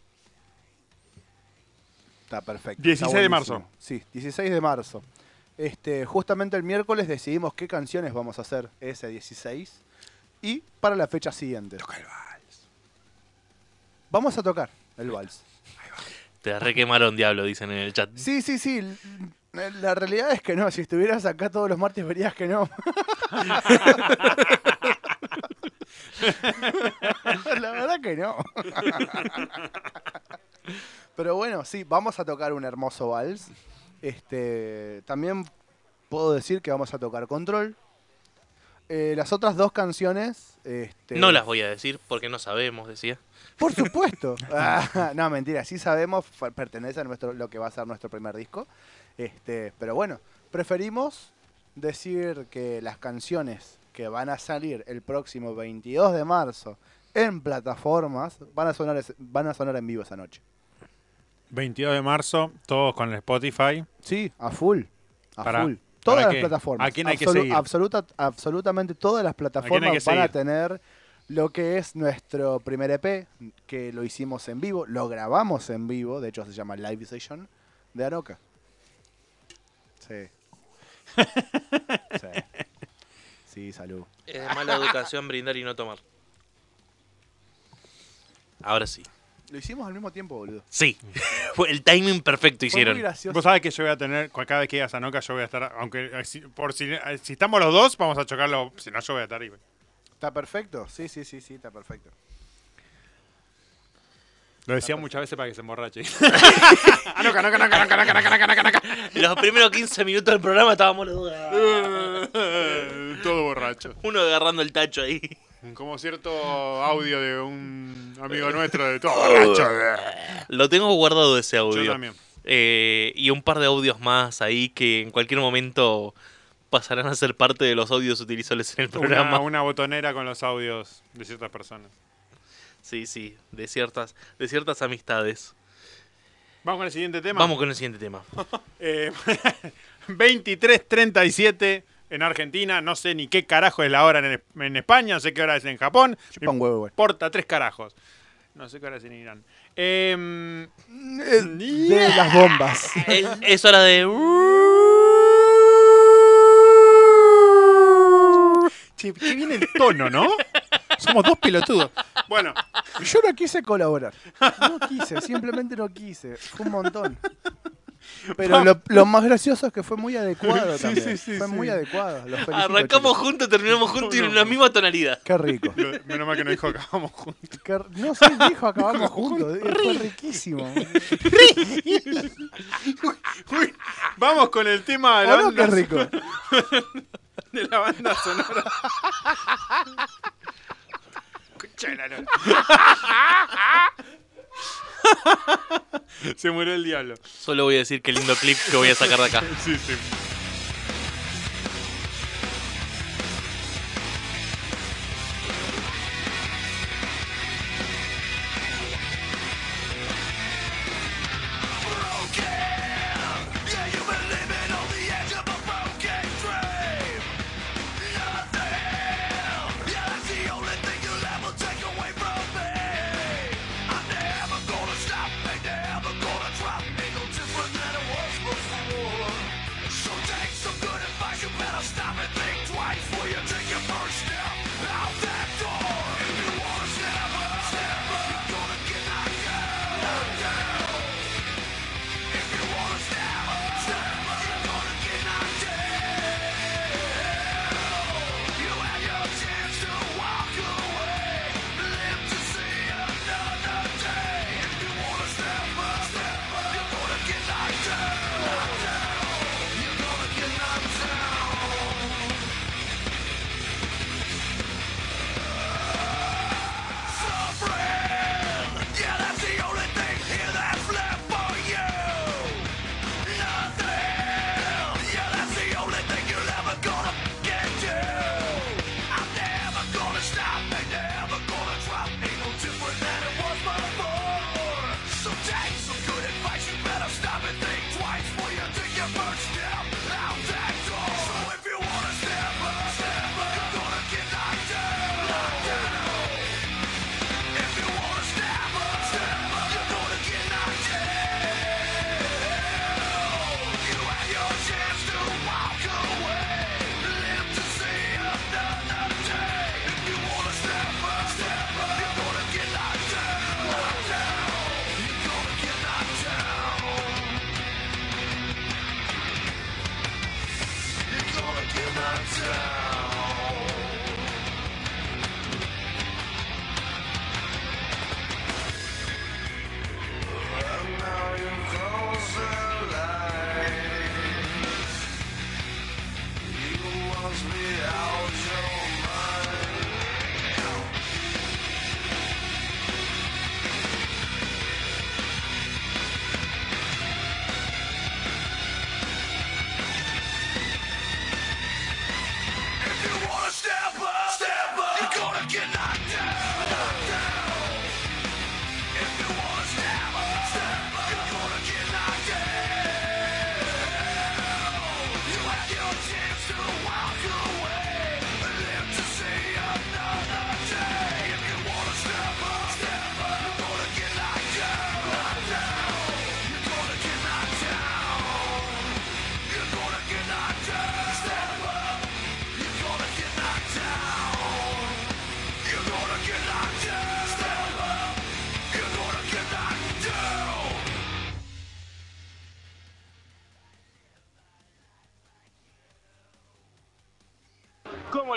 Está perfecto. 16 de marzo. Sí, 16 de marzo. Justamente el miércoles decidimos qué canciones vamos a hacer ese 16 y para la fecha siguiente. Toca el vals. Vamos a tocar el vals. Te requemaron, diablo, dicen en el chat. Sí. La realidad es que no. Si estuvieras acá todos los martes verías que no. La verdad que no. Pero bueno, sí, vamos a tocar un hermoso vals. También puedo decir que vamos a tocar Control. Las otras dos canciones... No las voy a decir porque no sabemos, decía. Por supuesto. No, mentira. Sí sabemos, pertenece a lo que va a ser nuestro primer disco. Pero bueno, preferimos decir que las canciones que van a salir el próximo 22 de marzo en plataformas van a sonar en vivo esa noche. 22 de marzo, todos con el Spotify. Sí, a full. Full. ¿Para Todas las qué? plataformas. ¿A quién hay que seguir? Absolutamente todas las plataformas van a tener lo que es nuestro primer EP, que lo hicimos en vivo, lo grabamos en vivo, de hecho se llama Live Session, de Aroca. Sí. Sí, salud. Es de mala educación brindar y no tomar. Ahora sí. Lo hicimos al mismo tiempo, boludo. Sí. Fue el timing perfecto hicieron. Muy gracioso. Vos sabés que yo voy a tener, cada vez que digas Anoka, yo voy a estar, aunque si estamos los dos, vamos a chocarlo, si no yo voy a estar ahí. ¿Está perfecto? Sí, está perfecto. Lo decía muchas veces para que se emborrache. Anoka. Los primeros 15 minutos del programa estábamos los dos. Todo borracho. Uno agarrando el tacho ahí. Como cierto audio de un amigo nuestro de todo borracho. Lo tengo guardado ese audio. Yo también. Y un par de audios más ahí que en cualquier momento pasarán a ser parte de los audios utilizables en el programa. Una botonera con los audios de ciertas personas. Sí, de ciertas amistades. ¿Vamos con el siguiente tema? Vamos con el siguiente tema. 23:37 en Argentina. No sé ni qué carajo es la hora en España. No sé qué hora es en Japón. Chupa un huevo, güey. Importa 3 carajos. No sé qué hora es en Irán. De las bombas. Es hora de... Che, qué viene el tono, ¿no? Somos dos pelotudos. Bueno. Yo no quise colaborar. No quise, simplemente no quise. Fue un montón. Pero lo más gracioso es que fue muy adecuado también. Fue muy adecuado. Los felicito, arrancamos chicos. juntos, terminamos juntos y en la misma tonalidad. Qué rico. Menos mal que no dijo acabamos juntos. No, sí dijo acabamos juntos. Fue riquísimo. Uy, vamos con el tema de la banda. Qué rico. De la banda sonora. Escucha la lora. Se murió el diablo. Solo voy a decir qué lindo clip que voy a sacar de acá. Sí. Stop, ain't never gonna drop, ain't no different than it was before. So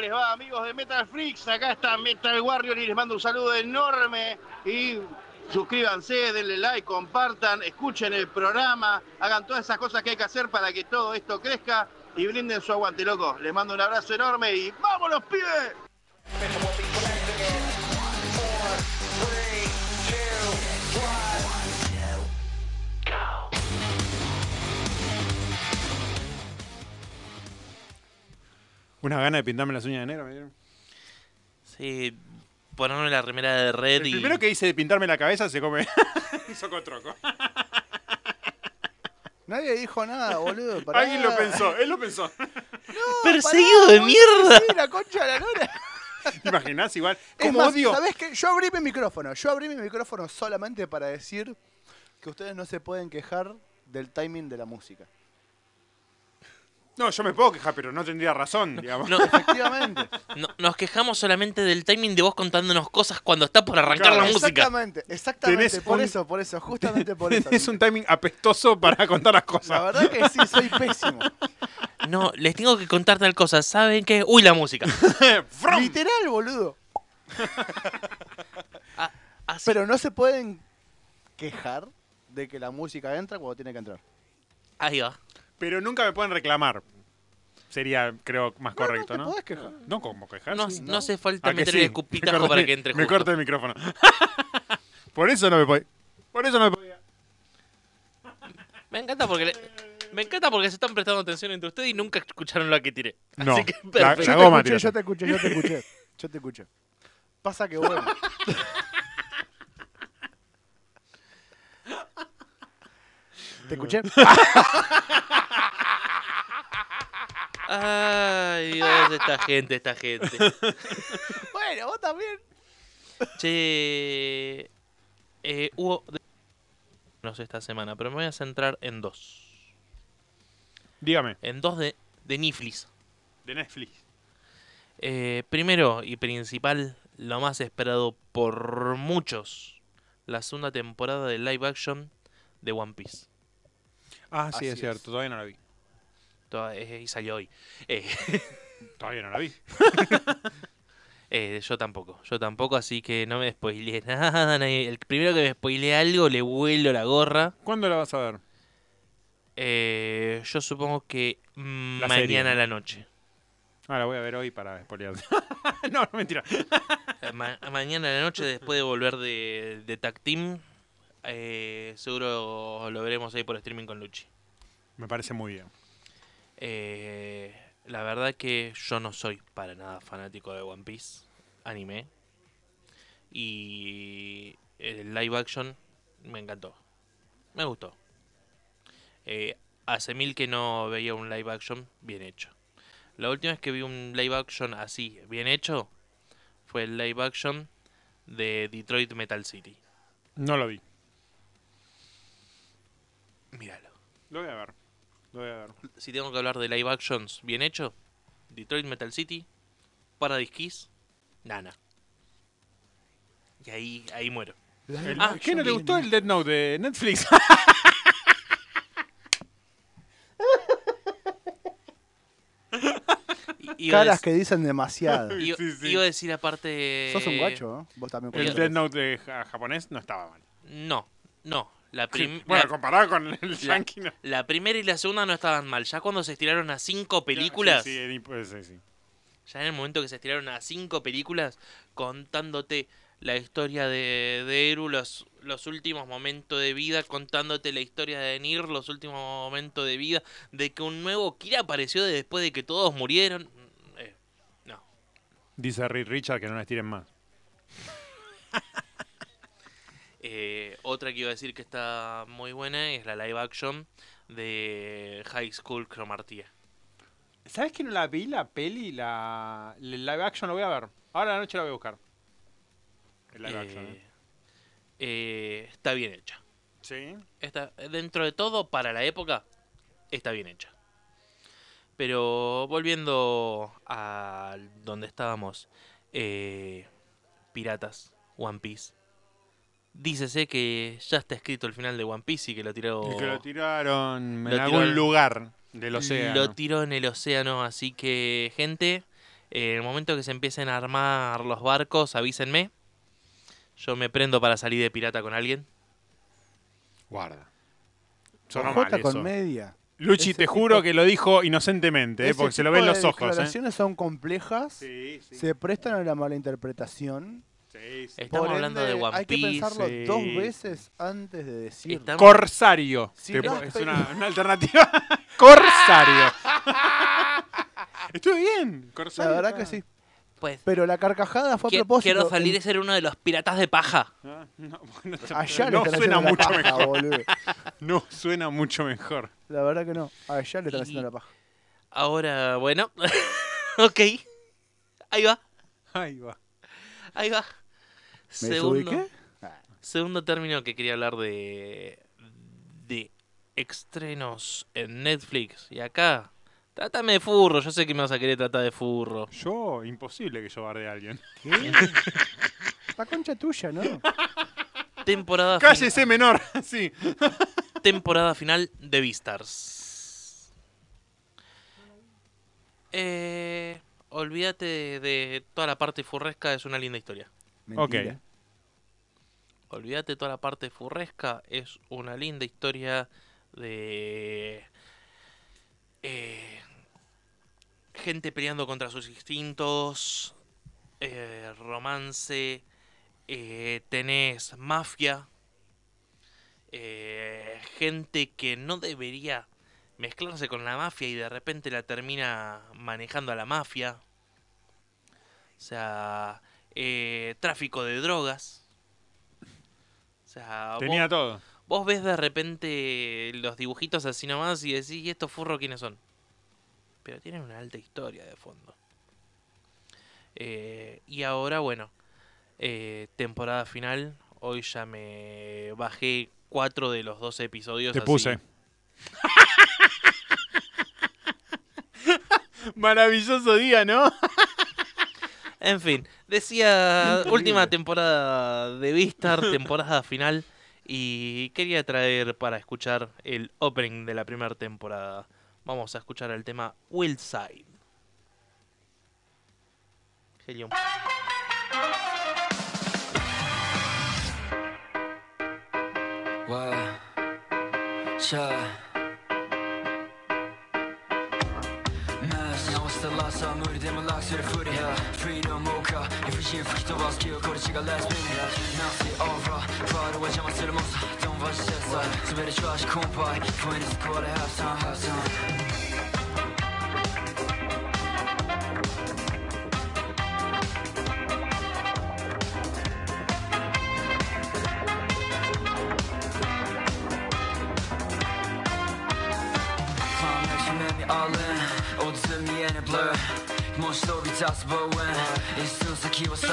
les va, amigos de Metal Freaks? Acá está Metal Warrior y les mando un saludo enorme. Y suscríbanse, denle like, compartan, escuchen el programa, hagan todas esas cosas que hay que hacer para que todo esto crezca y brinden su aguante, loco. Les mando un abrazo enorme y ¡vámonos, pibes! Una gana de pintarme las uñas de negro, me dieron. Sí, ponerme la remera de Red El y... primero que hice de pintarme la cabeza se come socotroco. Nadie dijo nada, boludo. Alguien lo pensó, él lo pensó. ¡Perseguido de mierda! Sí, la concha de la lora. ¿Te imaginás igual? Es ¿Cómo más, odio? ¿sabés qué? Yo abrí mi micrófono solamente para decir que ustedes no se pueden quejar del timing de la música. No, yo me puedo quejar, pero no tendría razón, digamos. No, efectivamente. No, nos quejamos solamente del timing de vos contándonos cosas cuando está por arrancar la música. Exactamente, por eso, justamente por eso. Es un timing apestoso para contar las cosas. La verdad que sí, soy pésimo. No, les tengo que contar tal cosa. ¿Saben qué? ¡Uy, la música! Literal, boludo. Así. Pero no se pueden quejar de que la música entra cuando tiene que entrar. Ahí va. Pero nunca me pueden reclamar. Sería, creo, más correcto, ¿no? No te podés quejar. No, ¿cómo quejar? No, sí, no hace falta que meter el escupitajo para que entre Me justo. corta el micrófono. Por eso no me podía. Por eso no me podía. Me encanta porque se están prestando atención entre ustedes y nunca escucharon lo que tiré. No, Así que la perfecto. goma Yo te escuché. Pasa que bueno. ¿Te escuché? Ay, Dios, esta gente. Bueno, vos también. Che, hubo no sé esta semana, pero me voy a centrar en dos. Dígame. En dos de Netflix. De Netflix. Primero y principal, lo más esperado por muchos, la segunda temporada de live action de One Piece. Ah, sí, Así es cierto. Todavía no la vi. Y salió hoy. Todavía no la vi. Yo tampoco, así que no me spoileé nada. El primero que me spoilee algo le vuelo la gorra. ¿Cuándo la vas a ver? Yo supongo que mañana serie. a la noche. Ah, la voy a ver hoy para spoilear. No, mentira. Mañana a la noche, después de volver de Tag Team, seguro lo veremos ahí por streaming con Luchi. Me parece muy bien. La verdad que yo no soy para nada fanático de One Piece anime. Y el live action me encantó. Me gustó. Hace mil que no veía un live action bien hecho. La última vez que vi un live action así, bien hecho, fue el live action de Detroit Metal City. No lo vi. Míralo. Lo voy a ver. Si tengo que hablar de live actions bien hecho, Detroit Metal City, Paradise Kiss, Nana. Y ahí muero. ¿Qué no te gustó el Death Note de Netflix? Caras que dicen demasiado. Iba a decir aparte... Sos un guacho, ¿no? Vos también. El Death Note de japonés no estaba mal. No. Bueno, comparado con el yankee, no. La primera y la segunda no estaban mal. Ya cuando se estiraron a 5 películas... Sí. Ya en el momento que se estiraron a 5 películas contándote la historia de Eru, los últimos momentos de vida, contándote la historia de Nir, los últimos momentos de vida, de que un nuevo Kira apareció después de que todos murieron. No. Dice Reed Richard que no la estiren más. Otra que iba a decir que está muy buena es la live action de High School Cromartie. ¿Sabes que no la vi, la peli? El live action lo voy a ver. Ahora a la noche la voy a buscar. El live action, Está bien hecha. Sí. Está, dentro de todo, para la época, está bien hecha. Pero volviendo a donde estábamos, Piratas, One Piece. Dícese que ya está escrito el final de One Piece y que lo tiró... Y que lo tiraron en algún lugar del océano. Lo tiró en el océano, así que, gente, En el momento que se empiecen a armar los barcos, avísenme. Yo me prendo para salir de pirata con alguien. Guarda. Sonó Ojota mal eso. con media. Luchi, Ese te juro tipo- que lo dijo inocentemente, Ese porque se lo tipo ven de los ojos. declaraciones son complejas, Sí, sí. se prestan a la mala interpretación. Sí, sí. Estamos Por hablando de ende, One hay que Piece. pensarlo sí. 2 veces antes de decirlo. Estamos- Corsario. Si Te- no, es pero- una alternativa. Corsario. Estuve bien. La Corsario. verdad está- que sí. Pues, Pero la carcajada fue a propósito. quiero salir de ser uno de los piratas de paja. Ah, no, bueno, Allá le no están suena haciendo la mucho paja, mejor. boludo. No suena mucho mejor. La verdad que no. Allá le están Y- haciendo la paja. Ahora, bueno. Ok. Ahí va. Ahí va. Ahí va. ¿Me Segundo, desubiqué? segundo término que quería hablar de estrenos en Netflix. Y acá, trátame de furro. Yo sé que me vas a querer tratar de furro. Yo, imposible que yo barde a alguien. ¿Qué? La concha tuya, ¿no? Temporada, Cállese, menor. Sí. temporada final de Beastars. Olvídate de toda la parte furresca, es una linda historia. Mentira. Ok. Olvídate de toda la parte furresca, es una linda historia de gente peleando contra sus instintos, romance, tenés mafia, gente que no debería mezclarse con la mafia y de repente la termina manejando a la mafia. O sea, tráfico de drogas. O sea, Tenía todo. vos ves de repente los dibujitos así nomás y decís, ¿y estos furros quiénes son? Pero tienen una alta historia de fondo. Y ahora, bueno, temporada final. Hoy ya me bajé 4 de los 12 episodios. Te así. puse. Maravilloso día, ¿no? En fin, decía última temporada de Beastar, temporada final. Y quería traer para escuchar el opening de la primera temporada. Vamos a escuchar el tema Wildside. Helium. All in, 어둠 위에는 blur 모습이 다시 보인 이 순삭이 왔어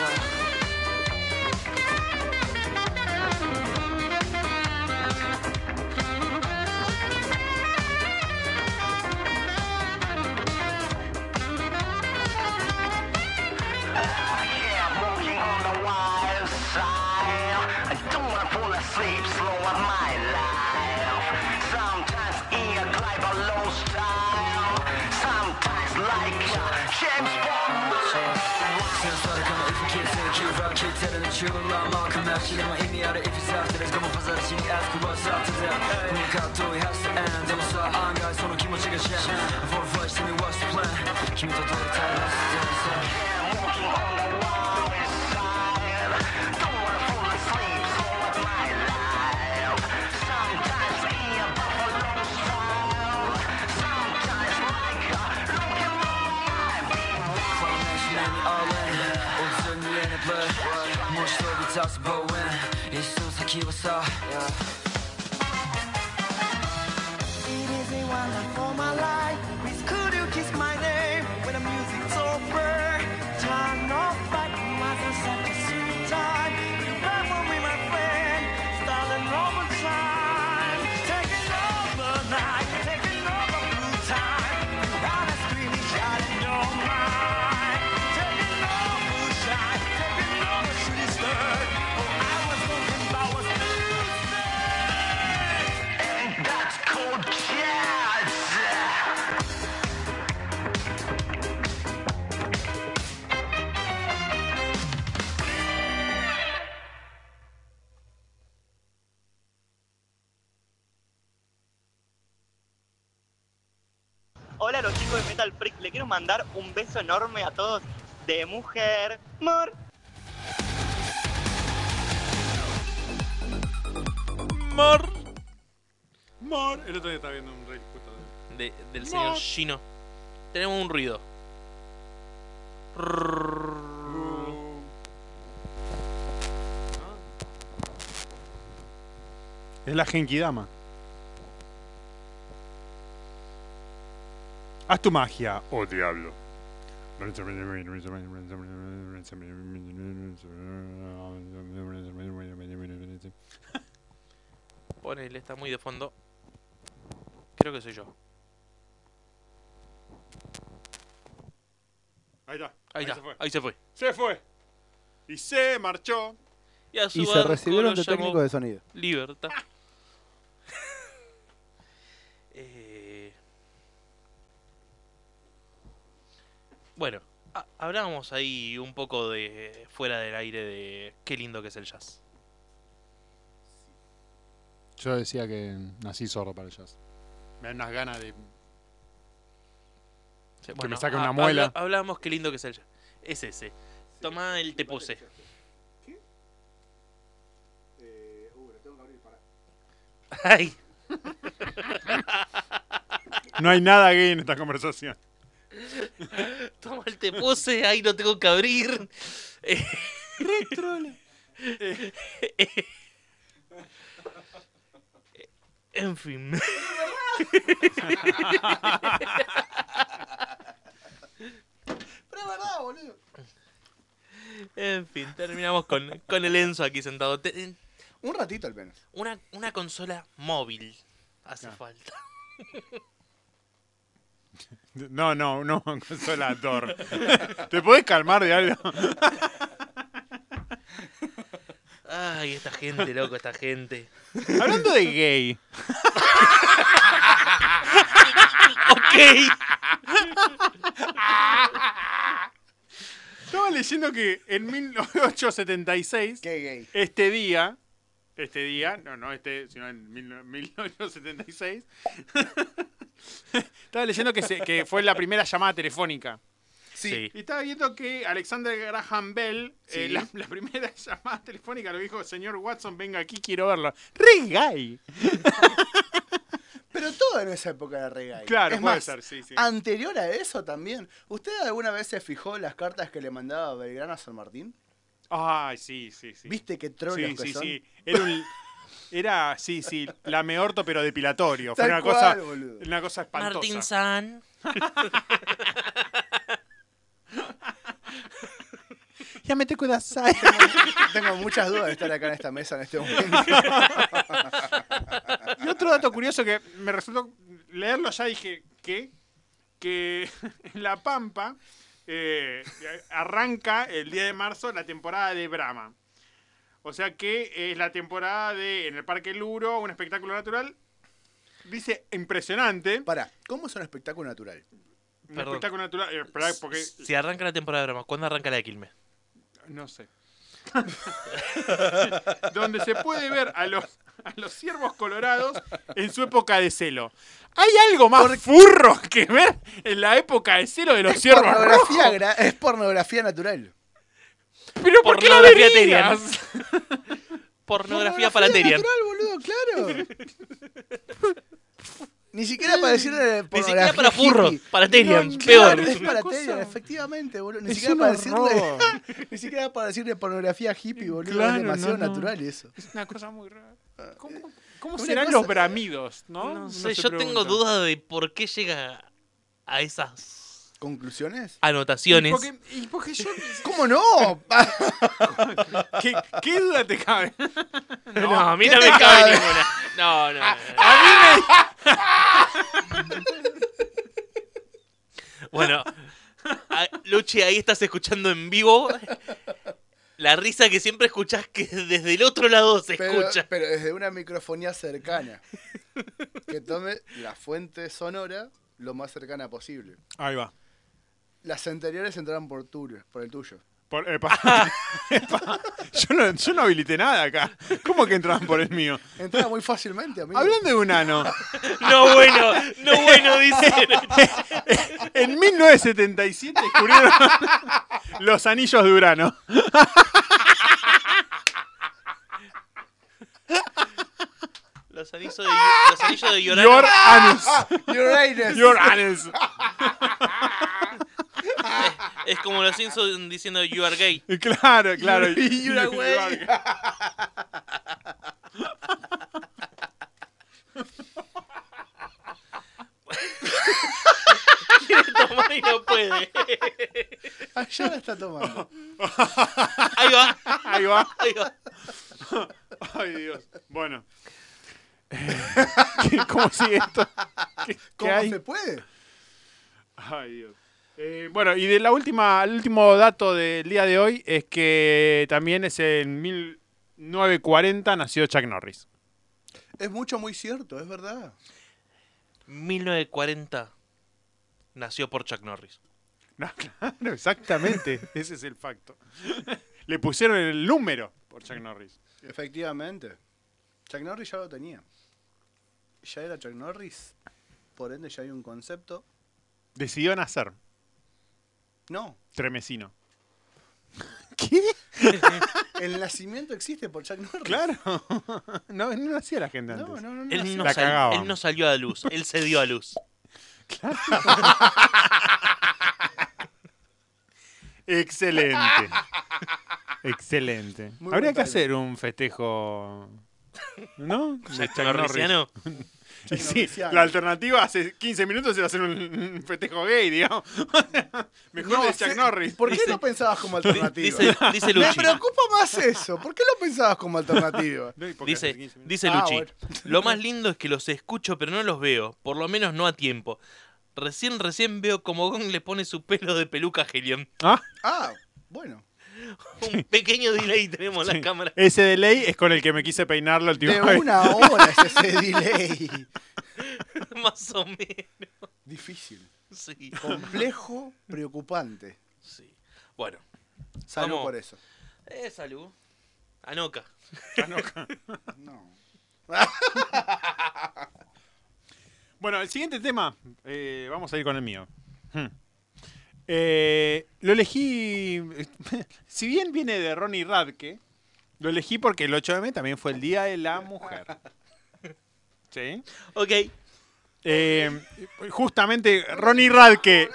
다시 보인 이 순삭이 왔어 It is a wonder for my life. Please could you kiss my name when the music's over? Turn off back was a such a sweet time. You remember me, my friend, starting over time. Taking over night, taking over blue time. You wanna scream and shout in your mind. Taking over shine, taking over shooting star. Oh, I was looking about what's music. And that's called jazz. Hola a los chicos de Metal Freak, le quiero mandar un beso enorme a todos de mujer. Mor. Mor. El otro día estaba viendo un rey justo del señor Gino. Tenemos un ruido. Es la Genkidama. Haz tu magia, oh diablo. Ponele, está muy de fondo. Creo que soy yo. Ahí está. Ahí está. Se fue. Ahí se fue. Se fue. Y se marchó. Y se recibieron de técnico de sonido. Libertad. Bueno, hablábamos ahí un poco de fuera del aire de qué lindo que es el jazz. Yo decía que nací sordo para el jazz. Me dan unas ganas de... Sí, que me saque una muela. Hablábamos qué lindo que es el jazz. Es ese. Toma el tepose. ¿Qué? Lo tengo que abrir, pará. Ay. No hay nada gay en esta conversación. Toma el tepose, ahí lo tengo que abrir. Retrole. En fin. Pero es verdad, boludo. En fin, terminamos con el Enzo aquí sentado. Un ratito al menos. Una consola móvil hace falta. No, consolador. ¿Te podés calmar de algo? Ay, esta gente, loco, esta gente. Hablando de gay. Ok. Estaba leyendo que en 1876, ¿qué gay? este día, sino en 1976, estaba leyendo que fue la primera llamada telefónica. Sí. Y estaba viendo que Alexander Graham Bell, Sí. la primera llamada telefónica lo dijo: señor Watson, venga aquí, quiero verlo. ¡Re gay! Pero todo en esa época era re gay. Claro, es puede más, ser, sí. anterior a eso también. ¿Usted alguna vez se fijó las cartas que le mandaba Belgrano a San Martín? Ay, sí. ¿Viste qué trolos que son? Sí. Era lameorto pero depilatorio. Fue Tal una cual, boludo. una cosa espantosa. Martín San. Ya me te kudasai. Tengo muchas dudas de estar acá en esta mesa en este momento. Y otro dato curioso que me resultó leerlo, ya dije que en La Pampa arranca el 10 de marzo la temporada de Brahma. O sea que es la temporada en el Parque Luro, un espectáculo natural. Dice impresionante. Pará, ¿cómo es un espectáculo natural? Un espectáculo natural. Porque... Si arranca la temporada de Brahma, ¿cuándo arranca la de Quilmes? No sé. Donde se puede ver a los ciervos colorados en su época de celo. ¿Hay algo más furro que ver en la época de celo de los ciervos rojos? Es pornografía natural. ¿Pero por qué la Pornografía verías? Pornografía para Terian. natural, boludo, claro. Ni siquiera para decirle Ni siquiera para furro, hippie. para Terian, No, peor. claro, es para Terian, efectivamente, boludo. Ni Es siquiera un para decirle horror. ni siquiera para decirle pornografía hippie, boludo. Claro, es demasiado no. natural eso. Es una cosa muy rara. ¿Cómo Una serán cosa- los bramidos, no? No Uno sé, se yo tengo pregunta. dudas de por qué llega a esas ¿Conclusiones? anotaciones. ¿Y porque yo... ¿Cómo no? ¿Qué duda te cabe? No, a mí ¿qué no me te cabe cabe? ninguna. No. Bueno, Luchi, ahí estás escuchando en vivo la risa que siempre escuchás que desde el otro lado se escucha. Pero desde una microfonía cercana. Que tome la fuente sonora lo más cercana posible. Ahí va. Las anteriores entraron por el tuyo. Yo no habilité nada acá. ¿Cómo que entraban por el mío? Entraba muy fácilmente, amigo. Hablando de un ano. No bueno, dice. En 1977 descubrieron los anillos de Urano. Los anillos de Your anus. Your anus. Es como los Simpsons diciendo you are gay. Claro. You are gay. Quiere tomar y no puede. Ya la está tomando. Ahí va. Ay, Dios. Bueno. ¿Cómo sigue esto? ¿Cómo hay? se puede? Ay, Dios. Bueno, y el último dato del día de hoy es que también es en 1940 nació Chuck Norris. Es muy cierto, es verdad. 1940 nació por Chuck Norris. No, claro, exactamente. Ese es el facto. Le pusieron el número por Chuck Norris. Efectivamente. Chuck Norris ya lo tenía. Ya era Chuck Norris. Por ende ya hay un concepto. Decidió nacer. No. Tremesino. ¿Qué? El nacimiento existe por Chuck Norris. Claro. No nacía la gente antes. No. Él no salió a luz. Él se dio a luz. Claro. Excelente. Muy Habría buen que timing. hacer un festejo, ¿no? De Chuck Norrisiano. Y sí, la alternativa hace 15 minutos era hacer un festejo gay, digamos. Mejor de Chuck Norris. ¿Por qué lo pensabas como alternativa? Dice Me Luchi. preocupa más eso. ¿Por qué lo pensabas como alternativa? Dice Luchi. Bueno. Lo más lindo es que los escucho pero no los veo. Por lo menos no a tiempo. Recién veo como Gong le pone su pelo de peluca a Helion. Bueno. Un pequeño delay tenemos en la cámara. Ese delay es con el que me quise peinar la última De vez. una hora es ese delay. Más o menos. Difícil. Sí. Complejo, preocupante. Sí. Bueno. Salud vamos. por eso. Salud. Anoka. No. Bueno, el siguiente tema, vamos a ir con el mío. Lo elegí, si bien viene de Ronnie Radke, lo elegí porque el 8M también fue el Día de la Mujer. ¿Sí? Ok. Justamente Ronnie Radke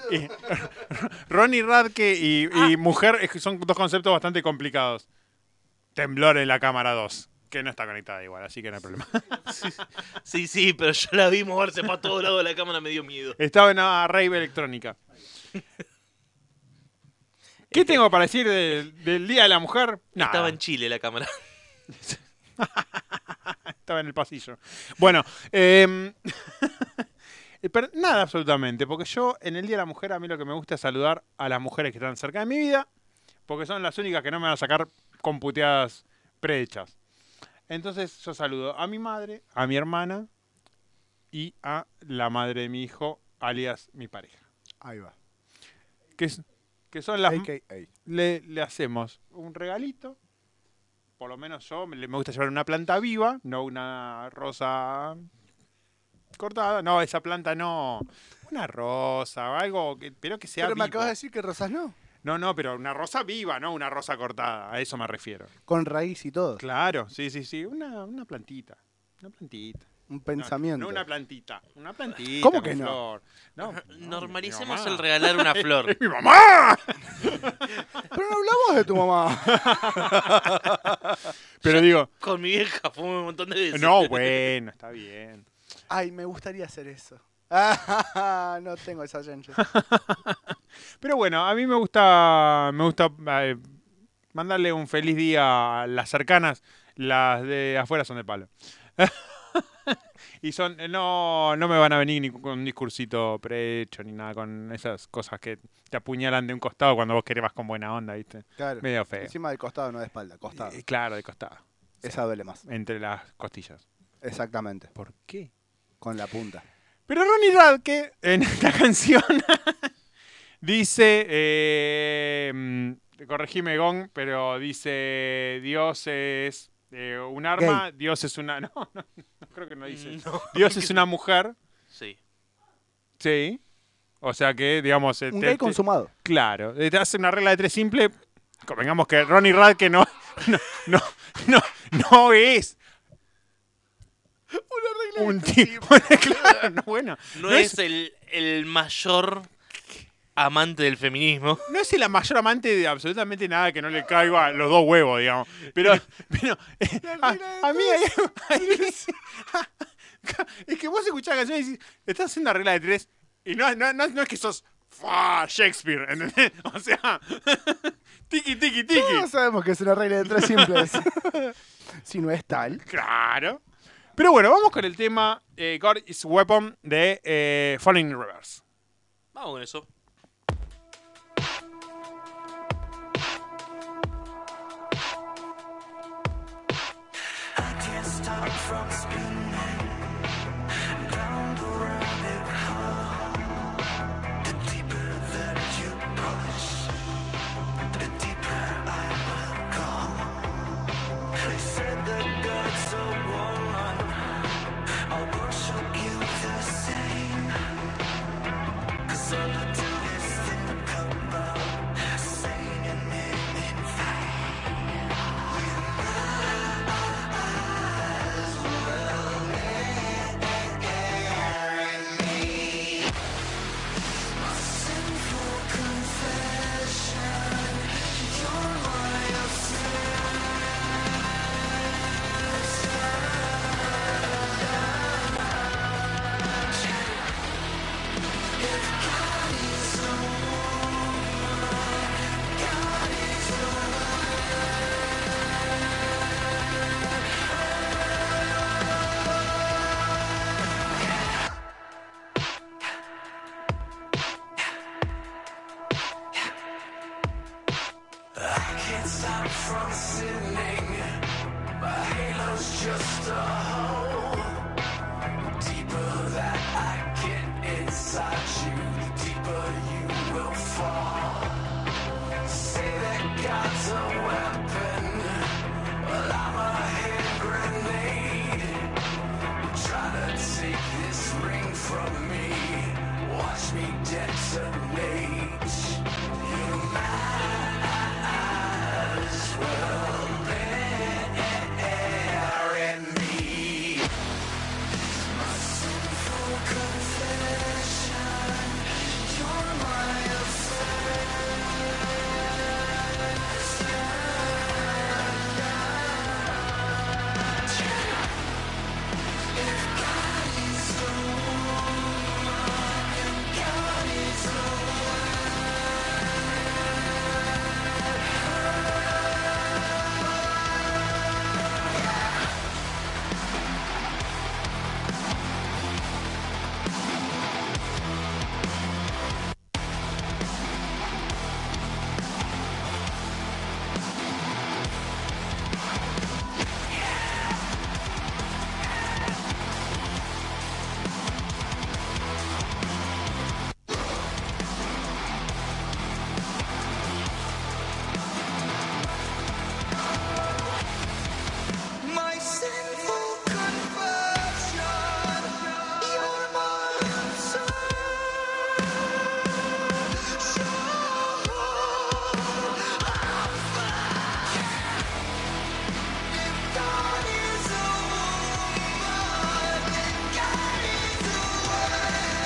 y mujer son dos conceptos bastante complicados. Temblor en la cámara 2. Que no está conectada igual, así que no hay problema. Sí, pero yo la vi moverse para todos lados de la cámara, me dio miedo. Estaba en una rave electrónica. ¿Qué tengo para decir del Día de la Mujer? Nada. Estaba en Chile la cámara. Estaba en el pasillo. Bueno, pero nada absolutamente, porque yo en el Día de la Mujer a mí lo que me gusta es saludar a las mujeres que están cerca de mi vida, porque son las únicas que no me van a sacar con puteadas prehechas. Entonces yo saludo a mi madre, a mi hermana y a la madre de mi hijo, alias mi pareja. Ahí va. Que son las... AKA. Le hacemos un regalito. Por lo menos yo me gusta llevar una planta viva, no una rosa cortada. No, esa planta no. Una rosa o algo, pero que sea Pero me vivo. acabas de decir que rosas no. No, pero una rosa viva, no una rosa cortada. A eso me refiero. Con raíz y todo. Claro, sí. Una plantita. Una plantita. Un pensamiento. No una plantita. Una plantita. ¿Cómo con que no? flor. No, Normalicemos mi mamá. el regalar una flor. ¡Es mi mamá! Pero no hablamos de tu mamá. Pero digo... Con mi vieja fumo un montón de veces. No, bueno, está bien. Ay, me gustaría hacer eso. No tengo esa chance. Pero bueno, a mí me gusta mandarle un feliz día a las cercanas. Las de afuera son de palo. Y son no me van a venir ni con un discursito prehecho ni nada, con esas cosas que te apuñalan de un costado cuando vos querés más con buena onda, ¿viste? Claro. Medio feo. Encima del costado, no de espalda. Costado. Claro, de costado. Esa duele más. Entre las costillas. Exactamente. ¿Por qué? Con la punta. Pero Ronnie Radke, en esta canción, dice, corregime Gong, pero dice Dios es un arma, Dios es una... No, creo que no dice. No. Dios es una mujer. Sí. Sí. O sea que, digamos... Un gay consumado. Claro. Te hace una regla de 3 simple. Convengamos que Ronnie Radke no es... Una regla de 3 simple. Claro, no es el mayor amante del feminismo. No es el mayor amante de absolutamente nada que no le caiga los 2 huevos, digamos. Pero a mí es que vos escuchás la canción y decís, estás haciendo una regla de 3 y no es que sos Shakespeare, ¿entendés? O sea, tiki. Todos sabemos que es una regla de 3 simples. Si no es tal. Claro. Pero bueno, vamos con el tema God is Weapon de Falling in Reverse. Vamos con eso. From spinning round around it hole. The deeper that you push, the deeper I will go. They said that God's so woman, I'll worship you the same. 'Cause all I do is think about saying it in vain. Stop from sinning. My halo's just a hole. The deeper that I get inside you, the deeper you will fall. Say that God's a weapon, well I'm a hand grenade. Try to take this ring from me, watch me detonate. You might well bear in me. My sinful confession, you're my if God is the one, if God is the my sinful confession, you're my if God is a woman, then God is a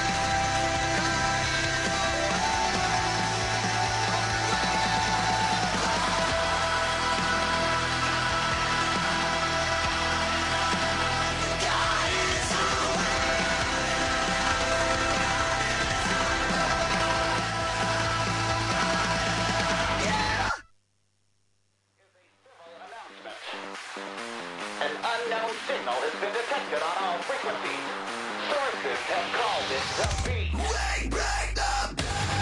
An unknown signal has been detected on all frequencies. Sources have called it the beat. We break the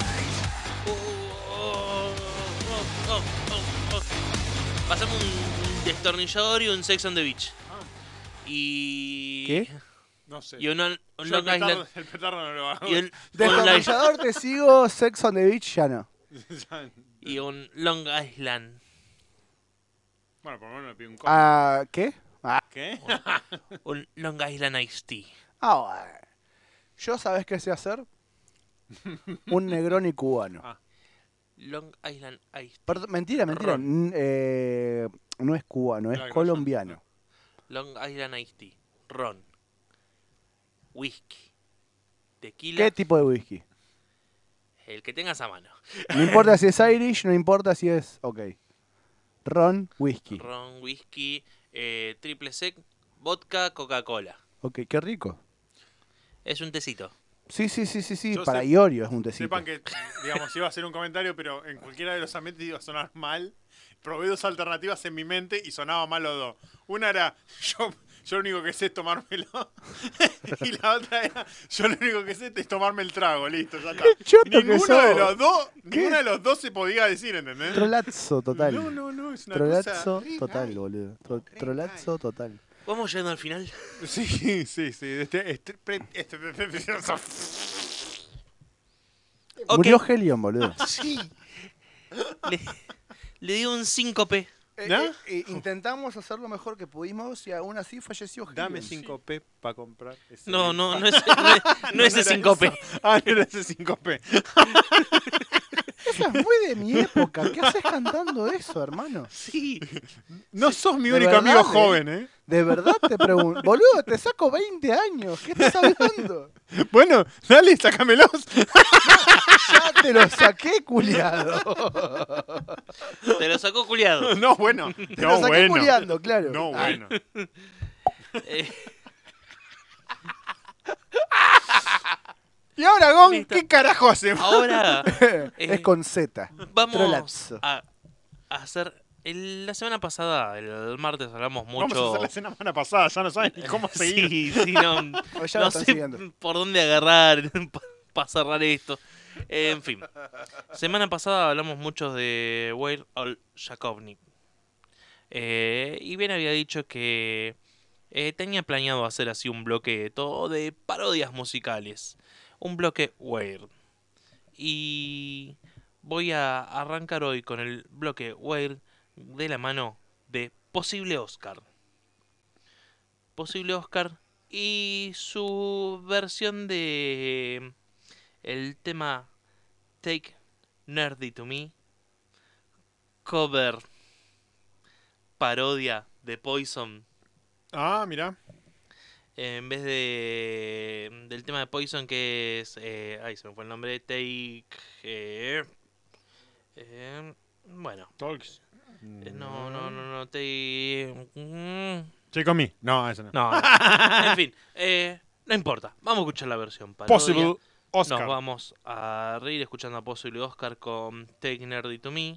Pasamos un destornillador y un Sex on the Beach. Y... ¿Qué? No sé. Y un Yo el petardo no lo hago. Y un Destornillador te sigo, Sex on the Beach ya no. Y un Long Island. Bueno, por lo menos me pido un combo. ¿Qué? ¿Qué? Un Long Island Iced Tea. Bueno. Yo, ¿sabés qué sé hacer? Un Negroni cubano. Long Island Iced Tea. Perdón, mentira. No es cubano, es colombiano. Long Island Iced Tea. Ron. Whisky. Tequila. ¿Qué tipo de whisky? El que tengas a mano. No importa si es Irish, no importa si es... Ok. Ron, whisky. Ron, whisky, triple sec, vodka, Coca-Cola. Ok, qué rico. Es un tecito. Sí. Yo Para Iorio es un tecito. Sepan que, digamos, iba a hacer un comentario, pero en cualquiera de los ambientes iba a sonar mal. Probé dos alternativas en mi mente y sonaba mal los dos. Una era, yo lo único que sé es tomármelo. Y la otra era, yo lo único que sé es tomarme el trago, listo, ya está. Ninguno de los dos se podía decir, ¿entendés? Trolazzo total. No, es una Trolazzo cosa... total, boludo. Trolazzo total. ¿Vamos llegando al final? Sí. Murió Helion, boludo. Sí. Le dio un síncope. Intentamos hacer lo mejor que pudimos y aún así falleció Helion. Dame 5p para comprar ese. No es ese síncope. No era ese síncope. Eso es muy de mi época. ¿Qué haces cantando eso, hermano? Sí. No sos mi único amigo joven, ¿eh? De verdad te pregunto. Boludo, te saco 20 años. ¿Qué estás hablando? Bueno, dale, sácamelos. Ya te lo saqué, culiado. Te lo sacó culiado. No, bueno. Te lo saqué culiando, claro. No, bueno. Y ahora, Gon, ¿qué carajo hacemos? Ahora es con Z. Vamos Trolazzo. a hacer... La semana pasada, el martes, hablamos mucho... Vamos a hacer la semana pasada, ya no saben ni cómo seguir. Sí, no sé por dónde agarrar para cerrar esto. En fin, semana pasada hablamos mucho de Weird Al Yankovic. Y bien había dicho que tenía planeado hacer así un bloque todo de parodias musicales. Un bloque Weird. Y voy a arrancar hoy con el bloque Weird de la mano de Posible Oscar. Posible Oscar y su versión de el tema Take Nerdy to Me, cover parodia de Poison. Ah, mira. En vez del tema de Poison, que es ahí se me fue el nombre, Take bueno, Talks. no, Take Check on me. No, eso no. No. En fin, no importa. Vamos a escuchar la versión parodia. Possible Oscar. Nos vamos a reír escuchando a Possible Oscar con Take Nerdy to Me.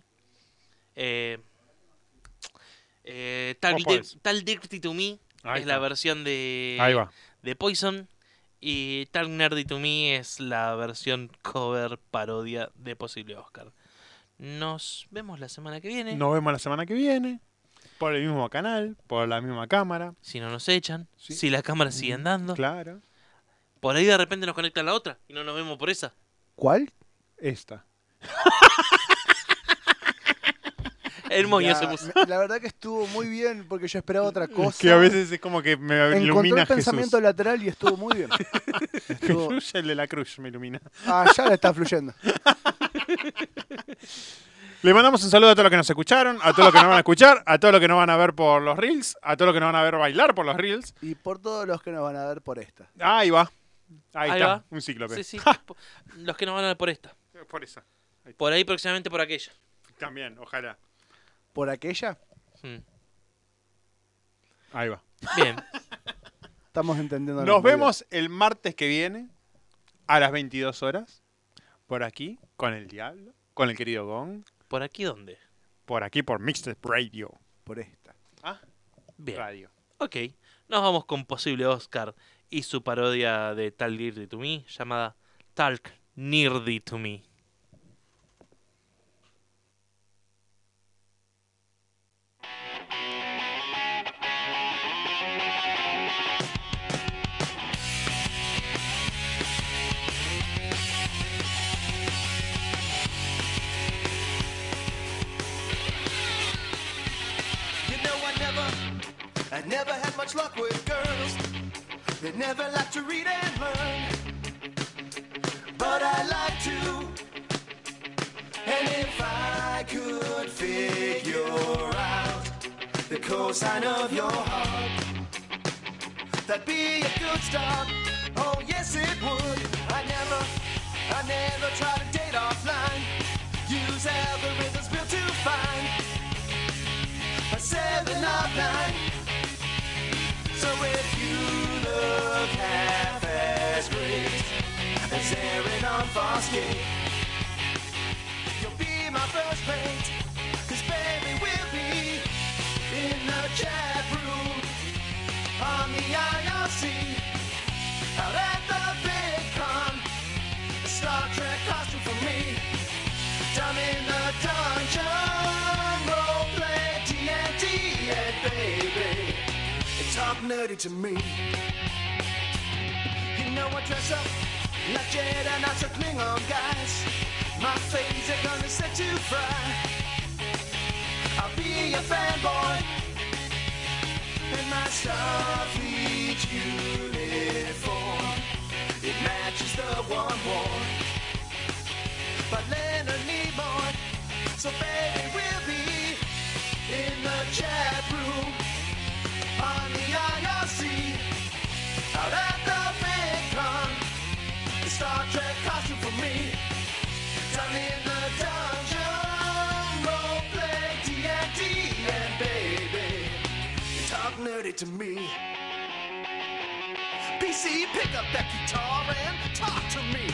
Tal Dirty to Me Ahí es está. la versión de Poison. Y Tal Nerdy to Me es la versión cover parodia de Possible Oscar. Nos vemos la semana que viene. Nos vemos la semana que viene. Por el mismo canal, por la misma cámara. Si no nos echan, si la cámara sigue andando. Claro. Por ahí de repente nos conectan la otra y no nos vemos por esa. ¿Cuál? Esta. El moño se puso. La verdad que estuvo muy bien porque yo esperaba otra cosa. Que a veces es como que me Encontré ilumina el pensamiento Jesús. lateral y estuvo muy bien. Jesús, el de la cruz, me ilumina. Ya le está fluyendo. Le mandamos un saludo a todos los que nos escucharon, a todos los que nos van a escuchar, a todos los que nos van a ver por los Reels, a todos los que nos van a ver bailar por los Reels. Y por todos los que nos van a ver por esta. Ahí va. Ahí está, va. un cíclope. Sí. Los que nos van a ver por esta. Por esa. Por ahí próximamente por aquella. También, ojalá. ¿Por aquella? Ahí va. Bien. Estamos entendiendo. Nos vemos el martes que viene a las 22 horas. Por aquí, con el Diablo, con el querido Gong. ¿Por aquí dónde? Por aquí, por Mixtape Radio. Por esta. Bien. Radio. Ok. Nos vamos con Posible Oscar y su parodia de Tal Nerdy to Me llamada Talk Nerdy to Me. I never had much luck with girls. They never like to read and learn. But I like to. And if I could figure out the cosine of your heart, that'd be a good start. Oh yes it would. I never try to date offline. Use algorithms built to find a 7 of 9. So if you look half as great as Aaron on Foskey, you'll be my first mate. 'Cause baby we'll be in the chat room on the IRC, out at the big con, a Star Trek costume for me, down in the dungeon, roleplay TNT, and baby, it's talk nerdy to me. You know I dress up like Jedi Knights or Klingon guys. My face are gonna set to fry. I'll be a fanboy in my Starfleet uniform. It matches the one worn by Leonard Nimoy. So baby we'll be in the chat room on the IRC, out at the big con, the Star Trek costume for me, down in the dungeon, roleplay TNT, and baby, you talk nerdy to me. PC, pick up that guitar and talk to me.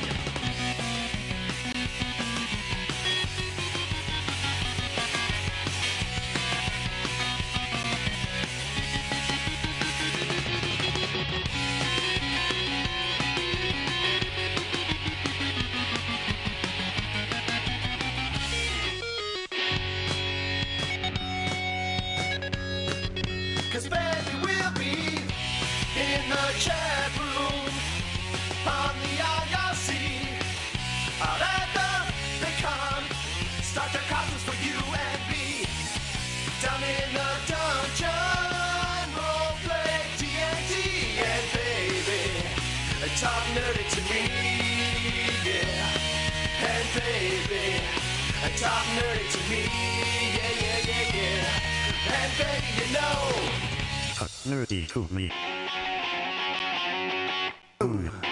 Chat room on the IRC, out at the Bacon, Star Trek costumes for you and me, down in the dungeon, roleplay TNT, and baby, talk nerdy to me, yeah, and baby, talk nerdy to me, yeah, yeah, yeah, yeah, and baby, you know, talk nerdy to me. Ooh.